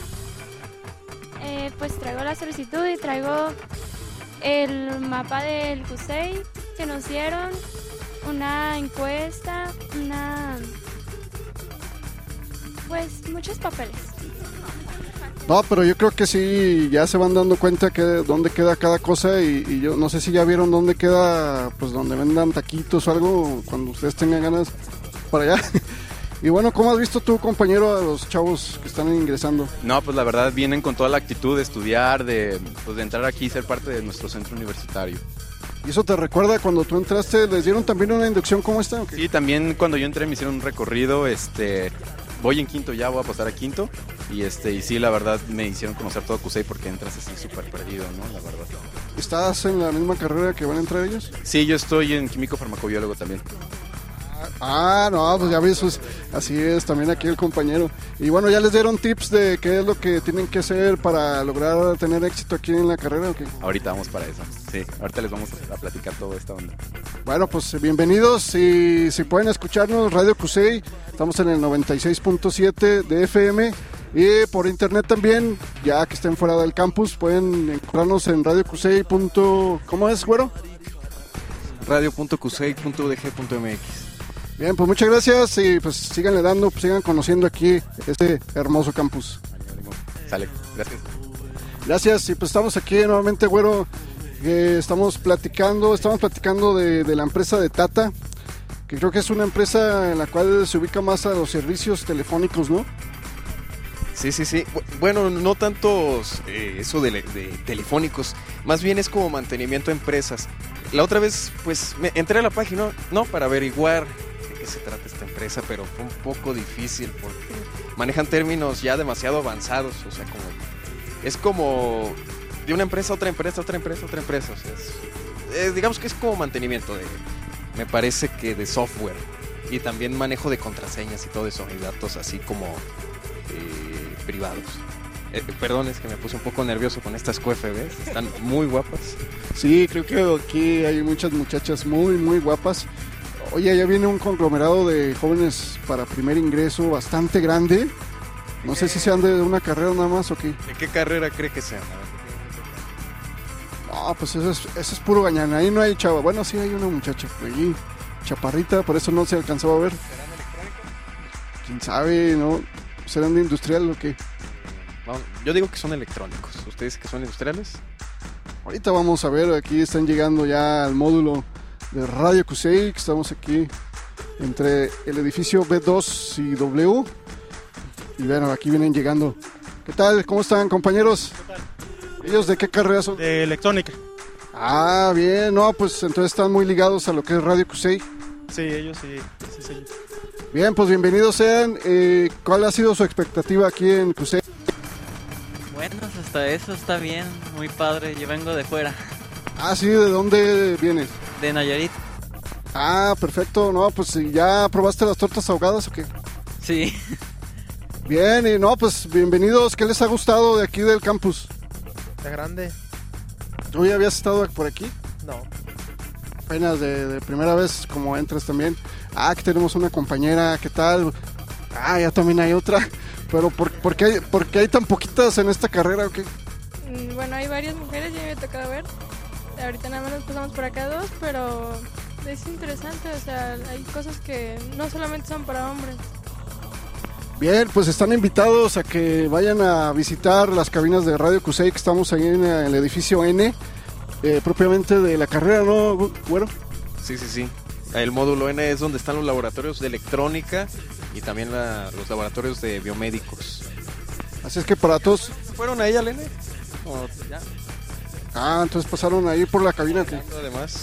Eh, pues traigo la solicitud y traigo el mapa del CUSEI que nos dieron, una encuesta, una... pues muchos papeles. No, pero yo creo que sí, ya se van dando cuenta que dónde queda cada cosa y, y yo no sé si ya vieron dónde queda, pues donde vendan taquitos o algo, cuando ustedes tengan ganas para allá. Y bueno, ¿cómo has visto tú, compañero, a los chavos que están ingresando? No, pues la verdad vienen con toda la actitud de estudiar, de, pues, de entrar aquí y ser parte de nuestro centro universitario. ¿Y eso te recuerda cuando tú entraste, les dieron también una inducción como esta? Sí, también cuando yo entré me hicieron un recorrido, este... voy en quinto ya, voy a pasar a quinto y este y sí, la verdad me hicieron conocer todo CUSEI porque entras así súper perdido, ¿no? La verdad. ¿Estás en la misma carrera que van a entrar ellos? Sí, yo estoy en químico farmacobiólogo también. Ah, no, pues ya ves, pues, así es también aquí el compañero. Y bueno, ¿ya les dieron tips de qué es lo que tienen que hacer para lograr tener éxito aquí en la carrera o qué? Ahorita vamos para eso, sí, ahorita les vamos a platicar toda esta onda. Bueno, pues bienvenidos, y si pueden escucharnos, Radio CUSEI, estamos en el noventa y seis punto siete de F M y por internet también, ya que estén fuera del campus, pueden encontrarnos en radio cusei. ¿Cómo es, güero? radio punto cusei punto u d g punto m x. Bien, pues muchas gracias y pues síganle dando, pues sigan conociendo aquí este hermoso campus. Sale, gracias. Gracias, y pues estamos aquí nuevamente, güero, eh, estamos platicando, estamos platicando de, de la empresa de Tata, que creo que es una empresa en la cual se ubica más a los servicios telefónicos, ¿no? Sí, sí, sí. Bueno, no tantos eh, eso de, de telefónicos, más bien es como mantenimiento a empresas. La otra vez, pues, me entré a la página, no, para averiguar de qué se trata esta empresa, pero fue un poco difícil porque manejan términos ya demasiado avanzados, o sea, como es como de una empresa a otra empresa, otra empresa, otra empresa, o sea, es, eh, digamos que es como mantenimiento de, me parece que de software y también manejo de contraseñas y todo eso, y datos así como eh, privados. Eh, perdón, es que me puse un poco nervioso con estas Q F Bs, están muy guapas. Sí, creo que aquí hay muchas muchachas muy, muy guapas. Oye, ya viene un conglomerado de jóvenes para primer ingreso bastante grande. No sé si sean de una carrera nada más o qué. ¿De qué carrera cree que sean? No, pues eso es, eso es puro gañán. Ahí no hay chava. Bueno, sí hay una muchacha por allí, chaparrita, por eso no se alcanzaba a ver. ¿Quién sabe, no? ¿Serán de industrial o qué? Vamos, yo digo que son electrónicos. ¿Ustedes que son industriales? Ahorita vamos a ver, aquí están llegando ya al módulo de Radio CUSEI, que estamos aquí entre el edificio B dos y W. Y bueno, aquí vienen llegando. ¿Qué tal? ¿Cómo están, compañeros? ¿Qué tal? ¿Ellos de qué carrera son? De electrónica. Ah, bien, no, pues entonces están muy ligados a lo que es Radio CUSEI. Sí, ellos sí, sí, sí. Bien, pues bienvenidos sean. Eh, ¿Cuál ha sido su expectativa aquí en CUSEI? Bueno, hasta eso está bien, muy padre, yo vengo de fuera. Ah, sí, ¿de dónde vienes? De Nayarit. Ah, perfecto, no, pues ¿ya probaste las tortas ahogadas o qué? Sí. Bien, y no, pues bienvenidos, ¿qué les ha gustado de aquí del campus? Está grande. ¿Tú ya habías estado por aquí? No. Apenas de, de primera vez como entras también. Ah, aquí tenemos una compañera, ¿qué tal? Ah, ya también hay otra. Pero ¿por, por, qué hay, ¿por qué hay tan poquitas en esta carrera o qué? Bueno, hay varias mujeres, ya me ha tocado ver. Ahorita nada más nos pasamos por acá dos, pero es interesante, o sea, hay cosas que no solamente son para hombres. Bien, pues están invitados a que vayan a visitar las cabinas de Radio CUSEI, que estamos ahí en el edificio N, eh, propiamente de la carrera, ¿no, güero? Sí, sí, sí. El módulo N es donde están los laboratorios de electrónica y también la, los laboratorios de biomédicos. Así es que para todos... ¿Fueron ahí al N? ¿O ya? Ah, entonces pasaron ahí por la cabina. ¿Qué? Además.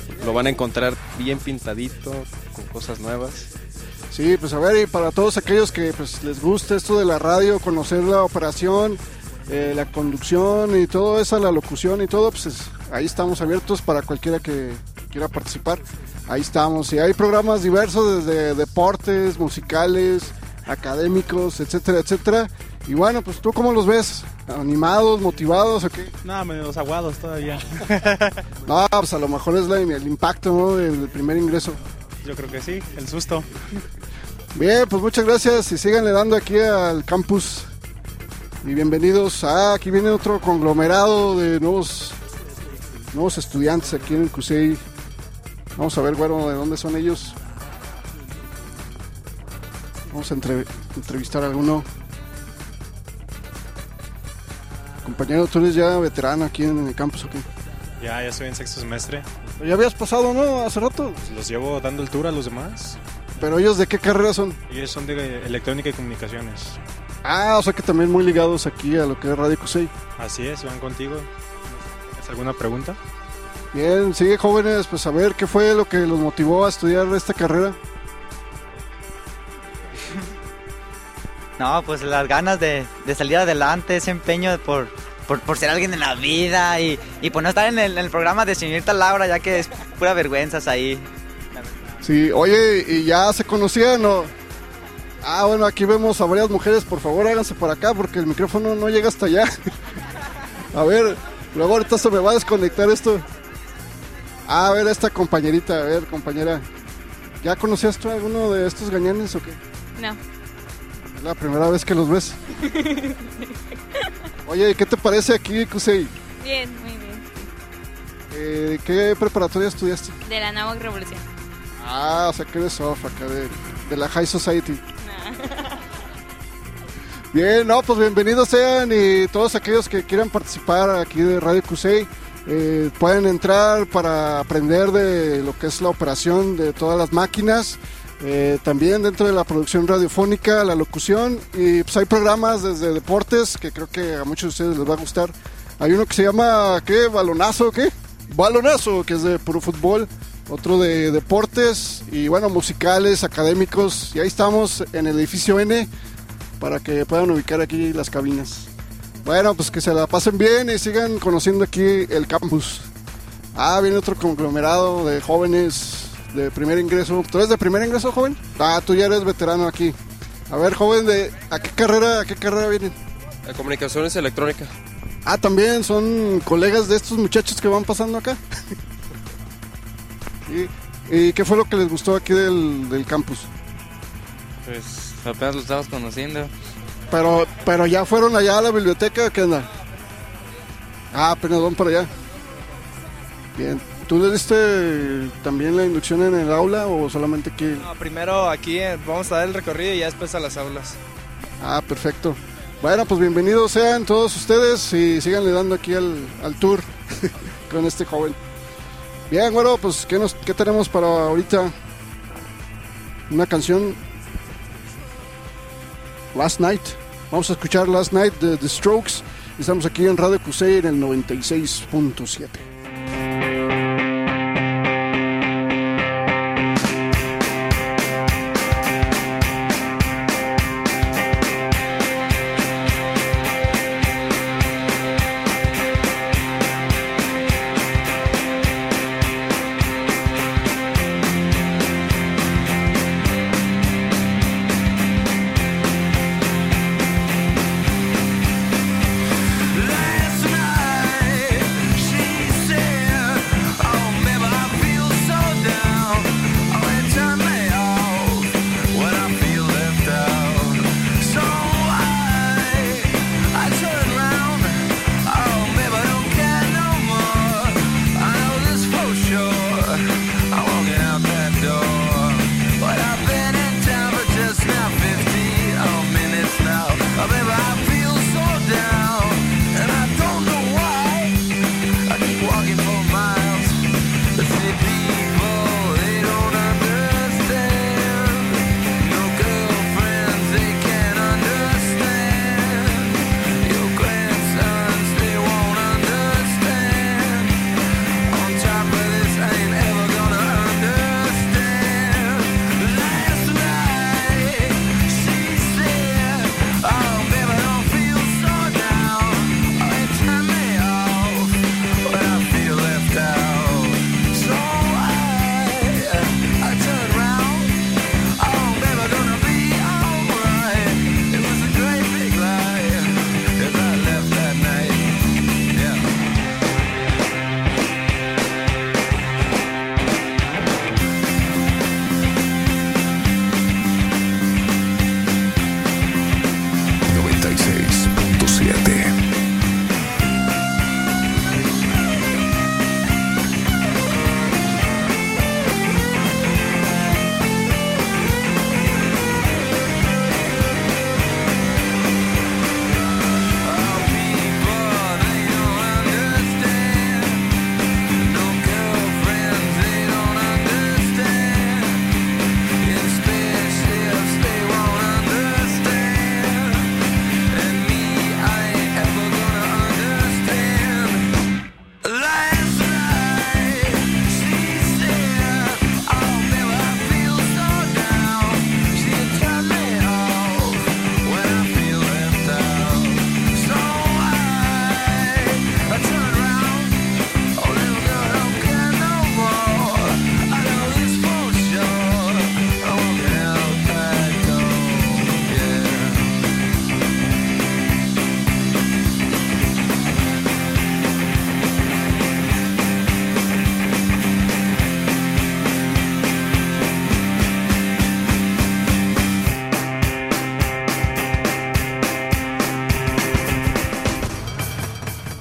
lo van a encontrar bien pintadito, con cosas nuevas. Sí, pues a ver, y para todos aquellos que pues les gusta esto de la radio, conocer la operación, eh, la conducción y todo eso, la locución y todo, pues es, ahí estamos abiertos para cualquiera que quiera participar. Ahí estamos, y hay programas diversos desde deportes, musicales, académicos, etcétera, etcétera. Y bueno, pues tú cómo los ves, animados, motivados o qué? No, medio aguados todavía. No, pues a lo mejor es la, el impacto, ¿no?, del primer ingreso. Yo creo que sí, el susto. Bien, pues muchas gracias y síganle dando aquí al campus. Y bienvenidos. Ah, aquí viene otro conglomerado de nuevos, nuevos estudiantes aquí en el CUSEI. Vamos a ver, güero, de dónde son ellos. Vamos a entre, entrevistar a alguno. Compañero, tú eres ya veterano aquí en el campus, ¿o qué? Ya, ya estoy en sexto semestre. Ya habías pasado, ¿no? Hace rato. Los llevo dando el tour a los demás. ¿Pero ellos de qué carrera son? Ellos son de electrónica y comunicaciones. Ah, o sea que también muy ligados aquí a lo que es Radio CUSEI. Así es, van contigo. ¿Tienes alguna pregunta? Bien, sigue jóvenes, pues a ver qué fue lo que los motivó a estudiar esta carrera. No, pues las ganas de, de salir adelante, ese empeño por, por, por ser alguien en la vida y, y por no estar en el, en el programa de señorita Laura, ya que es pura vergüenzas ahí. Sí, oye, ¿y ya se conocían o...? Ah, bueno, aquí vemos a varias mujeres, por favor háganse por acá porque el micrófono no llega hasta allá. A ver, luego ahorita se me va a desconectar esto. Ah, a ver, esta compañerita, a ver, compañera. ¿Ya conocías tú a alguno de estos gañanes o qué? No. Es la primera vez que los ves. Oye, ¿qué te parece aquí, CUSEI? Bien, muy bien. Eh, ¿Qué preparatoria estudiaste? De la Náhuac Revolución. Ah, o sea que eres off acá de, de la High Society. Bien, no, pues bienvenidos sean y todos aquellos que quieran participar aquí de Radio CUSEI eh, pueden entrar para aprender de lo que es la operación de todas las máquinas, eh, también dentro de la producción radiofónica, la locución, y pues hay programas desde deportes que creo que a muchos de ustedes les va a gustar. Hay uno que se llama, ¿qué? ¿Balonazo? ¿Qué? Balonazo, que es de puro fútbol. Otro de deportes y bueno, musicales, académicos, y ahí estamos en el edificio N para que puedan ubicar aquí las cabinas. Bueno, pues que se la pasen bien y sigan conociendo aquí el campus. Ah, viene otro conglomerado de jóvenes de primer ingreso. ¿Tú eres de primer ingreso, joven? Ah, tú ya eres veterano aquí. A ver, joven, ¿de a qué carrera, a qué carrera vienen? La comunicaciones electrónica. Ah, también son colegas de estos muchachos que van pasando acá. ¿Y, ¿Y qué fue lo que les gustó aquí del, del campus? Pues apenas lo estamos conociendo. Pero, pero ya fueron allá a la biblioteca, ¿qué onda? Ah, apenas van para allá. Bien. ¿Tú le diste también la inducción en el aula o solamente aquí? No, primero aquí vamos a dar el recorrido y ya después a las aulas. Ah, perfecto. Bueno, pues bienvenidos sean todos ustedes y síganle dando aquí al, al tour con este joven. Bien, bueno, pues ¿qué, nos, ¿qué tenemos para ahorita? Una canción, Last Night. Vamos a escuchar Last Night de The Strokes. Estamos aquí en Radio CUSEI en el noventa y seis punto siete. Last night, she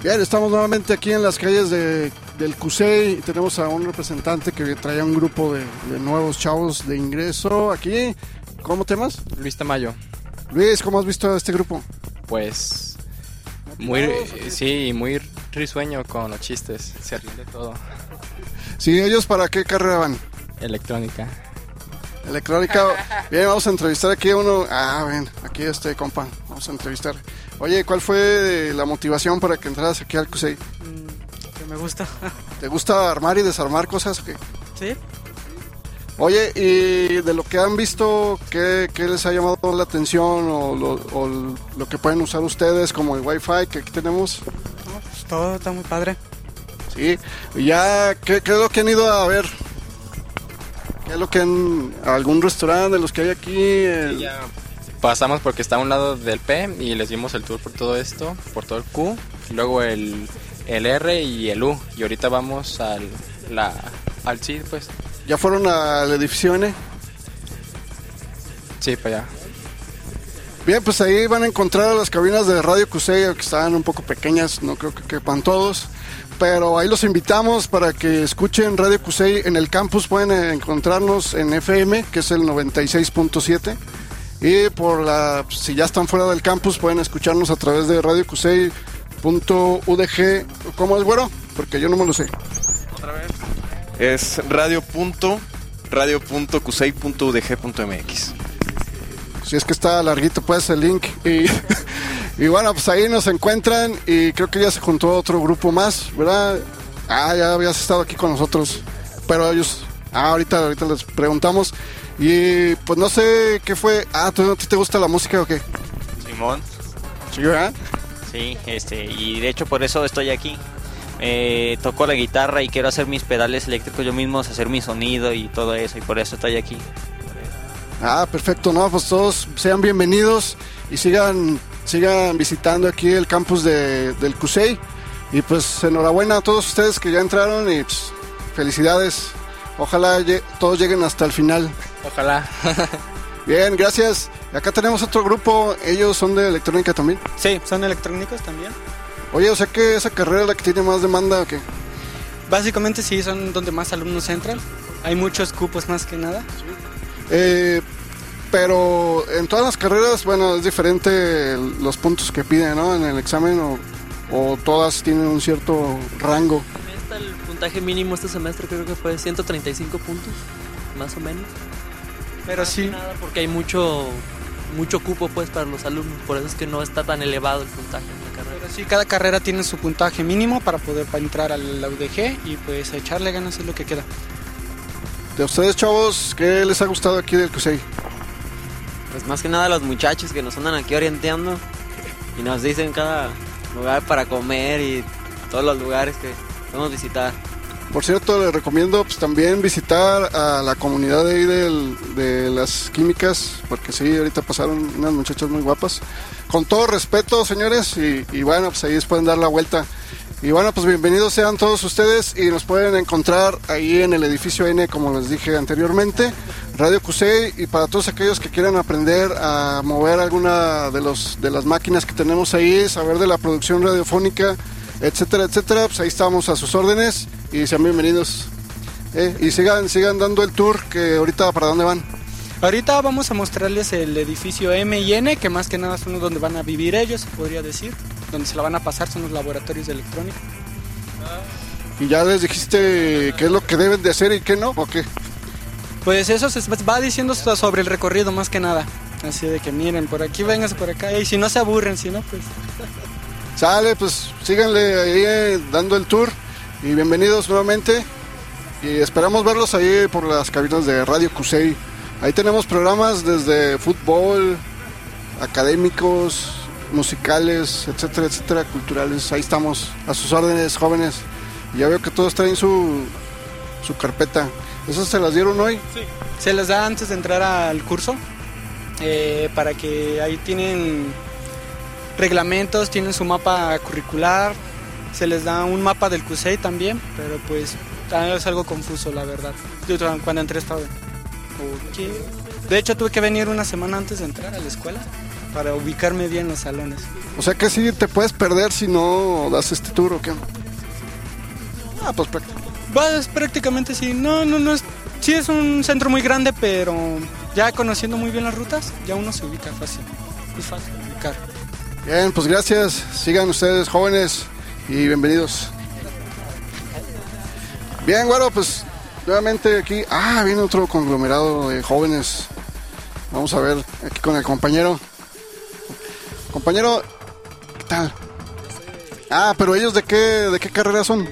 Bien, estamos nuevamente aquí en las calles de, del CUSEI y tenemos a un representante que trae un grupo de, de nuevos chavos de ingreso aquí. ¿Cómo te llamas? Luis Tamayo. Luis, ¿cómo has visto a este grupo? Pues muy, sí, muy risueño con los chistes, se ríen de todo. Sí, ¿ellos para qué carrera van? Electrónica. Electrónica. Bien, vamos a entrevistar aquí a uno. Ah, ven, aquí este compa, vamos a entrevistar. Oye, ¿cuál fue la motivación para que entraras aquí al CUSEI? Mm, que me gusta. ¿Te gusta armar y desarmar cosas o qué? Sí. Oye, y de lo que han visto, ¿qué, qué les ha llamado la atención o lo, o lo que pueden usar ustedes como el Wi-Fi que aquí tenemos? No, pues todo está muy padre. Sí, y ya, ¿qué, qué es lo que han ido a ver? ¿Qué es lo que han, algún restaurante de los que hay aquí? El... Sí, ya pasamos porque está a un lado del P y les dimos el tour por todo esto, por todo el Q, y luego el, el R y el U, y ahorita vamos al, la, al C, pues. ¿Ya fueron al edificio N? Sí, para allá. Bien, pues ahí van a encontrar las cabinas de Radio CUSEI, que están un poco pequeñas, no creo que quepan todos, pero ahí los invitamos para que escuchen Radio CUSEI en el campus. Pueden encontrarnos en F M, que es el noventa y seis punto siete, y por la, si ya están fuera del campus pueden escucharnos a través de radio cusei punto u d g. ¿Cómo es, güero? Porque yo no me lo sé. Otra vez. Es radio punto radio punto cusei punto u d g punto m x. Si es que está larguito pues el link y, y bueno, pues ahí nos encuentran y creo que ya se juntó otro grupo más, ¿verdad? Ah, ya habías estado aquí con nosotros, pero ellos, ah, ahorita, ahorita les preguntamos y pues no sé qué fue. Ah, ¿tú, ¿a ti te gusta la música o qué? Simón. Sí, ¿verdad? Sí, este, y de hecho por eso estoy aquí. Eh, toco la guitarra y quiero hacer mis pedales eléctricos yo mismo, hacer mi sonido y todo eso, y por eso estoy aquí. Ah, perfecto, no, pues todos sean bienvenidos y sigan, sigan visitando aquí el campus de, del CUSEI. Y pues enhorabuena a todos ustedes que ya entraron y pues, felicidades. Ojalá lle- todos lleguen hasta el final. Ojalá. Bien, gracias. Acá tenemos otro grupo, ellos son de electrónica también. Sí, son electrónicos también. Oye, o sea que esa carrera es la que tiene más demanda o qué? Básicamente sí, son donde más alumnos entran. Hay muchos cupos más que nada. Eh, pero en todas las carreras, bueno, es diferente los puntos que piden, ¿no? En el examen o, o todas tienen un cierto rango. El puntaje mínimo este semestre creo que fue ciento treinta y cinco puntos, más o menos. Pero más sí. que nada porque hay mucho mucho cupo pues para los alumnos, por eso es que no está tan elevado el puntaje en la carrera. Pero sí, cada carrera tiene su puntaje mínimo para poder para entrar a la U D G y pues echarle ganas es lo que queda. De ustedes, chavos, ¿qué les ha gustado aquí del CUSEI? Pues más que nada los muchachos que nos andan aquí orientando y nos dicen cada lugar para comer y todos los lugares que podemos visitar. Por cierto, les recomiendo pues, también visitar a la comunidad de ahí del, de las químicas, porque sí, ahorita pasaron unas muchachas muy guapas. Con todo respeto, señores, y, y bueno, pues ahí les pueden dar la vuelta. Y bueno, pues bienvenidos sean todos ustedes y nos pueden encontrar ahí en el edificio N, como les dije anteriormente, Radio CUSEI, y para todos aquellos que quieran aprender a mover alguna de, los, de las máquinas que tenemos ahí, saber de la producción radiofónica, etcétera, etcétera, pues ahí estamos a sus órdenes y sean bienvenidos. Eh, y sigan, sigan dando el tour, que ahorita ¿para dónde van? Ahorita vamos a mostrarles el edificio M y N, que más que nada son donde van a vivir ellos, se podría decir. Donde se la van a pasar son los laboratorios de electrónica. ¿Y ya les dijiste qué es lo que deben de hacer y qué no, o qué? Pues eso se va diciendo sobre el recorrido más que nada. Así de que miren, por aquí, vénganse por acá. Y si no se aburren, si no, pues... Sale, pues síganle ahí eh, dando el tour. Y bienvenidos nuevamente. Y esperamos verlos ahí por las cabinas de Radio CUSEI. Ahí tenemos programas desde fútbol, académicos, musicales, etcétera, etcétera, culturales. Ahí estamos, a sus órdenes, jóvenes. Y ya veo que todos traen su, su carpeta. ¿Esas se las dieron hoy? Sí. Se les da antes de entrar al curso, eh, para que ahí tienen reglamentos, tienen su mapa curricular, se les da un mapa del CUSEI también, pero pues es algo confuso, la verdad. Yo cuando entré estaba... Okay. De hecho tuve que venir una semana antes de entrar a la escuela para ubicarme bien en los salones. O sea que sí te puedes perder si no das este tour o qué. Ah, pues prácticamente. Pues prácticamente sí. No, no, no es. Sí es un centro muy grande, pero ya conociendo muy bien las rutas, ya uno se ubica fácil. Es fácil ubicar. Bien, pues gracias. Sigan ustedes, jóvenes, y bienvenidos. Bien, bueno, pues nuevamente aquí. Ah, viene otro conglomerado de jóvenes. Vamos a ver aquí con el compañero. Compañero, ¿qué tal? Ah, pero ellos de qué, de qué carrera son?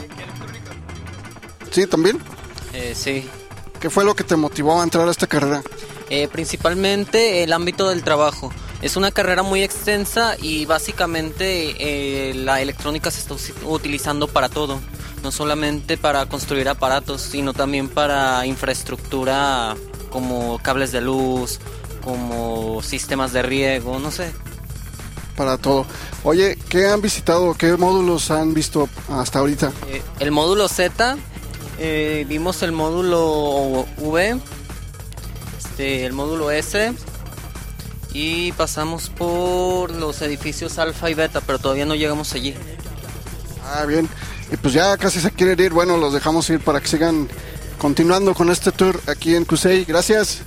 ¿Sí, también? Eh, sí. ¿Qué fue lo que te motivó a entrar a esta carrera? Eh, principalmente el ámbito del trabajo. Es una carrera muy extensa y básicamente eh, la electrónica se está utilizando para todo. No solamente para construir aparatos, sino también para infraestructura como cables de luz, como sistemas de riego, no sé. Para todo. Oye, ¿qué han visitado? ¿Qué módulos han visto hasta ahorita? Eh, el módulo Z, eh, vimos el módulo V, este, el módulo S y pasamos por los edificios Alfa y Beta, pero todavía no llegamos allí. Ah, bien. Y pues ya casi se quieren ir. Bueno, los dejamos ir para que sigan continuando con este tour aquí en Cusey. Gracias.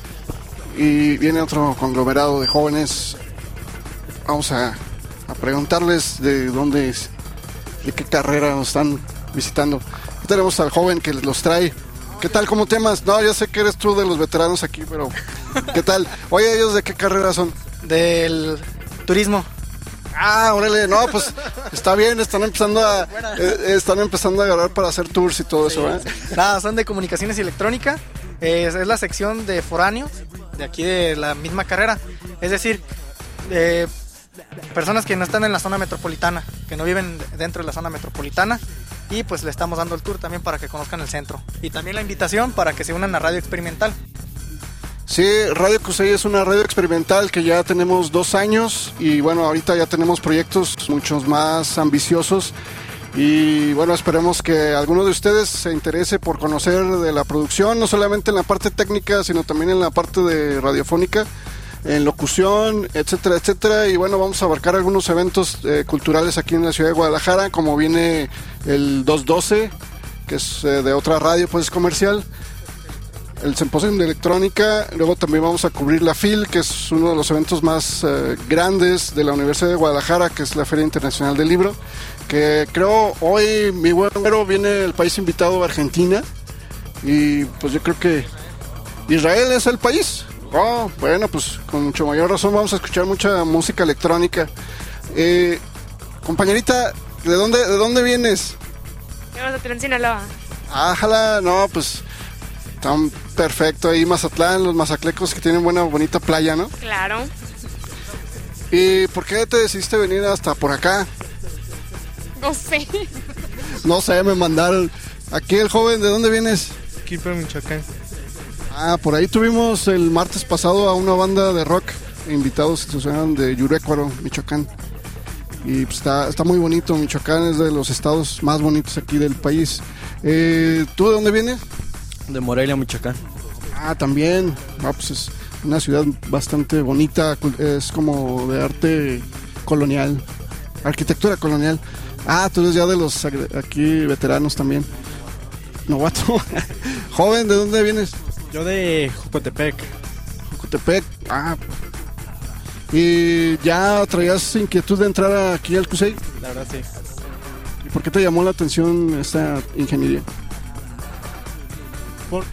Y viene otro conglomerado de jóvenes. Vamos a, a preguntarles de dónde es, de qué carrera nos están visitando. Aquí tenemos al joven que los trae. ¿Qué tal? ¿Cómo te llamas? No, ya sé que eres tú de los veteranos aquí, pero ¿qué tal? Oye, ¿ellos de qué carrera son? Del turismo. Ah, órale, no, pues está bien, están empezando a eh, están empezando a agarrar para hacer tours y todo sí. Eso, ¿eh? Nada, son de comunicaciones y electrónica. Es, es la sección de foráneos de aquí de la misma carrera. Es decir, eh, personas que no están en la zona metropolitana, que no viven dentro de la zona metropolitana, y pues le estamos dando el tour también para que conozcan el centro. Y también la invitación para que se unan a Radio Experimental. Sí, Radio Cusey es una radio experimental que ya tenemos dos años y bueno, ahorita ya tenemos proyectos muchos más ambiciosos y bueno, esperemos que alguno de ustedes se interese por conocer de la producción, no solamente en la parte técnica, sino también en la parte de radiofónica, en locución, etcétera, etcétera. Y bueno, vamos a abarcar algunos eventos eh, culturales aquí en la ciudad de Guadalajara, como viene el dos doce, que es eh, de otra radio pues comercial, el Simposio de Electrónica. Luego también vamos a cubrir la F I L, que es uno de los eventos más eh, grandes de la Universidad de Guadalajara, que es la Feria Internacional del Libro, que creo hoy mi buen número viene el país invitado, Argentina, y pues yo creo que Israel es el país. Oh, bueno, pues con mucho mayor razón vamos a escuchar mucha música electrónica. Eh, compañerita, ¿de dónde, de dónde vienes? Vamos a Mazatlán, Sinaloa. Ájala, no, pues tan perfecto ahí Mazatlán, los mazaclecos que tienen buena, bonita playa, ¿no? Claro. ¿Y por qué te decidiste venir hasta por acá? No sé. No sé, me mandaron. Aquí el joven, ¿de dónde vienes? Aquí por Michoacán. Ah, por ahí tuvimos el martes pasado a una banda de rock, invitados que eran de Yurecuaro, Michoacán. Y pues está, está muy bonito, Michoacán es de los estados más bonitos aquí del país. Eh, ¿Tú de dónde vienes? De Morelia, Michoacán. Ah, también. Ah, pues es una ciudad bastante bonita, es como de arte colonial, arquitectura colonial. Ah, tú eres ya de los aquí veteranos también. Novato. Joven, ¿de dónde vienes? Yo de Jocotepec. Jocotepec, ah. ¿Y ya traías inquietud de entrar aquí al Cusey? La verdad, sí. ¿Y por qué te llamó la atención esta ingeniería? Por...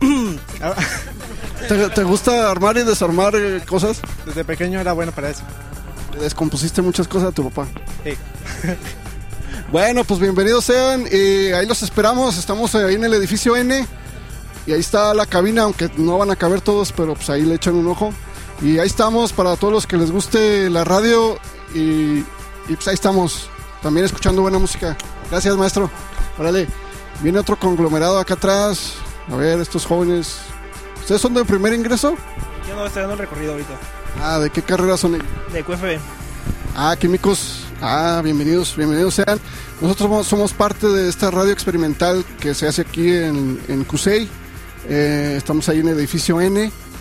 ¿Te, ¿Te gusta armar y desarmar cosas? Desde pequeño era bueno para eso. ¿Le descompusiste muchas cosas a tu papá? Sí. Bueno, pues bienvenidos sean, y ahí los esperamos, estamos ahí en el edificio N, y ahí está la cabina, aunque no van a caber todos, pero pues ahí le echan un ojo, y ahí estamos para todos los que les guste la radio, y, y pues ahí estamos, también escuchando buena música. Gracias, maestro. Órale, viene otro conglomerado acá atrás, a ver, estos jóvenes, ¿ustedes son de primer ingreso? Yo no, estoy dando el recorrido ahorita. Ah, ¿de qué carrera son ellos? De Q F B. Ah, químicos. Ah, bienvenidos, bienvenidos sean. Nosotros somos, somos parte de esta radio experimental que se hace aquí en, en Cusey. Eh, estamos ahí en el edificio N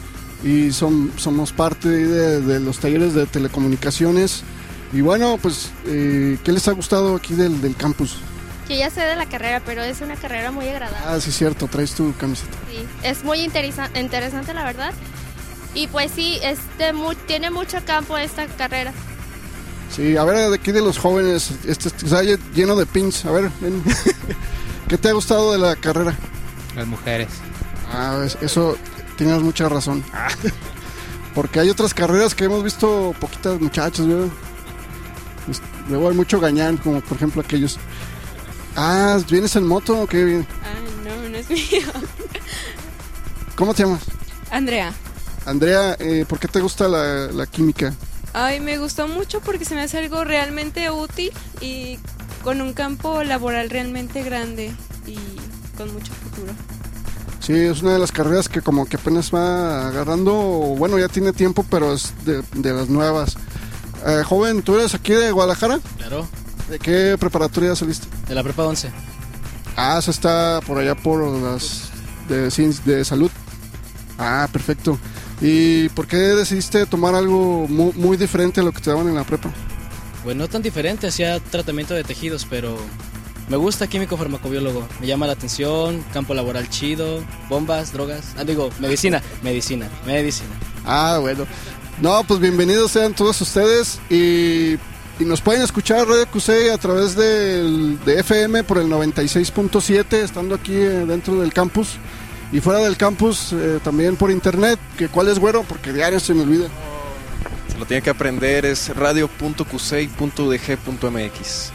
y son, somos parte de, de los talleres de telecomunicaciones. Y bueno, pues, eh, ¿qué les ha gustado aquí del, del campus? Yo ya sé de la carrera, pero es una carrera muy agradable. Ah, sí, cierto, traes tu camiseta. Sí, es muy interesa- interesante la verdad. Y pues sí, este, mu- tiene mucho campo esta carrera. Sí, a ver, de aquí de los jóvenes, este está lleno de pins. A ver, ven. ¿Qué te ha gustado de la carrera? Las mujeres. Ah, es- eso tienes mucha razón. Porque hay otras carreras que hemos visto poquitas muchachas, ¿verdad? Pues, luego hay mucho gañán, como por ejemplo aquellos. Ah, ¿vienes en moto o qué? Bien. Ah, no, no es mío. ¿Cómo te llamas? Andrea. Andrea, eh, ¿por qué te gusta la, la química? Ay, me gustó mucho porque se me hace algo realmente útil y con un campo laboral realmente grande y con mucho futuro. Sí, es una de las carreras que como que apenas va agarrando, bueno, ya tiene tiempo, pero es de, de las nuevas. Eh, joven, ¿tú eres aquí de Guadalajara? Claro. ¿De qué preparatoria saliste? De la prepa once. Ah, eso está por allá por las de, cien- de salud. Ah, perfecto. ¿Y por qué decidiste tomar algo muy, muy diferente a lo que te daban en la prepa? Pues no tan diferente, hacía tratamiento de tejidos, pero me gusta químico farmacobiólogo. Me llama la atención, campo laboral chido, bombas, drogas. Ah, digo, medicina, medicina, medicina. Ah, bueno. No, pues bienvenidos sean todos ustedes y, y nos pueden escuchar Radio Q C a través del, de F M por el noventa y seis punto siete, estando aquí eh, dentro del campus. Y fuera del campus eh, también por internet, que cuál es, güero, porque diario se me olvida. Se lo tiene que aprender, es radio punto q c punto u d g punto m x.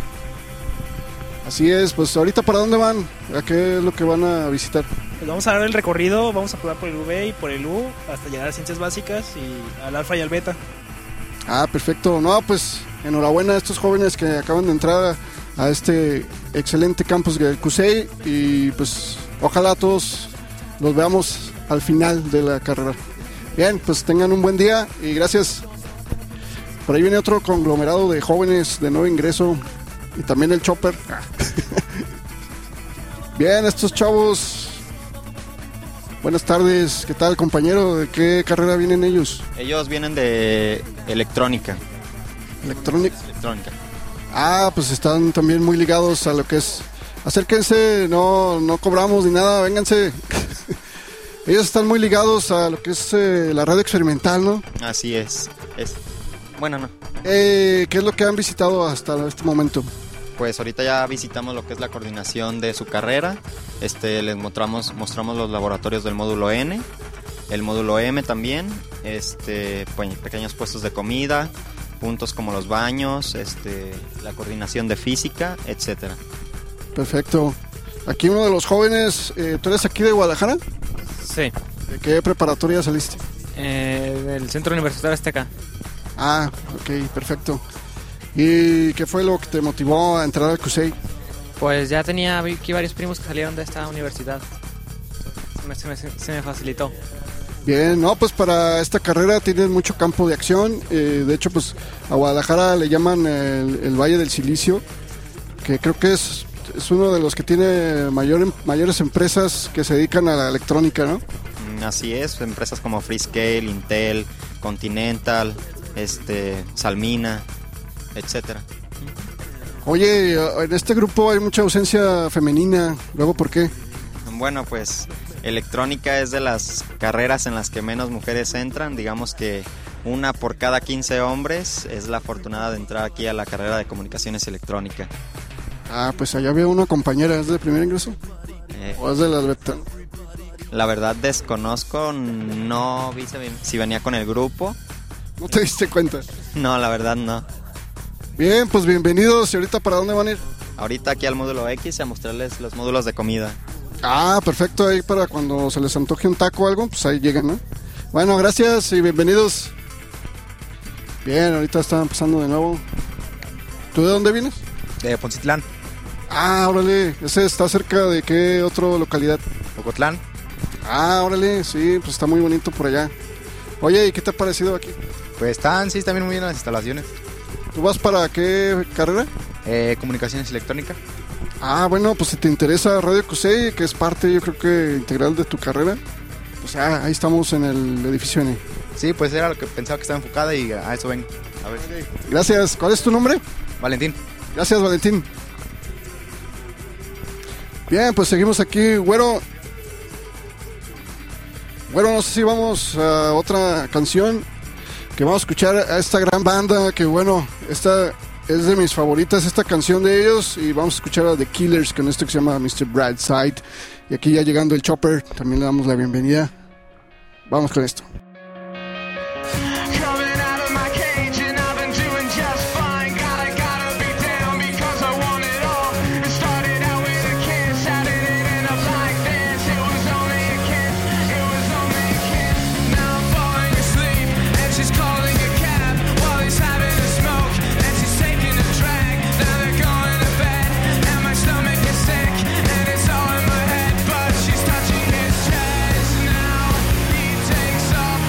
Así es, pues ahorita ¿para dónde van? ¿A qué es lo que van a visitar? Pues vamos a dar el recorrido, vamos a pasar por el U B y por el U hasta llegar a Ciencias Básicas y al Alfa y al Beta. Ah, perfecto. No, pues enhorabuena a estos jóvenes que acaban de entrar a, a este excelente campus del Q C y pues ojalá todos los veamos al final de la carrera. Bien, pues tengan un buen día y gracias. Por ahí viene otro conglomerado de jóvenes de nuevo ingreso y también el Chopper. Bien, estos chavos. Buenas tardes, ¿qué tal, compañero? ¿De qué carrera vienen ellos? Ellos vienen de electrónica. Electrónica. Electrónica. Ah, pues están también muy ligados a lo que es. Acérquense, no, no cobramos ni nada, vénganse. Ellos están muy ligados a lo que es eh, la radio experimental, ¿no? Así es. es. Bueno, no. Eh, ¿Qué es lo que han visitado hasta este momento? Pues ahorita ya visitamos lo que es la coordinación de su carrera. Este, les mostramos, mostramos los laboratorios del módulo N, el módulo M también, este, pues, pequeños puestos de comida, puntos como los baños, este, la coordinación de física, etcétera. Perfecto. Aquí uno de los jóvenes, eh, ¿tú eres aquí de Guadalajara? Sí. ¿De qué preparatoria saliste? Eh, del Centro Universitario Azteca. Ah, ok, perfecto. ¿Y qué fue lo que te motivó a entrar al Q C? Pues ya tenía aquí varios primos que salieron de esta universidad. Se me, se me, se me facilitó. Bien, no, pues para esta carrera tienes mucho campo de acción. Eh, de hecho, pues a Guadalajara le llaman el, el Valle del Silicio, que creo que es, es uno de los que tiene mayor, mayores empresas que se dedican a la electrónica, ¿no? Así es, empresas como Freescale, Intel, Continental, este, Salmina, etcétera. Oye, en este grupo hay mucha ausencia femenina, ¿luego por qué? Bueno, pues electrónica es de las carreras en las que menos mujeres entran, digamos que una por cada quince hombres es la afortunada de entrar aquí a la carrera de comunicaciones electrónica. Ah, pues allá veo una compañera, ¿es de primer ingreso? Eh, ¿O es de las beta? La verdad desconozco, no vi si venía con el grupo. ¿No te diste cuenta? No, la verdad no. Bien, pues bienvenidos. ¿Y ahorita para dónde van a ir? Ahorita aquí al módulo X a mostrarles los módulos de comida. Ah, perfecto, ahí para cuando se les antoje un taco o algo, pues ahí llegan, ¿no? Bueno, gracias y bienvenidos. Bien, ahorita están pasando de nuevo. ¿Tú de dónde vienes? De Poncitlán. Ah, órale, ese está cerca de qué otra localidad? Ocotlán. Ah, órale, sí, pues está muy bonito por allá. Oye, ¿y qué te ha parecido aquí? Pues están, sí, están bien muy bien las instalaciones. ¿Tú vas para qué carrera? Eh, comunicaciones electrónica. Ah, bueno, pues si te interesa Radio Q C, que es parte, yo creo que integral de tu carrera, pues ya, ahí estamos en el edificio N. Sí, pues era lo que pensaba que estaba enfocada y a eso ven. A ver. Gracias. ¿Cuál es tu nombre? Valentín. Gracias, Valentín. Bien, pues seguimos aquí, güero. Güero, no sé si vamos a otra canción. Que vamos a escuchar a esta gran banda. Que bueno, esta es de mis favoritas, esta canción de ellos. Y vamos a escuchar a The Killers con esto que se llama mister Brightside. Y aquí ya llegando el Chopper, también le damos la bienvenida. Vamos con esto. Takes off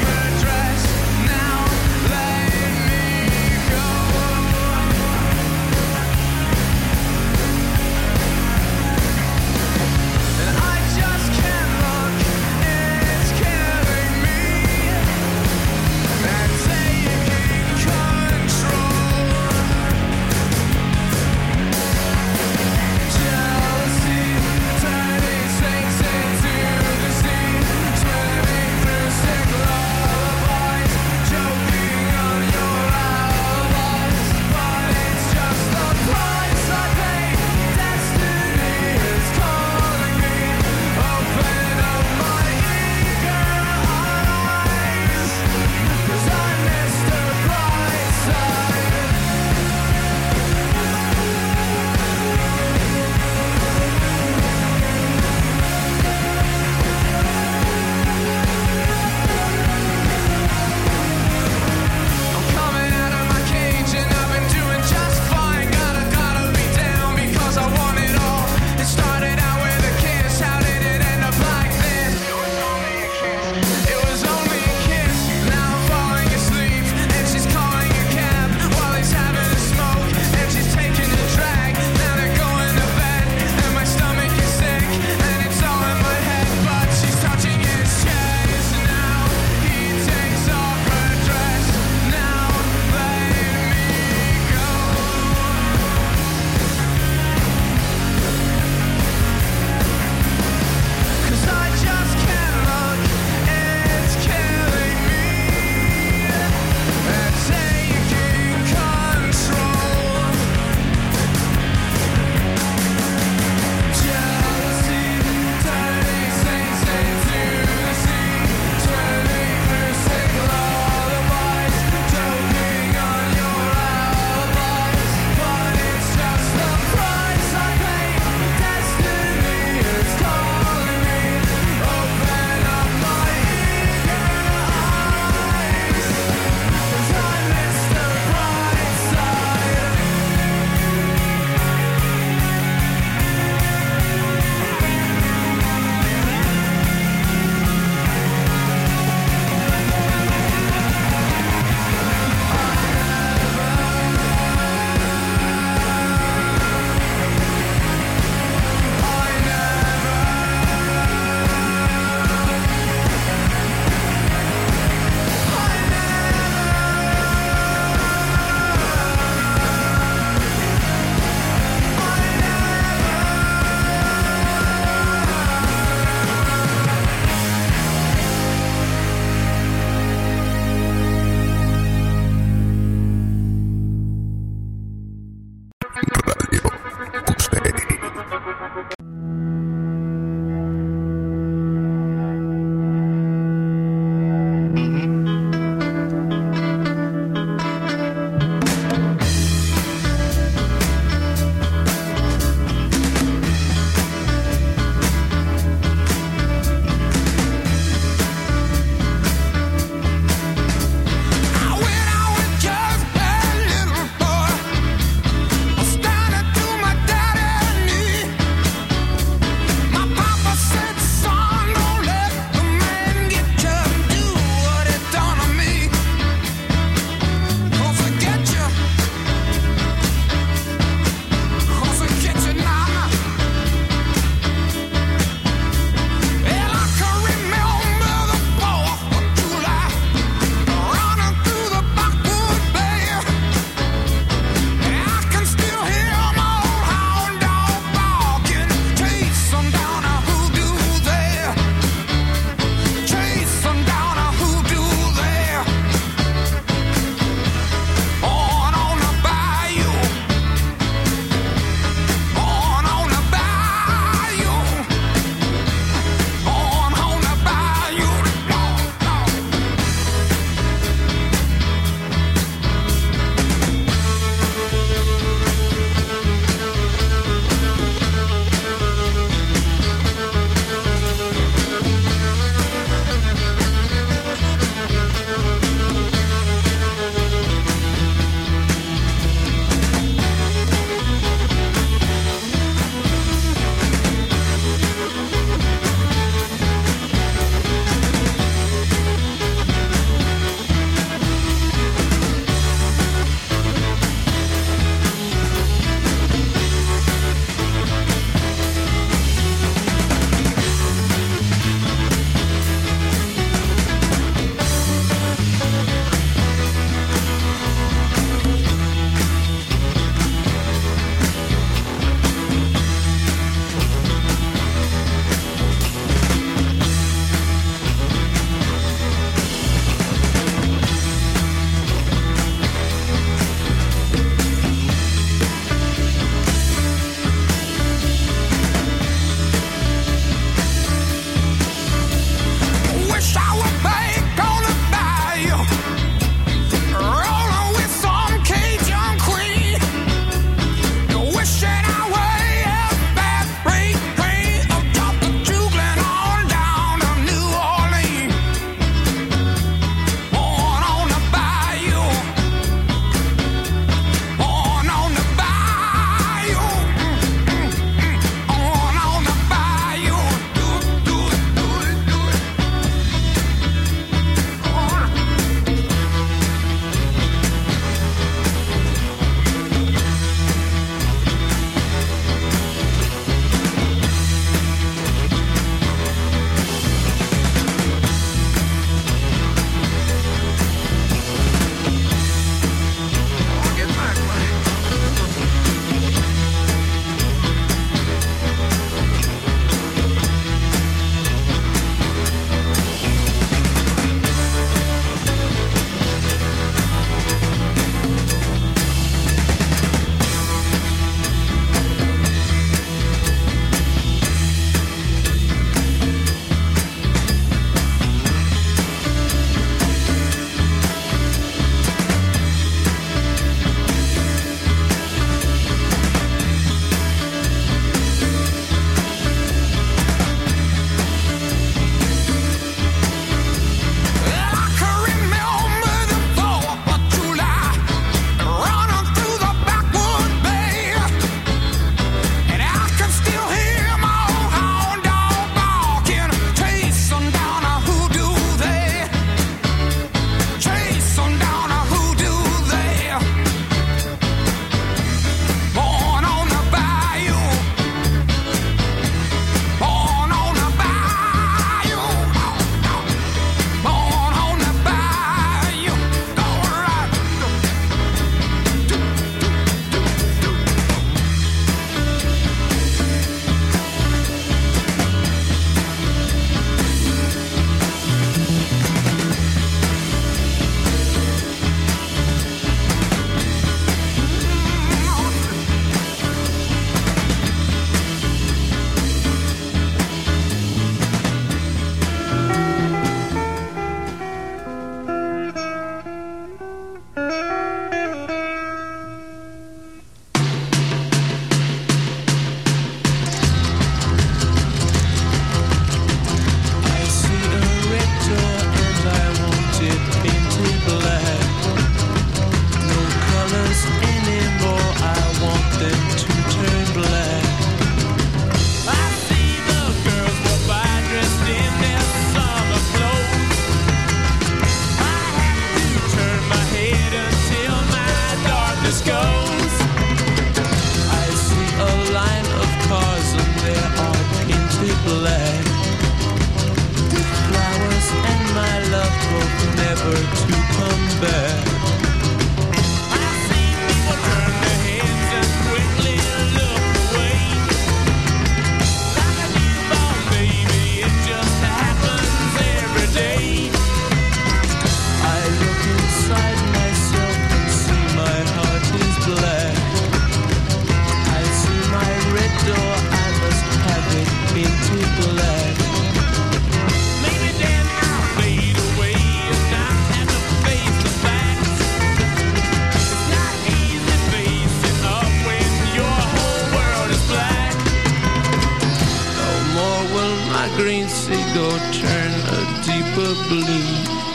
never to come back. I see people turn their heads and quickly look away. Like a newborn baby, it just happens every day. I look inside myself and see my heart is black. I see my red door, I must have it painted black. Maybe then I'll fade away and not have to face the facts. It's not easy facing up when your whole world is black. No more will my green seagull turn a deeper blue.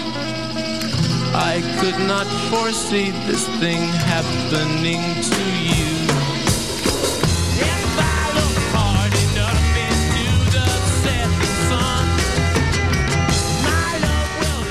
I could not foresee this thing happening to you. If I look hard enough into the setting sun, my love will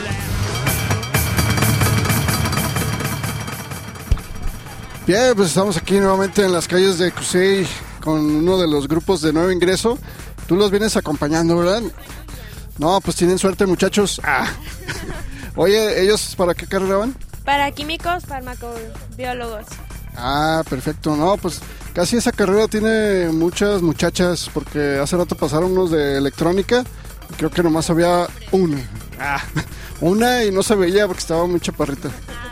last. Bien, pues estamos aquí nuevamente en las calles de Cusey con uno de los grupos de nuevo ingreso. Tú los vienes acompañando, ¿verdad? No, pues tienen suerte, muchachos. Ah. Oye, ¿ellos para qué carrera van? Para químicos, farmacobiólogos. Ah, perfecto. No, pues casi esa carrera tiene muchas muchachas, porque hace rato pasaron unos de electrónica y creo que nomás había una. Ah, una y no se veía porque estaba muy chaparrita.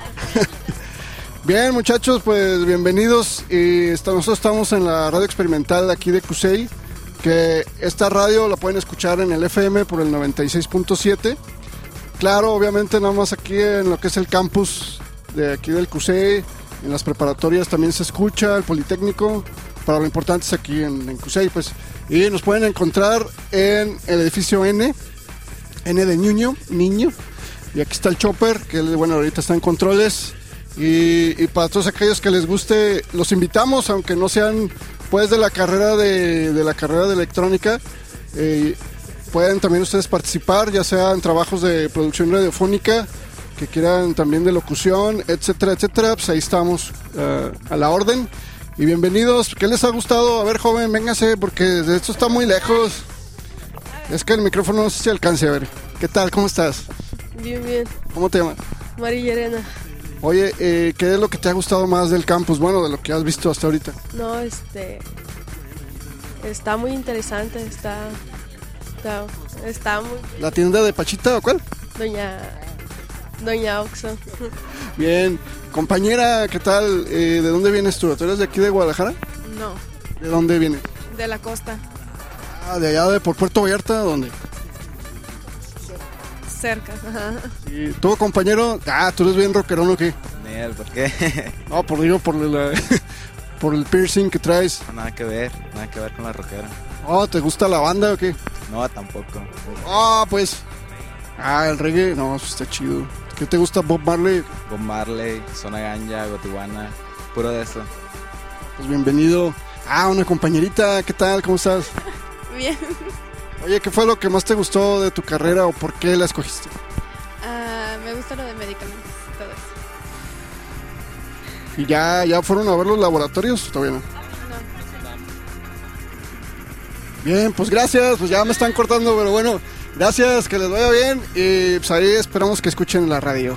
Bien, muchachos, pues bienvenidos. Y está- nosotros estamos en la radio experimental de aquí de Cusey, que esta radio la pueden escuchar en el F M por el noventa y seis punto siete. Claro, obviamente nada más aquí en lo que es el campus de aquí del Cusey, en las preparatorias también se escucha, el Politécnico, para lo importante es aquí en, en Cusey, pues. Y nos pueden encontrar en el edificio N, N de Niño, Niño, y aquí está el Chopper, que bueno, ahorita está en controles, y, y para todos aquellos que les guste, los invitamos, aunque no sean pues de la carrera de, de la carrera de electrónica, eh, pueden también ustedes participar, ya sea en trabajos de producción radiofónica, que quieran también de locución, etcétera, etcétera. Pues ahí estamos uh, a la orden. Y bienvenidos. ¿Qué les ha gustado? A ver, joven, véngase, porque de esto está muy lejos. Es que el micrófono no sé si alcance. A ver, ¿qué tal? ¿Cómo estás? Bien, bien. ¿Cómo te llamas? María Elena. Oye, eh, ¿qué es lo que te ha gustado más del campus? Bueno, de lo que has visto hasta ahorita. No, este... Está muy interesante, está... Está, está muy... ¿La tienda de Pachita o cuál? Doña... Doña Oxo. Bien. Compañera, ¿qué tal? Eh, ¿De dónde vienes tú? ¿Tú eres de aquí de Guadalajara? No, ¿De dónde vienes? de la costa. Ah, de allá de por Puerto Vallarta, ¿dónde? Cerca. Ajá. ¿Y tú, compañero? Ah, ¿tú eres bien rockerón o qué? Nel, ¿por qué? No, por digo, por, la, por el piercing que traes. No, nada que ver, nada que ver con la rockera. Oh, ¿te gusta la banda o qué? No, tampoco. Ah, pues. Ah, el reggae, no, eso está chido. ¿Qué te gusta, Bob Marley? Bob Marley, Zona Ganja, Gotiwana, puro de eso. Pues bienvenido. Ah, una compañerita, ¿qué tal? ¿Cómo estás? Bien. Oye, ¿qué fue lo que más te gustó de tu carrera o por qué la escogiste? Ah, me gusta lo de medicamentos, todo eso. ¿Y ya, ya fueron a ver los laboratorios? Todavía no. Bien, pues gracias, pues ya me están cortando, pero bueno, gracias, que les vaya bien y pues ahí esperamos que escuchen la radio.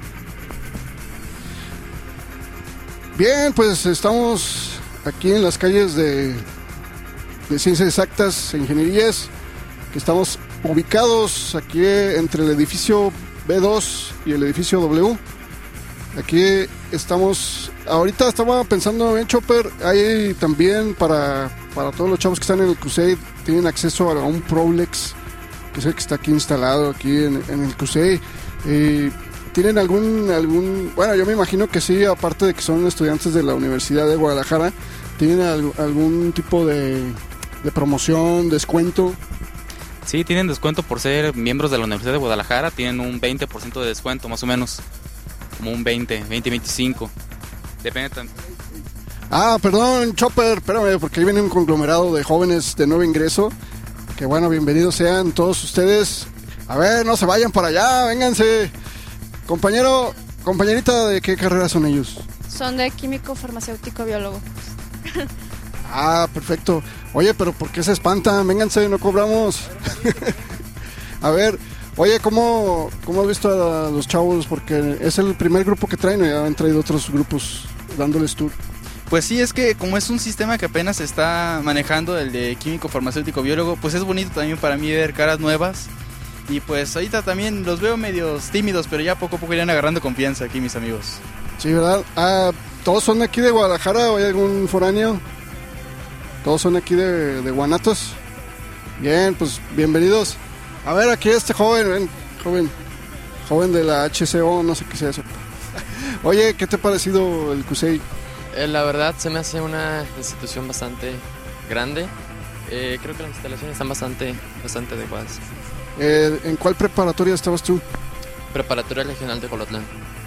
Bien, pues estamos aquí en las calles de, de Ciencias Exactas e Ingenierías, que estamos ubicados aquí entre el edificio B dos y el edificio W. Aquí estamos, ahorita estaba pensando en Chopper, hay también para, para todos los chavos que están en el Cusey, tienen acceso a un Prolex, que es el que está aquí instalado aquí en, en el Cusey. Eh, ¿Tienen algún, algún, bueno, yo me imagino que sí, aparte de que son estudiantes de la Universidad de Guadalajara, ¿tienen al, algún tipo de, de promoción, descuento? Sí, tienen descuento por ser miembros de la Universidad de Guadalajara, tienen un veinte por ciento de descuento más o menos, como un veinte, veinte, veinticinco, depende también. Ah, perdón, Chopper, espérame, porque ahí viene un conglomerado de jóvenes de nuevo ingreso, que bueno, bienvenidos sean todos ustedes. A ver, no se vayan para allá, vénganse. Compañero, compañerita, ¿de qué carrera son ellos? Son de químico, farmacéutico, biólogo. Ah, perfecto. Oye, pero ¿por qué se espantan? Vénganse, no cobramos. A ver, Oye, ¿cómo, ¿cómo has visto a los chavos? Porque es el primer grupo que traen, o ya han traído otros grupos dándoles tour. Pues sí, es que como es un sistema que apenas se está manejando, el de químico, farmacéutico, biólogo, pues es bonito también para mí ver caras nuevas. Y pues ahorita también los veo medios tímidos, pero ya poco a poco irán agarrando confianza aquí mis amigos. Sí, ¿verdad? Ah, ¿todos son aquí de Guadalajara o hay algún foráneo? ¿Todos son aquí de, de Guanatos? Bien, pues bienvenidos. A ver, aquí este joven, ven, joven, joven de la H C O, no sé qué sea eso. Oye, ¿qué te ha parecido el CUSEI? Eh, la verdad se me hace una institución bastante grande. Eh, creo que las instalaciones están bastante, bastante adecuadas. Eh, ¿En cuál preparatoria estabas tú? Preparatoria Regional de Colotlán.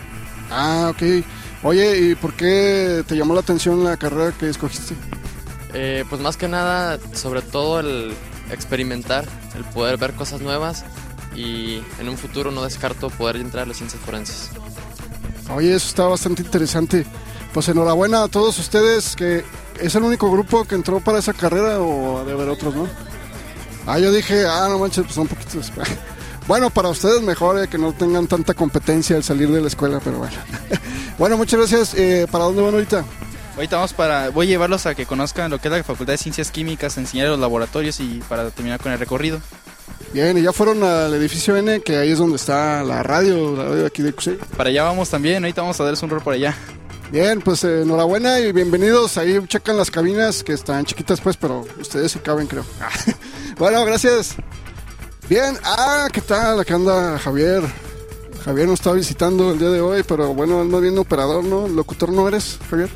Ah, ok. Oye, ¿y por qué te llamó la atención la carrera que escogiste? Eh, pues más que nada, sobre todo el experimentar, el poder ver cosas nuevas y en un futuro no descarto poder entrar a las ciencias forenses. Oye, eso está bastante interesante. Pues enhorabuena a todos ustedes, que es el único grupo que entró para esa carrera o ha de haber otros, ¿no? Ah, yo dije, ah, no manches, pues son poquitos. Bueno, para ustedes mejor eh, que no tengan tanta competencia al salir de la escuela, pero bueno. Bueno, muchas gracias. Eh, ¿Para dónde van ahorita? Ahorita vamos para, voy a llevarlos a que conozcan lo que es la Facultad de Ciencias Químicas, enseñar los laboratorios y para terminar con el recorrido. Bien, y ya fueron al edificio N, que ahí es donde está la radio, la radio de aquí de CUSEI. Para allá vamos también, ahorita vamos a darles un rol por allá. Bien, pues eh, enhorabuena y bienvenidos. Ahí checan las cabinas que están chiquitas pues, pero ustedes sí caben, creo. Bueno, gracias. Bien, ah, ¿qué tal? Acá anda Javier. Javier nos está visitando el día de hoy, pero bueno, él no viene operador, ¿no? ¿Locutor no eres, Javier?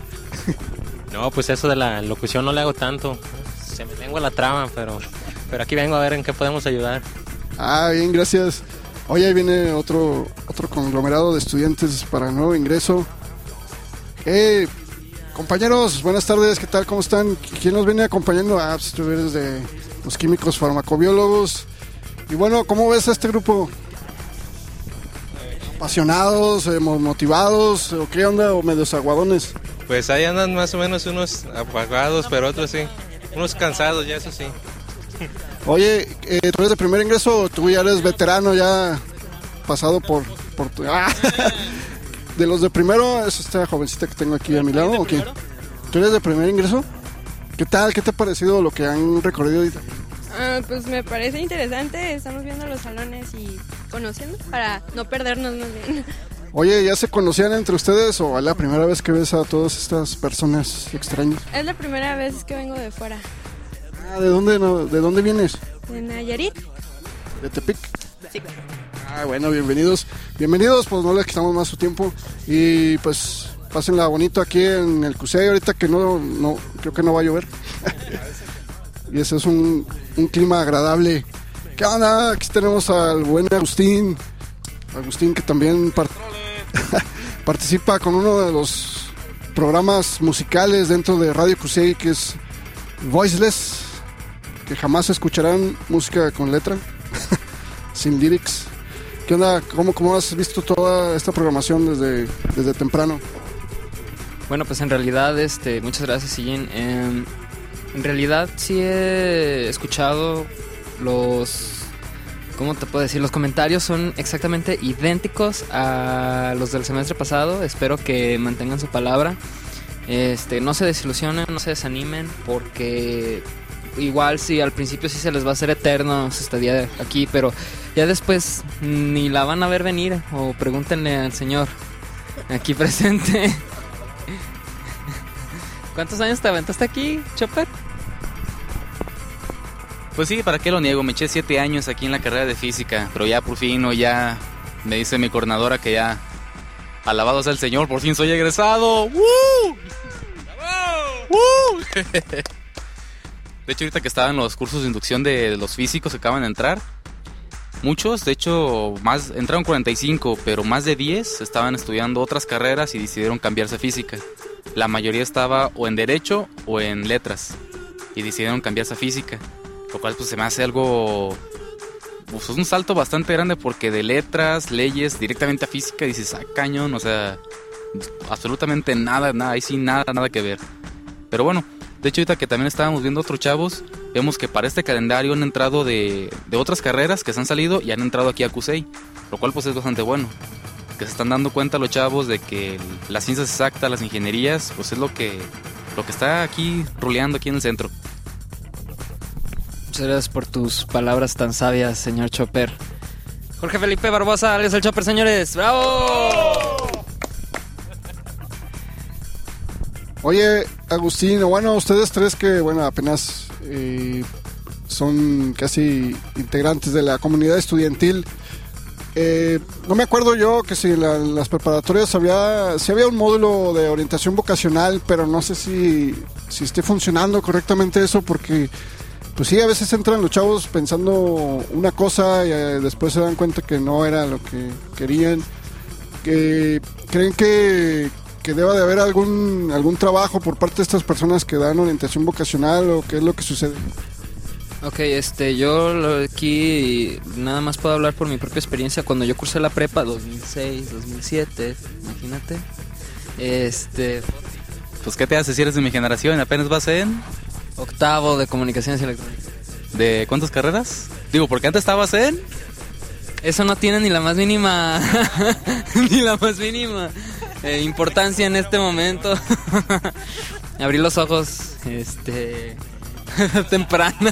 No, pues eso de la locución no le hago tanto. Se me lengua la trama, pero, pero aquí vengo a ver en qué podemos ayudar. Ah, bien, gracias. Hoy ahí viene otro, otro conglomerado de estudiantes para el nuevo ingreso. Hey, compañeros, buenas tardes, ¿qué tal? ¿Cómo están? ¿Quién nos viene acompañando? Ah, pues tú eres de los químicos farmacobiólogos. Y bueno, ¿cómo ves a este grupo? ¿Apasionados, eh, motivados, o qué onda, o medios aguadones? Pues ahí andan más o menos unos apagados, pero otros sí, unos cansados, ya eso sí. Oye, eh, ¿tú eres de primer ingreso o tú ya eres veterano, ya pasado por, por tu... Ah. De los de primero, es esta jovencita que tengo aquí a mi lado, ¿o qué? ¿Tú eres de primer ingreso? ¿Qué tal? ¿Qué te ha parecido lo que han recorrido ahorita? Ah, pues me parece interesante, estamos viendo los salones y conociendo para no perdernos más bien. Oye, ¿ya se conocían entre ustedes o es la primera vez que ves a todas estas personas extrañas? Es la primera vez que vengo de fuera. Ah, ¿de dónde, no, ¿de dónde vienes? De Nayarit. ¿De Tepic? Sí. Ah, bueno, bienvenidos. Bienvenidos, pues no les quitamos más su tiempo. Y pues pásenla bonito aquí en el CUSEI, ahorita que no, no creo que no va a llover. Y ese es un, un clima agradable. ¿Qué onda? Aquí tenemos al buen Agustín. Agustín que también part- participa con uno de los programas musicales dentro de Radio CUSEI, que es Voiceless, que jamás escucharán música con letra, sin lyrics. ¿Qué onda? ¿Cómo, cómo has visto toda esta programación desde, desde temprano? Bueno, pues en realidad, este, muchas gracias, Sillín. Eh, en realidad sí he escuchado los... ¿Cómo te puedo decir? Los comentarios son exactamente idénticos a los del semestre pasado. Espero que mantengan su palabra. Este, no se desilusionen, no se desanimen, porque igual sí, al principio sí se les va a hacer eterno su estadía aquí, pero ya después ni la van a ver venir, o pregúntenle al señor aquí presente. ¿Cuántos años te aventaste aquí, Chopper? Pues sí, ¿para qué lo niego? Me eché siete años aquí en la carrera de física, pero ya por fin, ya me dice mi coordinadora que ya, alabado sea el Señor, por fin soy egresado. ¡Woo! ¡Woo! De hecho, ahorita que estaban los cursos de inducción de los físicos que acaban de entrar, muchos, de hecho, más entraron cuarenta y cinco, pero más de diez estaban estudiando otras carreras y decidieron cambiarse a física. La mayoría estaba o en Derecho o en Letras y decidieron cambiarse a física. Lo cual pues se me hace algo, pues un salto bastante grande, porque de letras, leyes, directamente a física dices, ah, cañón, o sea, absolutamente nada, nada, ahí sí nada, nada que ver. Pero bueno, de hecho ahorita que también estábamos viendo otros chavos, vemos que para este calendario han entrado de, de otras carreras que se han salido y han entrado aquí a CUSEI, lo cual pues es bastante bueno. Que se están dando cuenta los chavos de que el, las ciencias exactas, las ingenierías, pues es lo que, lo que está aquí ruleando aquí en el centro. Muchas gracias por tus palabras tan sabias, señor Chopper. Jorge Felipe Barbosa, alias el Chopper, señores. ¡Bravo! Oye, Agustín, bueno, ustedes tres que, bueno, apenas eh, son casi integrantes de la comunidad estudiantil. Eh, no me acuerdo yo que si en la, las preparatorias había, si había un módulo de orientación vocacional, pero no sé si, si esté funcionando correctamente eso, porque pues sí, a veces entran los chavos pensando una cosa y eh, después se dan cuenta que no era lo que querían. Que creen que, que deba de haber algún, algún trabajo por parte de estas personas que dan orientación vocacional, o qué es lo que sucede. Ok, este, yo lo- aquí nada más puedo hablar por mi propia experiencia. Cuando yo cursé la prepa, dos mil seis, dos mil siete, imagínate. Este... Pues ¿qué te hace si eres de mi generación? Apenas vas en... Octavo de comunicaciones electrónicas. ¿De cuántas carreras? Digo, porque antes estabas en... Eso no tiene ni la más mínima... ni la más mínima eh, importancia en este momento. Abrí los ojos, este... temprana.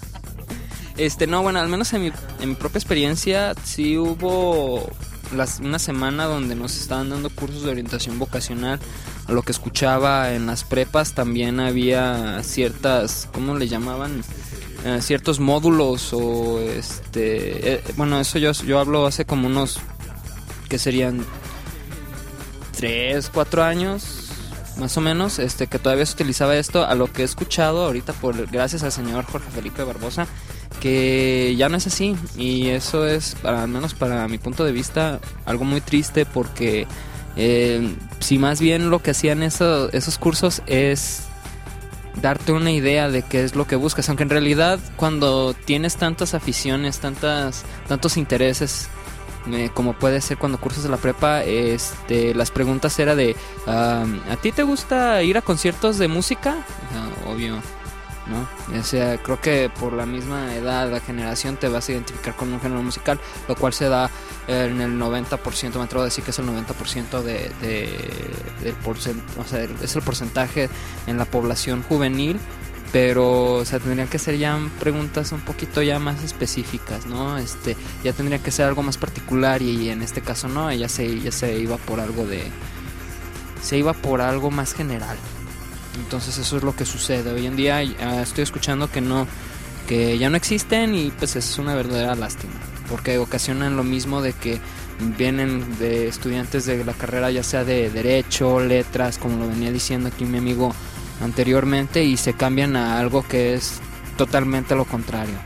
Este, no, bueno, al menos en mi, en mi propia experiencia sí hubo las, una semana donde nos estaban dando cursos de orientación vocacional. A lo que escuchaba en las prepas también había ciertas, ¿cómo le llamaban? Eh, ciertos módulos o este, eh, bueno, eso yo, yo hablo hace como unos, que serían tres, cuatro años más o menos, este, que todavía se utilizaba esto. A lo que he escuchado ahorita, por gracias al señor Jorge Felipe Barbosa, que ya no es así, y eso es, para, al menos para mi punto de vista, algo muy triste, porque eh, si más bien lo que hacían eso, esos cursos es darte una idea de qué es lo que buscas, aunque en realidad cuando tienes tantas aficiones, tantas, tantos intereses, Eh, como puede ser cuando cursas de la prepa, este, las preguntas era de um, ¿a ti te gusta ir a conciertos de música? No, obvio, ¿no? O sea, creo que por la misma edad, la generación, te vas a identificar con un género musical, lo cual se da eh, en el noventa por ciento, me atrevo a decir que es el noventa por ciento de, de, del porcent, o sea, es el porcentaje en la población juvenil. Pero, o sea, tendrían que ser ya preguntas un poquito ya más específicas, ¿no? Este, ya tendría que ser algo más particular, y, y en este caso no, ella se, ya se iba por algo de, se iba por algo más general. Entonces eso es lo que sucede. Hoy en día uh, estoy escuchando que no, que ya no existen, y pues es una verdadera lástima, porque ocasionan lo mismo de que vienen de estudiantes de la carrera, ya sea de derecho, letras, como lo venía diciendo aquí mi amigo anteriormente, y se cambian a algo que es totalmente lo contrario.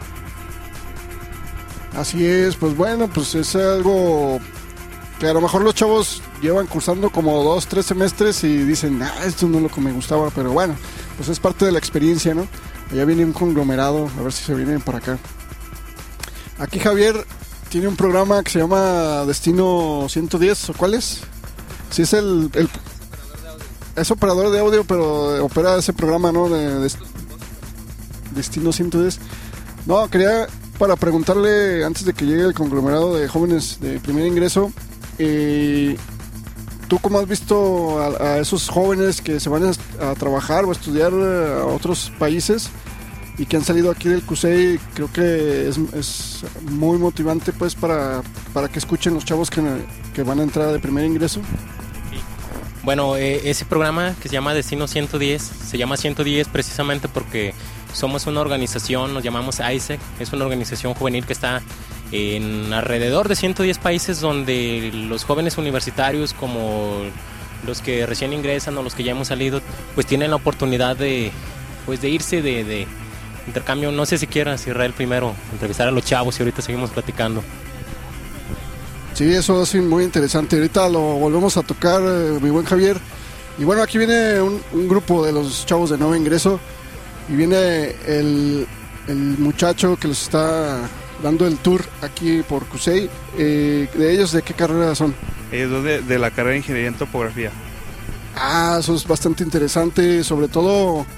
Así es, pues bueno, pues es algo que a lo mejor los chavos llevan cursando como dos, tres semestres y dicen, ah, esto no es lo que me gustaba, pero bueno, pues es parte de la experiencia, ¿no? Allá viene un conglomerado, a ver si se vienen para acá. Aquí Javier tiene un programa que se llama Destino ciento diez, ¿o cuál es? Sí, es el... el es operador de audio, pero opera ese programa, ¿no? De, de Destino ciento diez. No, quería para preguntarle, antes de que llegue el conglomerado de jóvenes de primer ingreso, eh, ¿tú cómo has visto a, a esos jóvenes que se van a, a trabajar o a estudiar a otros países y que han salido aquí del CUSEI? Creo que es, es muy motivante, pues, para, para que escuchen los chavos que, que van a entrar de primer ingreso. Bueno, eh, ese programa que se llama Destino ciento diez, se llama ciento diez precisamente porque somos una organización, nos llamamos I S E C, es una organización juvenil que está en alrededor de ciento diez países, donde los jóvenes universitarios, como los que recién ingresan o los que ya hemos salido, pues tienen la oportunidad de, pues, de irse de, de intercambio. No sé si quieras, Israel, primero entrevistar a los chavos y ahorita seguimos platicando. Sí, eso es muy interesante. Ahorita lo volvemos a tocar, eh, mi buen Javier. Y bueno, aquí viene un, un grupo de los chavos de nuevo ingreso. Y viene el, el muchacho que los está dando el tour aquí por CUSEI. Eh, ¿De ellos de qué carrera son? Ellos de, de la carrera de Ingeniería en Topografía. Ah, eso es bastante interesante. Sobre todo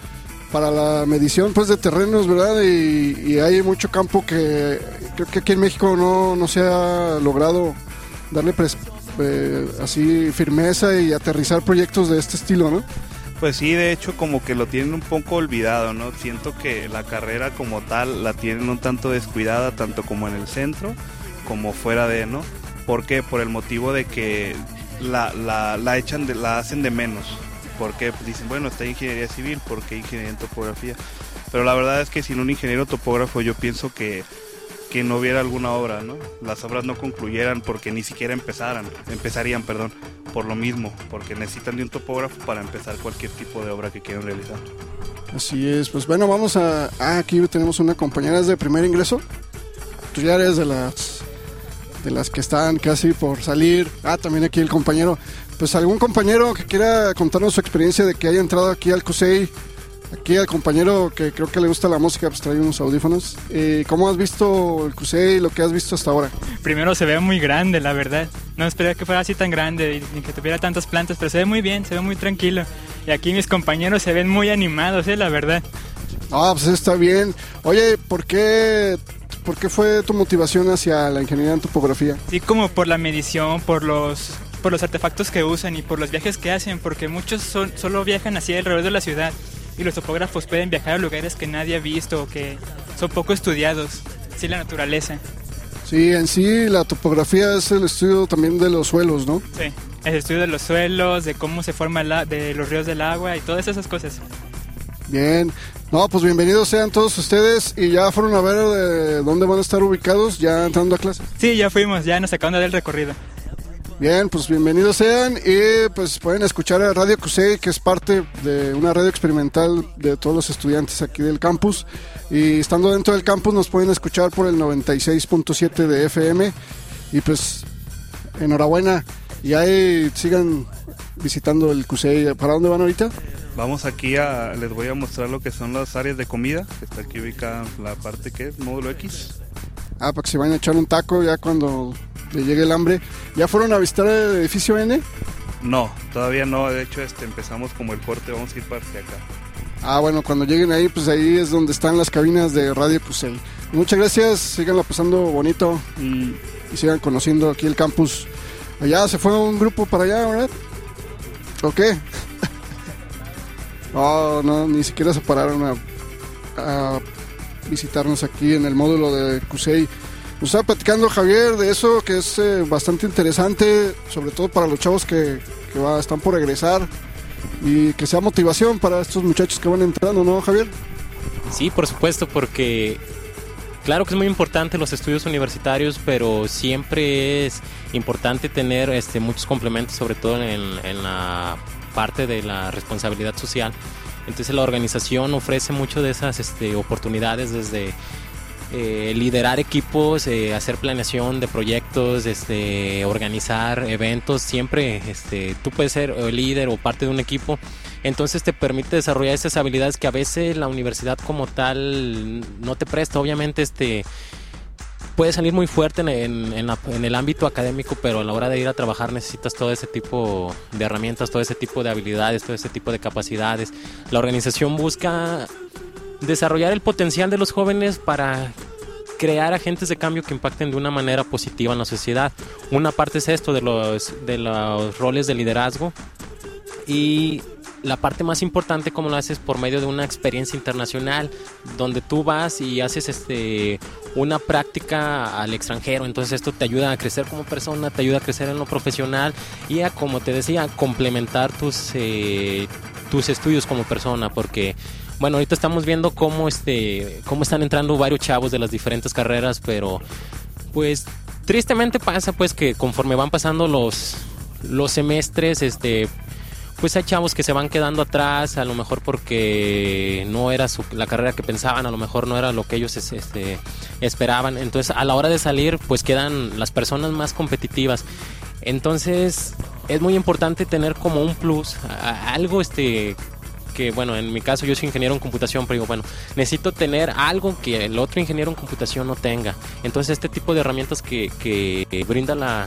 para la medición pues de terrenos, ¿verdad? Y, y hay mucho campo que creo que aquí en México no, no se ha logrado darle pres, eh, así firmeza y aterrizar proyectos de este estilo, ¿no? Pues sí, de hecho como que lo tienen un poco olvidado, ¿no? Siento que la carrera como tal la tienen un tanto descuidada, tanto como en el centro como fuera de, ¿no? ¿Por qué? Por el motivo de que la, la, la echan de, la hacen de menos. ¿Por qué? Pues dicen, bueno, está ingeniería civil, ¿por qué ingeniería en topografía? Pero la verdad es que sin un ingeniero topógrafo yo pienso que, que no hubiera alguna obra, ¿no? Las obras no concluyeran porque ni siquiera empezaran, empezarían, perdón, por lo mismo, porque necesitan de un topógrafo para empezar cualquier tipo de obra que quieran realizar. Así es, pues bueno, vamos a... Ah, aquí tenemos una compañera, ¿es de primer ingreso? Tú ya eres de las... de las que están casi por salir. Ah, también aquí el compañero. Pues algún compañero que quiera contarnos su experiencia de que haya entrado aquí al CUSEI. Aquí al compañero que creo que le gusta la música, pues trae unos audífonos. Eh, ¿Cómo has visto el CUSEI, lo que has visto hasta ahora? Primero se ve muy grande, la verdad. No esperaba que fuera así tan grande y que tuviera tantas plantas, pero se ve muy bien, se ve muy tranquilo. Y aquí mis compañeros se ven muy animados, eh, la verdad. Ah, pues está bien. Oye, ¿por qué... ¿Por qué fue tu motivación hacia la ingeniería en topografía? Sí, como por la medición, por los, por los artefactos que usan y por los viajes que hacen, porque muchos son, solo viajan así alrededor de la ciudad y los topógrafos pueden viajar a lugares que nadie ha visto o que son poco estudiados, sí, la naturaleza. Sí, en sí la topografía es el estudio también de los suelos, ¿no? Sí, el estudio de los suelos, de cómo se forma la, de los ríos del agua y todas esas cosas. Bien, no, pues bienvenidos sean todos ustedes y ya fueron a ver de dónde van a estar ubicados ya entrando a clase. Sí, ya fuimos, ya nos acaban de dar el recorrido. Bien, pues bienvenidos sean y pues pueden escuchar a Radio CUSEI, que es parte de una radio experimental de todos los estudiantes aquí del campus, y estando dentro del campus nos pueden escuchar por el noventa y seis punto siete de F M y pues enhorabuena y ahí sigan visitando el CUSEI. ¿Para dónde van ahorita? Vamos aquí a, les voy a mostrar lo que son las áreas de comida, que está aquí ubicada la parte que es módulo X. Ah, para que se vayan a echar un taco ya cuando le llegue el hambre. ¿Ya fueron a visitar el edificio N? No, todavía no, de hecho este empezamos como el corte, vamos a ir para hacia acá. Ah, bueno, cuando lleguen ahí, pues ahí es donde están las cabinas de Radio CUSEI. Muchas gracias, síganla pasando bonito y, y sigan conociendo aquí el campus. Allá se fue un grupo para allá, ¿verdad? ¿O qué? No, no, ni siquiera se pararon a, a visitarnos aquí en el módulo de CUSEI. Nos estaba platicando Javier de eso, que es eh, bastante interesante, sobre todo para los chavos que, que va, están por egresar, y que sea motivación para estos muchachos que van entrando, ¿no, Javier? Sí, por supuesto, porque claro que es muy importante los estudios universitarios, pero siempre es importante tener este, muchos complementos, sobre todo en, en la parte de la responsabilidad social. Entonces la organización ofrece mucho de esas este, oportunidades, desde eh, liderar equipos, eh, hacer planeación de proyectos, este, organizar eventos. Siempre este, tú puedes ser el líder o parte de un equipo, entonces te permite desarrollar esas habilidades que a veces la universidad como tal no te presta. Obviamente este puede salir muy fuerte en, en, en, la, en el ámbito académico, pero a la hora de ir a trabajar necesitas todo ese tipo de herramientas, todo ese tipo de habilidades, todo ese tipo de capacidades. La organización busca desarrollar el potencial de los jóvenes para crear agentes de cambio que impacten de una manera positiva en la sociedad. Una parte es esto de los, de los roles de liderazgo, y la parte más importante, como lo haces, por medio de una experiencia internacional, donde tú vas y haces este una práctica al extranjero. Entonces esto te ayuda a crecer como persona, te ayuda a crecer en lo profesional y a, como te decía, complementar tus eh, tus estudios como persona, porque bueno, ahorita estamos viendo cómo este cómo están entrando varios chavos de las diferentes carreras, pero pues tristemente pasa pues que conforme van pasando los los semestres, este pues hay chavos que se van quedando atrás, a lo mejor porque no era su, la carrera que pensaban, a lo mejor no era lo que ellos este, esperaban. Entonces a la hora de salir pues quedan las personas más competitivas. Entonces es muy importante tener como un plus, a, algo este que bueno, en mi caso yo soy ingeniero en computación, pero digo, bueno, necesito tener algo que el otro ingeniero en computación no tenga. Entonces este tipo de herramientas que, que brinda la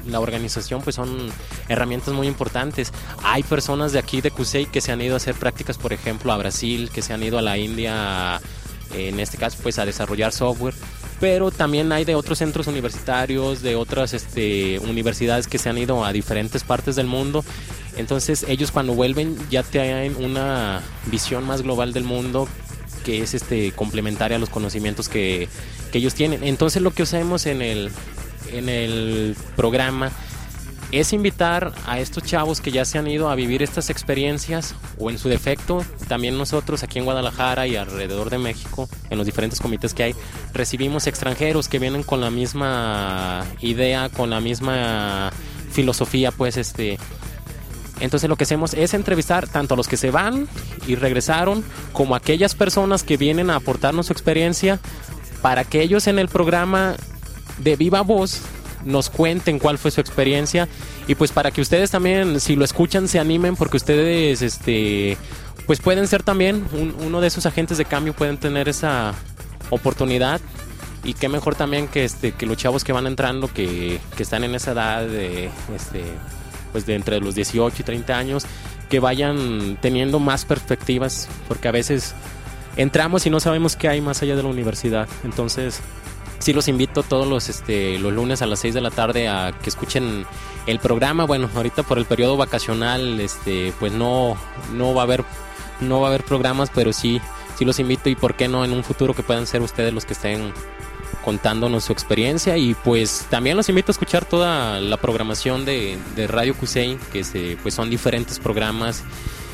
la organización, pues son herramientas muy importantes. Hay personas de aquí de CUSEI que se han ido a hacer prácticas, por ejemplo, a Brasil, que se han ido a la India, en este caso, pues a desarrollar software. Pero también hay de otros centros universitarios, de otras este, universidades que se han ido a diferentes partes del mundo. Entonces ellos cuando vuelven ya tienen una visión más global del mundo que es este complementaria a los conocimientos que, que ellos tienen. Entonces lo que hacemos en el, en el programa es invitar a estos chavos que ya se han ido a vivir estas experiencias, o en su defecto, también nosotros aquí en Guadalajara y alrededor de México, en los diferentes comités que hay, recibimos extranjeros que vienen con la misma idea, con la misma filosofía, pues este... Entonces lo que hacemos es entrevistar tanto a los que se van y regresaron, como a aquellas personas que vienen a aportarnos su experiencia, para que ellos en el programa de viva voz nos cuenten cuál fue su experiencia, y pues para que ustedes también, si lo escuchan, se animen, porque ustedes este pues pueden ser también un, uno de esos agentes de cambio, pueden tener esa oportunidad. Y qué mejor también que este que los chavos que van entrando, que, que están en esa edad de este pues de entre los dieciocho y treinta años, que vayan teniendo más perspectivas, porque a veces entramos y no sabemos qué hay más allá de la universidad. Entonces sí los invito todos los este los lunes a las seis de la tarde a que escuchen el programa. Bueno, ahorita por el periodo vacacional este pues no no va a haber no va a haber programas, pero sí sí los invito, y por qué no en un futuro que puedan ser ustedes los que estén contándonos su experiencia. Y pues también los invito a escuchar toda la programación de, de Radio CUSEI, que se, pues son diferentes programas,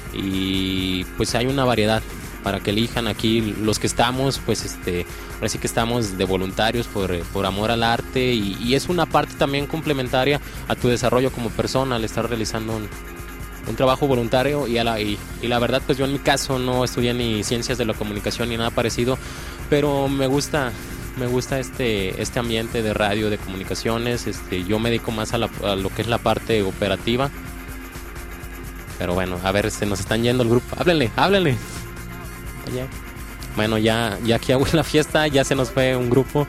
y pues hay una variedad para que elijan. Aquí los que estamos, pues este, ahora sí que estamos de voluntarios por, por amor al arte, y, y es una parte también complementaria a tu desarrollo como persona al estar realizando un, un trabajo voluntario. Y, a la, y, y la verdad, pues yo en mi caso no estudié ni ciencias de la comunicación ni nada parecido, pero me gusta me gusta este este ambiente de radio, de comunicaciones. Este, yo me dedico más a, la, a lo que es la parte operativa. Pero bueno, a ver, se nos están yendo el grupo. Háblenle, háblenle. Allá. Bueno, ya, ya aquí hago la fiesta, ya se nos fue un grupo.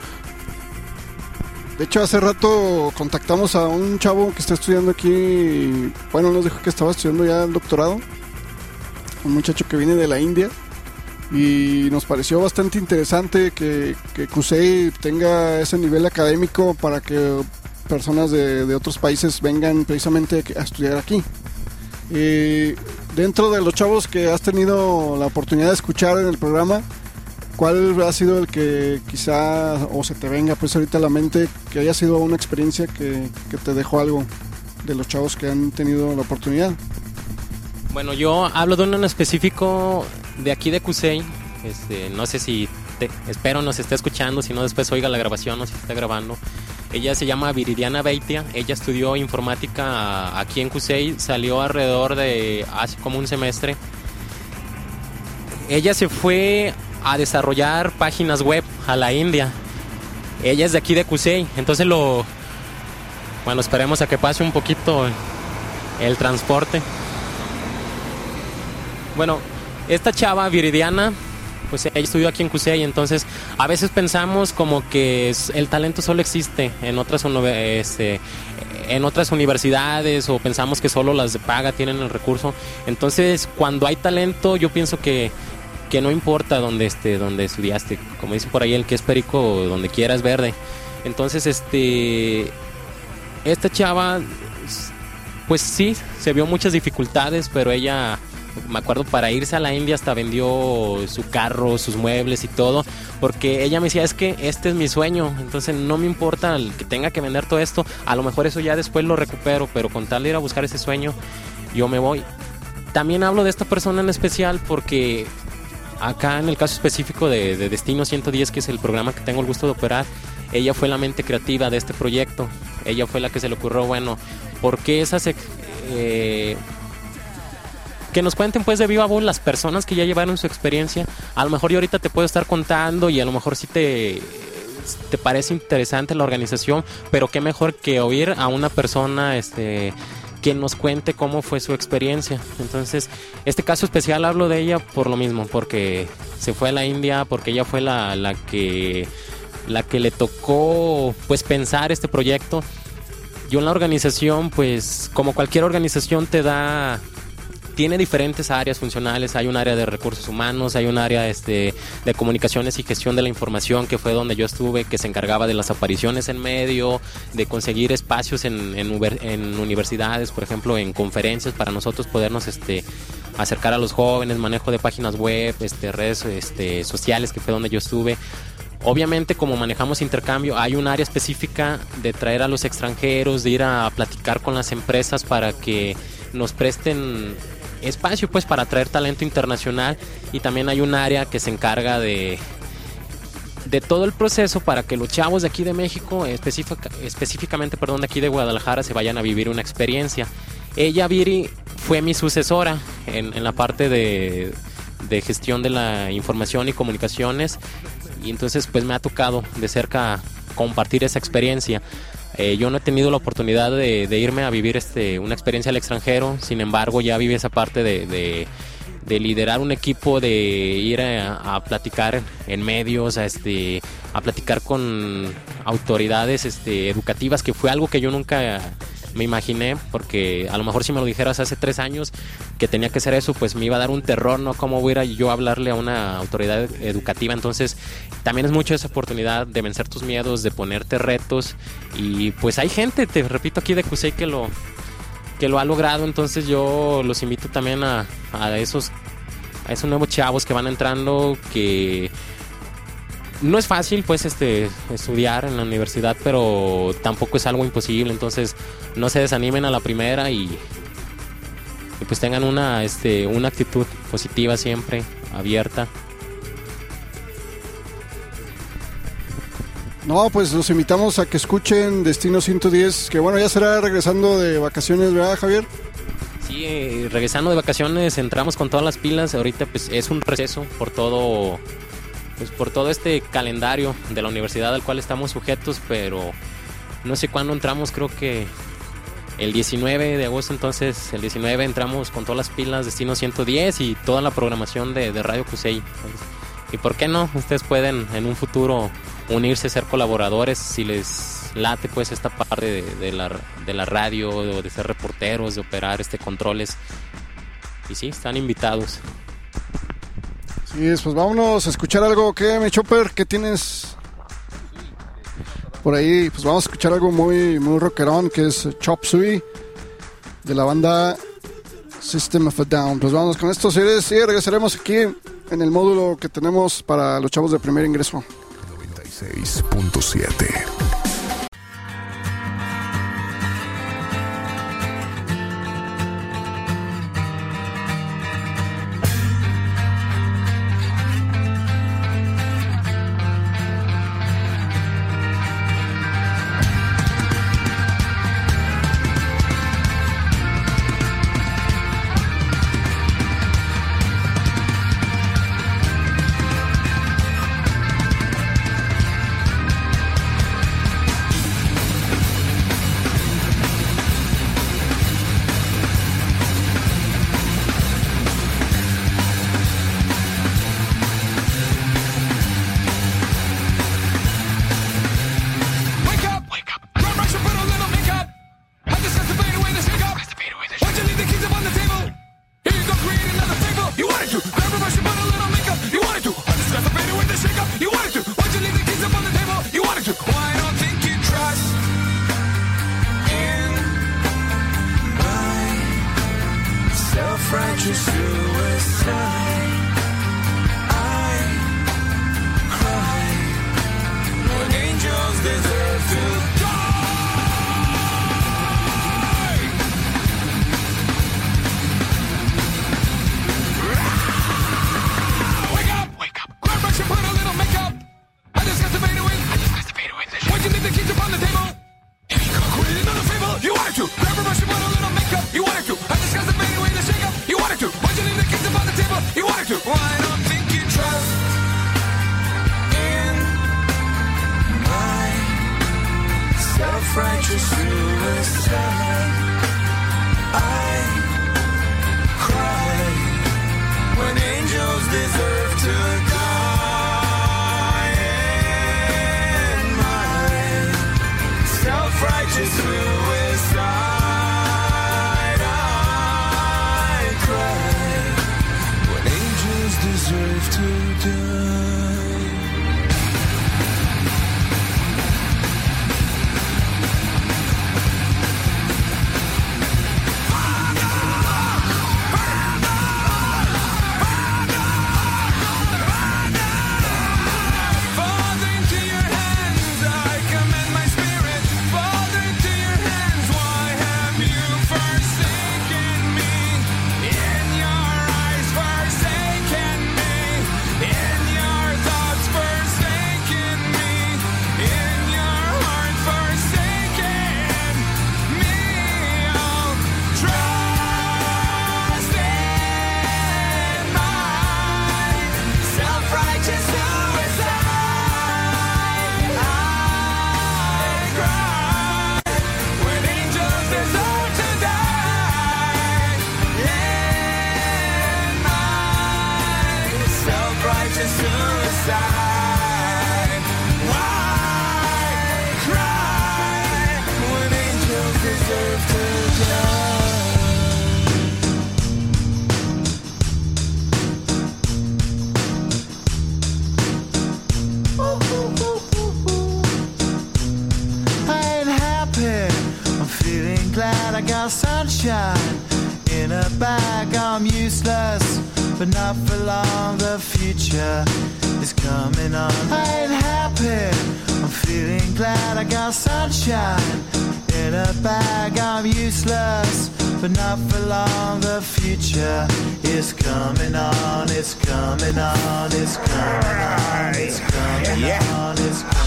De hecho, hace rato contactamos a un chavo que está estudiando aquí. Y, bueno, nos dijo que estaba estudiando ya el doctorado. Un muchacho que viene de la India. Y nos pareció bastante interesante que, que CUSEI tenga ese nivel académico para que personas de, de otros países vengan precisamente a estudiar aquí. Y dentro de los chavos que has tenido la oportunidad de escuchar en el programa, ¿cuál ha sido el que quizá o se te venga pues ahorita a la mente que haya sido una experiencia que, que te dejó algo de los chavos que han tenido la oportunidad? Bueno, yo hablo de uno en específico de aquí de CUSEI. Este, no sé si, te, espero nos esté escuchando, si no después oiga la grabación o si está grabando. Ella se llama Viridiana Beitia, ella estudió informática aquí en CUSEI, salió alrededor de hace como un semestre. Ella se fue a desarrollar páginas web a la India. Ella es de aquí de CUSEI, entonces lo... Bueno, esperemos a que pase un poquito el, el transporte. Bueno, esta chava Viridiana, pues ella estudió aquí en CUSEI, entonces a veces pensamos como que el talento solo existe en otras, este, en otras universidades, o pensamos que solo las de paga tienen el recurso. Entonces cuando hay talento, yo pienso que, que no importa dónde, este, dónde estudiaste, como dice por ahí, el que es perico donde quiera es verde. Entonces este esta chava pues sí, se vio muchas dificultades, pero ella... Me acuerdo, para irse a la India hasta vendió su carro, sus muebles y todo, porque ella me decía, es que este es mi sueño, entonces no me importa el que tenga que vender todo esto, a lo mejor eso ya después lo recupero, pero con tal de ir a buscar ese sueño, yo me voy. También hablo de esta persona en especial porque acá en el caso específico de, de Destino ciento diez, que es el programa que tengo el gusto de operar, ella fue la mente creativa de este proyecto. Ella fue la que se le ocurrió, bueno, ¿por qué esas... Eh, que nos cuenten pues de viva voz las personas que ya llevaron su experiencia? A lo mejor yo ahorita te puedo estar contando y a lo mejor sí te, te parece interesante la organización, pero qué mejor que oír a una persona este, que nos cuente cómo fue su experiencia. Entonces, este caso especial hablo de ella por lo mismo, porque se fue a la India, porque ella fue la, la que la que le tocó pues pensar este proyecto. Yo en la organización, pues como cualquier organización te da... Tiene diferentes áreas funcionales, hay un área de recursos humanos, hay un área este, de comunicaciones y gestión de la información, que fue donde yo estuve, que se encargaba de las apariciones en medio, de conseguir espacios en, en, en universidades, por ejemplo, en conferencias, para nosotros podernos este, acercar a los jóvenes, manejo de páginas web, este, redes este, sociales, que fue donde yo estuve. Obviamente, como manejamos intercambio, hay un área específica de traer a los extranjeros, de ir a platicar con las empresas para que nos presten espacio pues para atraer talento internacional, y también hay un área que se encarga de de todo el proceso para que los chavos de aquí de México, específica, específicamente perdón, de aquí de Guadalajara, se vayan a vivir una experiencia. Ella, Viri, fue mi sucesora en, en la parte de, de gestión de la información y comunicaciones, y entonces pues me ha tocado de cerca compartir esa experiencia. Eh, yo no he tenido la oportunidad de, de irme a vivir este, una experiencia al extranjero, sin embargo ya viví esa parte de, de, de liderar un equipo, de ir a, a platicar en medios, a, este, a platicar con autoridades este, educativas, que fue algo que yo nunca me imaginé, porque a lo mejor si me lo dijeras hace tres años que tenía que hacer eso, pues me iba a dar un terror, ¿no? ¿Cómo voy a ir yo a hablarle a una autoridad educativa? Entonces también es mucho esa oportunidad de vencer tus miedos, de ponerte retos, y pues hay gente, te repito, aquí de Cusey que lo, que lo ha logrado. Entonces yo los invito también a, a esos, a esos nuevos chavos que van entrando, que no es fácil pues este estudiar en la universidad, pero tampoco es algo imposible. Entonces no se desanimen a la primera, y, y pues tengan una, este, una actitud positiva siempre, abierta. No, pues los invitamos a que escuchen Destino ciento diez, que bueno, ya será regresando de vacaciones, ¿verdad, Javier? Sí, eh, regresando de vacaciones, entramos con todas las pilas. Ahorita pues es un receso por todo... Pues por todo este calendario de la universidad al cual estamos sujetos, pero no sé cuándo entramos, creo que el diecinueve de agosto, entonces el diecinueve entramos con todas las pilas Destino ciento diez y toda la programación de, de Radio Cusey. Y por qué no, ustedes pueden en un futuro unirse, ser colaboradores, si les late pues esta parte de, de, la, de la radio, de, de ser reporteros, de operar este controles. Y sí, están invitados. Sí, pues vámonos a escuchar algo. ¿Qué, mi Chopper? ¿Qué tienes por ahí? Pues vamos a escuchar algo muy, muy rockerón, que es Chop Suey, de la banda System of a Down. Pues vamos con esto, series, y regresaremos aquí en el módulo que tenemos para los chavos de primer ingreso. noventa y seis punto siete. Self-righteous suicide. Sunshine in a bag, I'm useless, but not for long. The future is coming on. I ain't happy, I'm feeling glad. I got sunshine in a bag, I'm useless, but not for long. The future is coming on. It's coming on. It's coming on. It's coming on. It's coming on.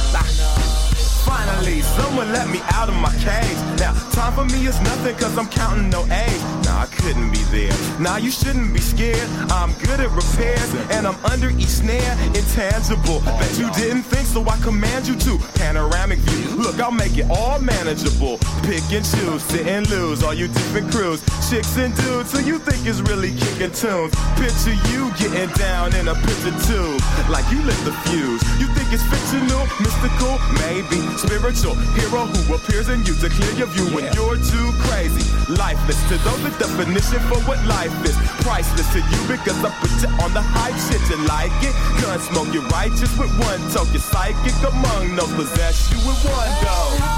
Finally, someone let me out of my cage. Now, time for me is nothing cause I'm counting no age. Nah, I couldn't be there. Nah, you shouldn't be scared. I'm good at repairs and I'm under each snare. Intangible. Bet you didn't think, so I command you to. Panoramic view. Look, I'll make it all manageable. Pick and choose, sit and lose. All you different crews, chicks and dudes who you think is really kicking tunes. Picture you getting down in a picture tube, like you lit the fuse. You think it's fictional, mystical, maybe spiritual hero who appears in you to clear your view when you're too crazy. Lifeless to those, the definition for what life is. Priceless to you because I put you on the hype shit. You like it? Gun smoke, you're righteous with one toke. You're psychic among those, possess you with one go.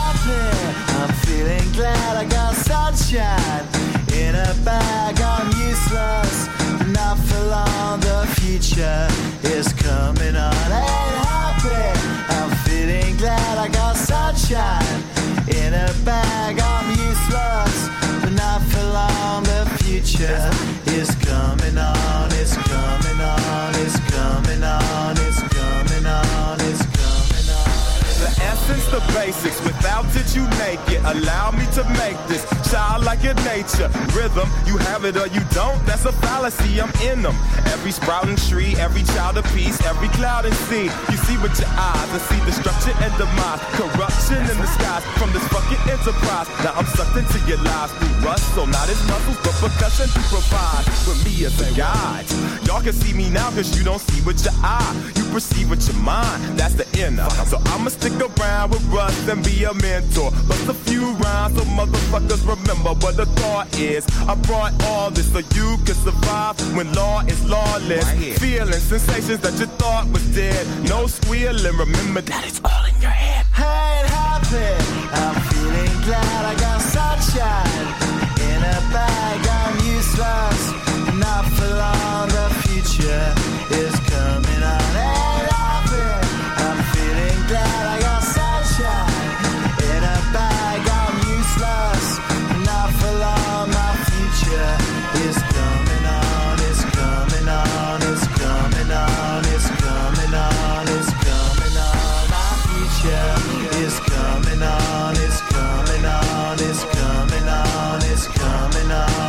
I'm feeling glad I got sunshine in a bag. I'm useless, but not for long. The future is coming on. Ain't happy, I'm feeling glad I got sunshine in a bag. I'm useless, but not for long. The future is coming on. It's coming on. It's coming on. It's coming on. It's coming on. The essence, the basics, without it you make it. Allow me to make this childlike in nature. Rhythm, you have it or you don't, that's a fallacy, I'm in them. Every sprouting tree, every child of peace, every cloud and sea. You see with your eyes and see destruction and demise. Corruption in the skies from this fucking enterprise. Now I'm sucked into your lives through rust, so not as muscles, but percussion to provide for me as a guide. Y'all can see me now cause you don't see with your eye. You perceive with your mind, that's the inner. So I'ma stick around with Russ and be a mentor. Bust a few rhymes so motherfuckers remember what the thought is. I brought all this so you can survive when law is lawless. Right. Feeling sensations that you thought was dead. No squealing, remember that it's all in your head. I ain't happy, I'm feeling glad I got sunshine in a bag. I'm useless, not for long. The future is coming on. Ain't happy, I'm feeling glad I got sunshine in a bag. I'm useless, not for long. My future is coming on. It's coming on. It's coming on. It's coming on. It's coming on. My future is coming on. It's coming on. It's coming on. It's coming on.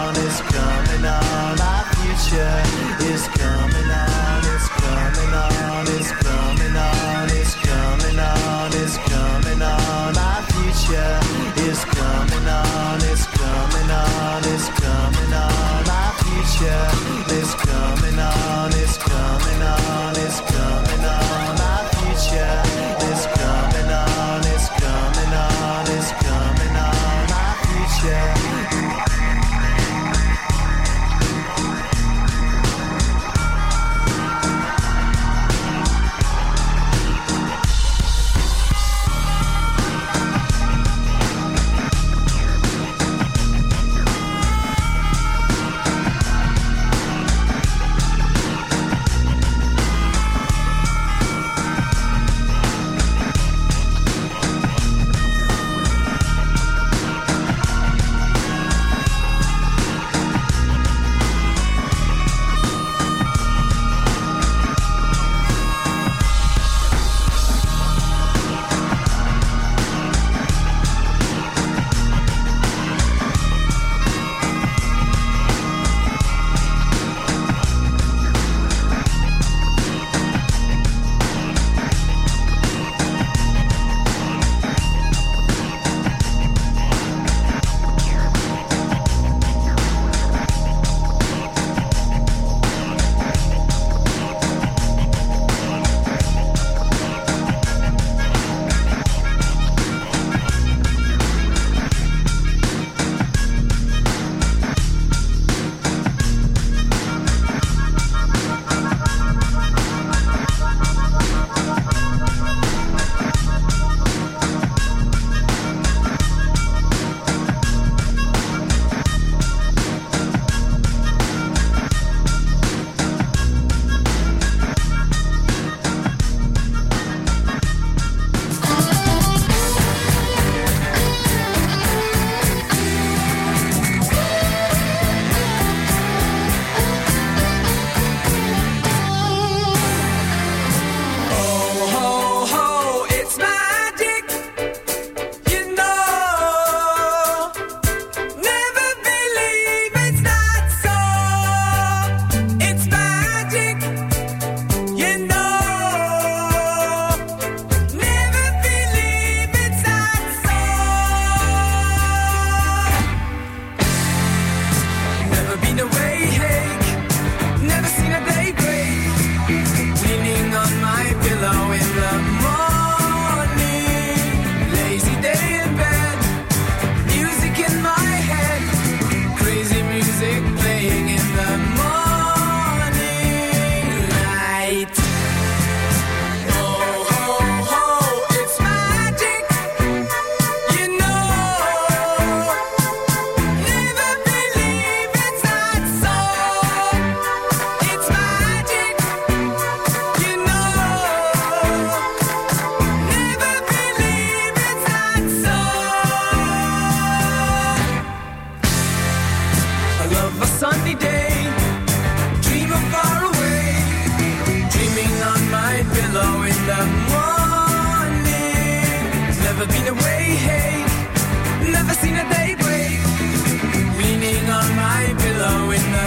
a sunny day. Dreaming far away, dreaming on my pillow in the morning. Never been away, hey, never seen a day break. Leaning on my pillow in the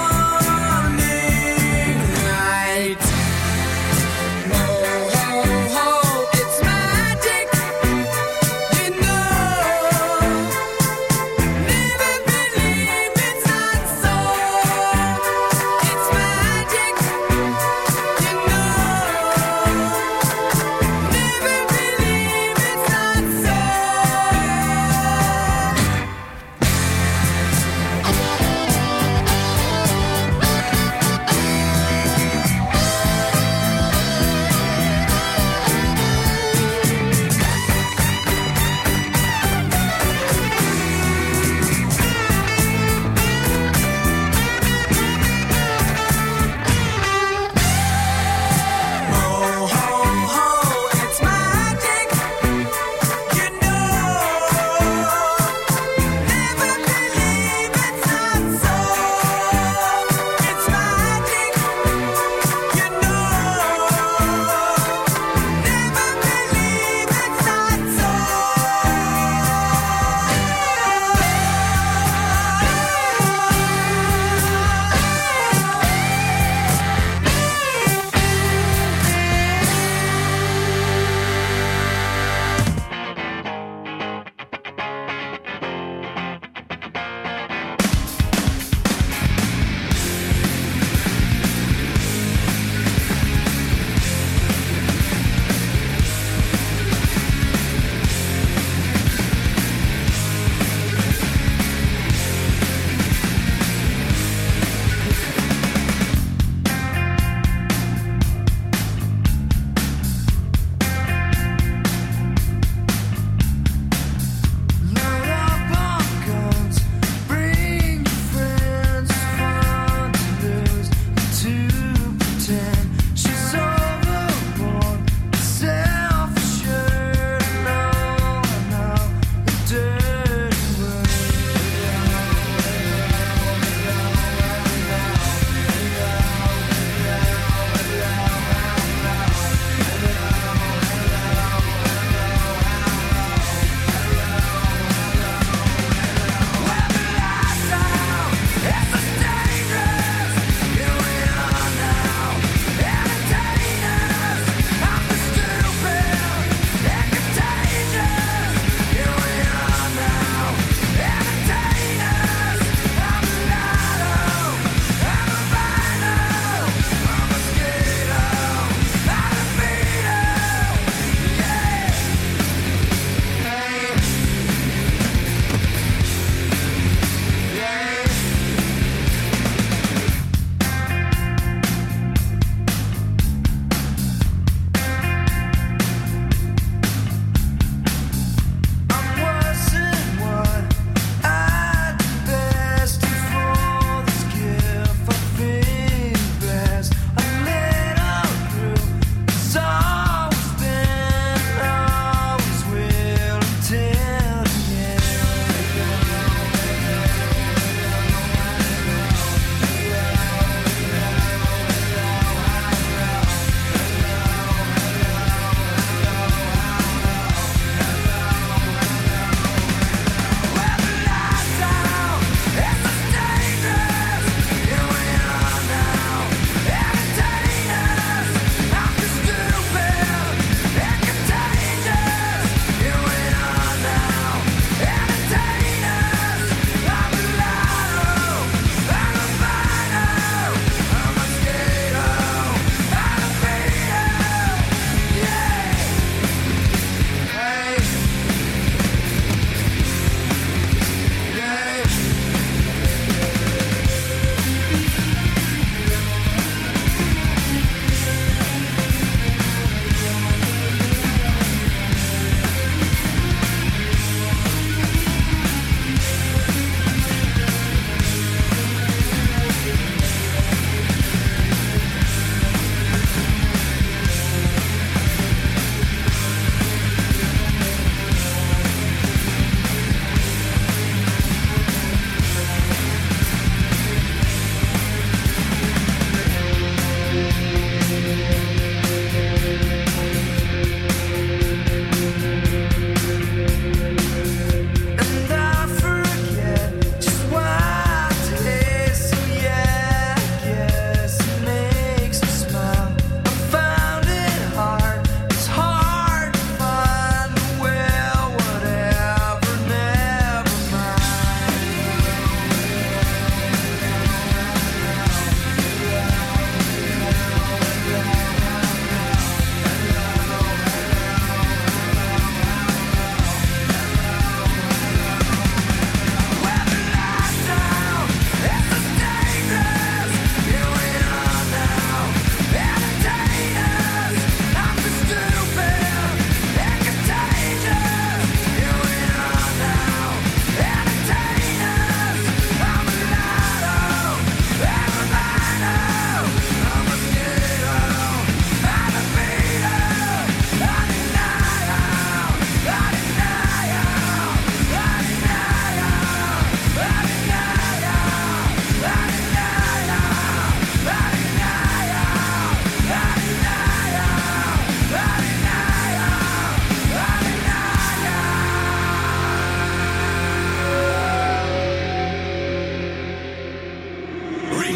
morning light. Oh, oh, oh, it's magic, you know. Never believe it's not so. It's magic, you know. Never believe it's not so.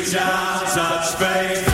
Reach out, touch faith.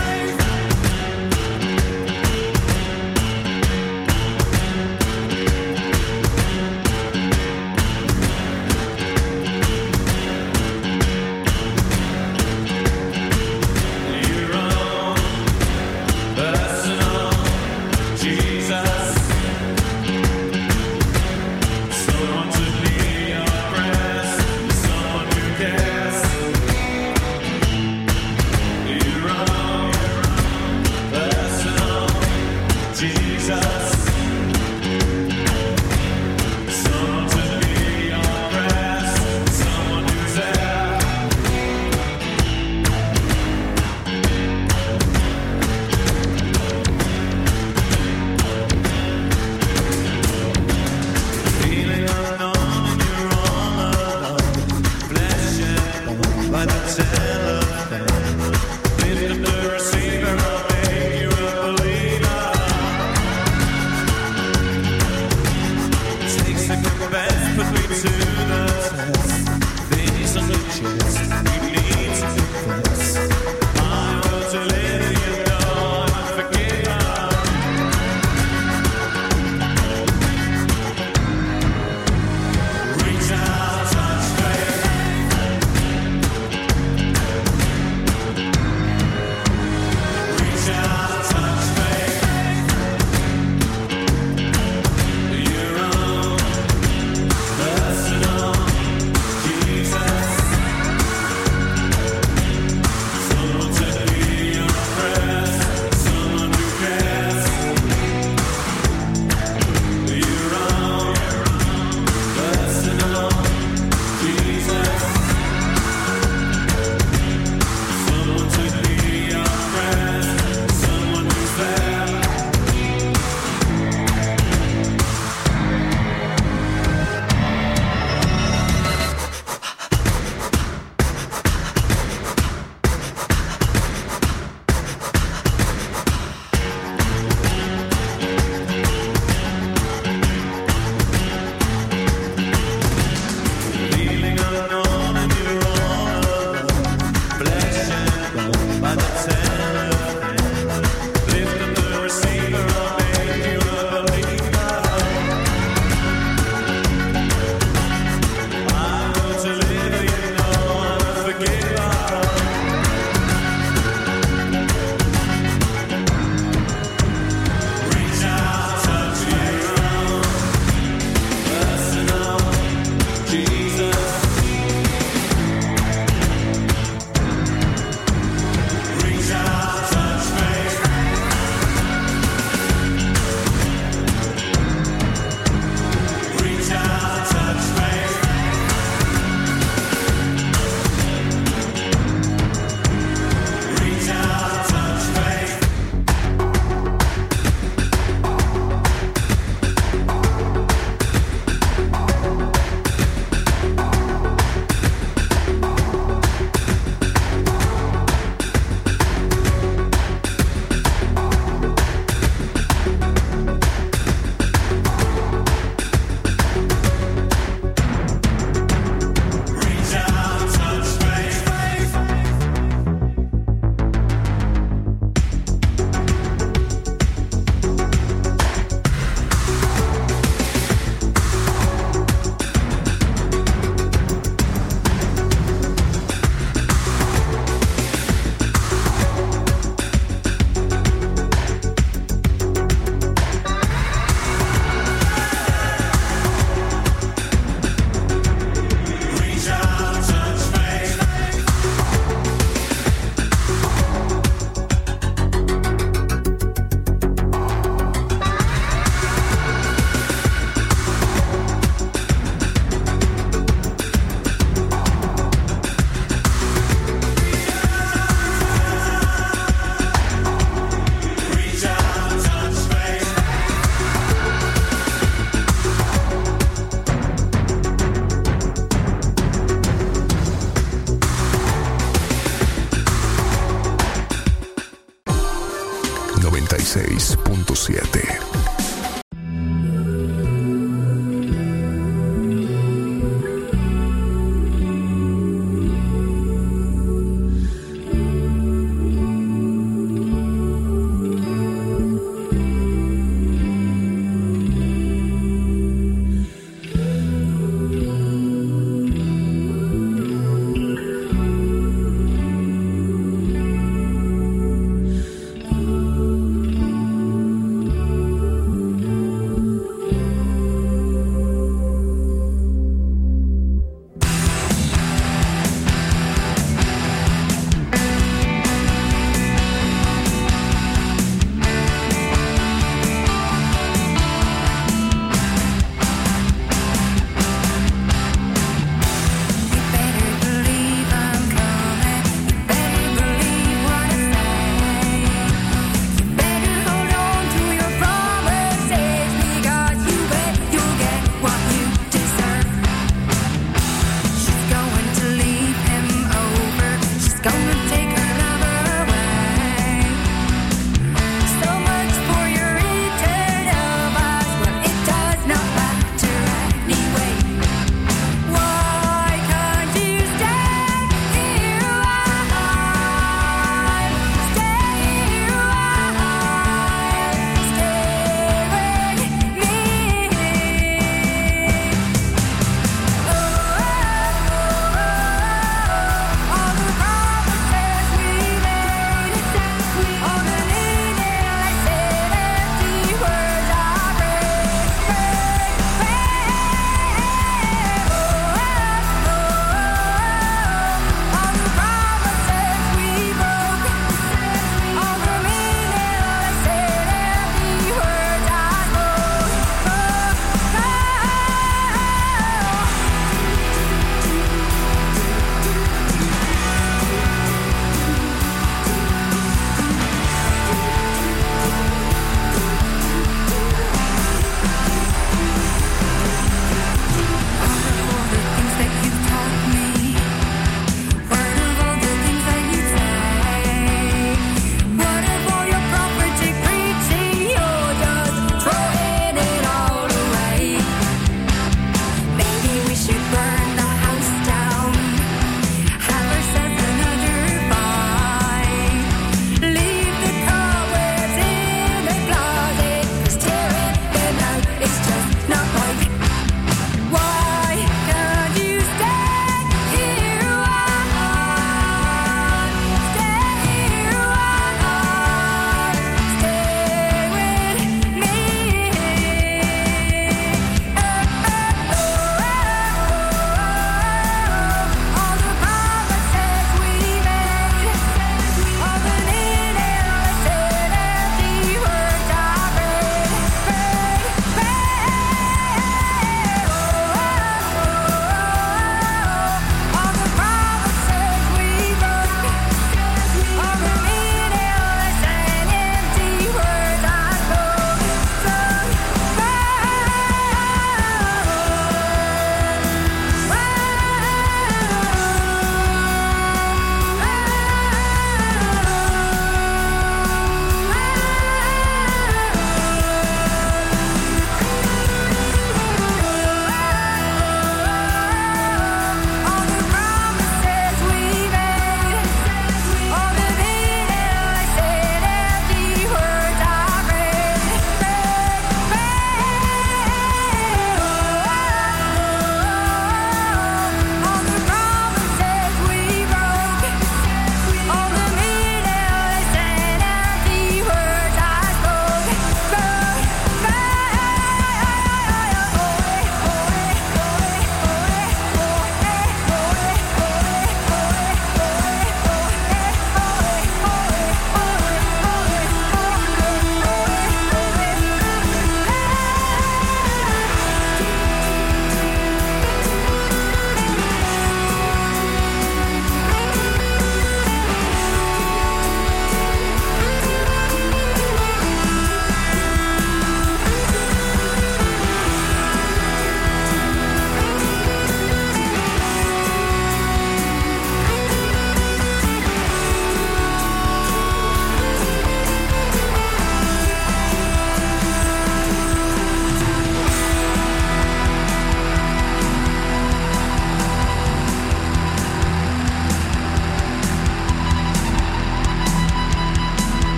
seis punto siete. gonna take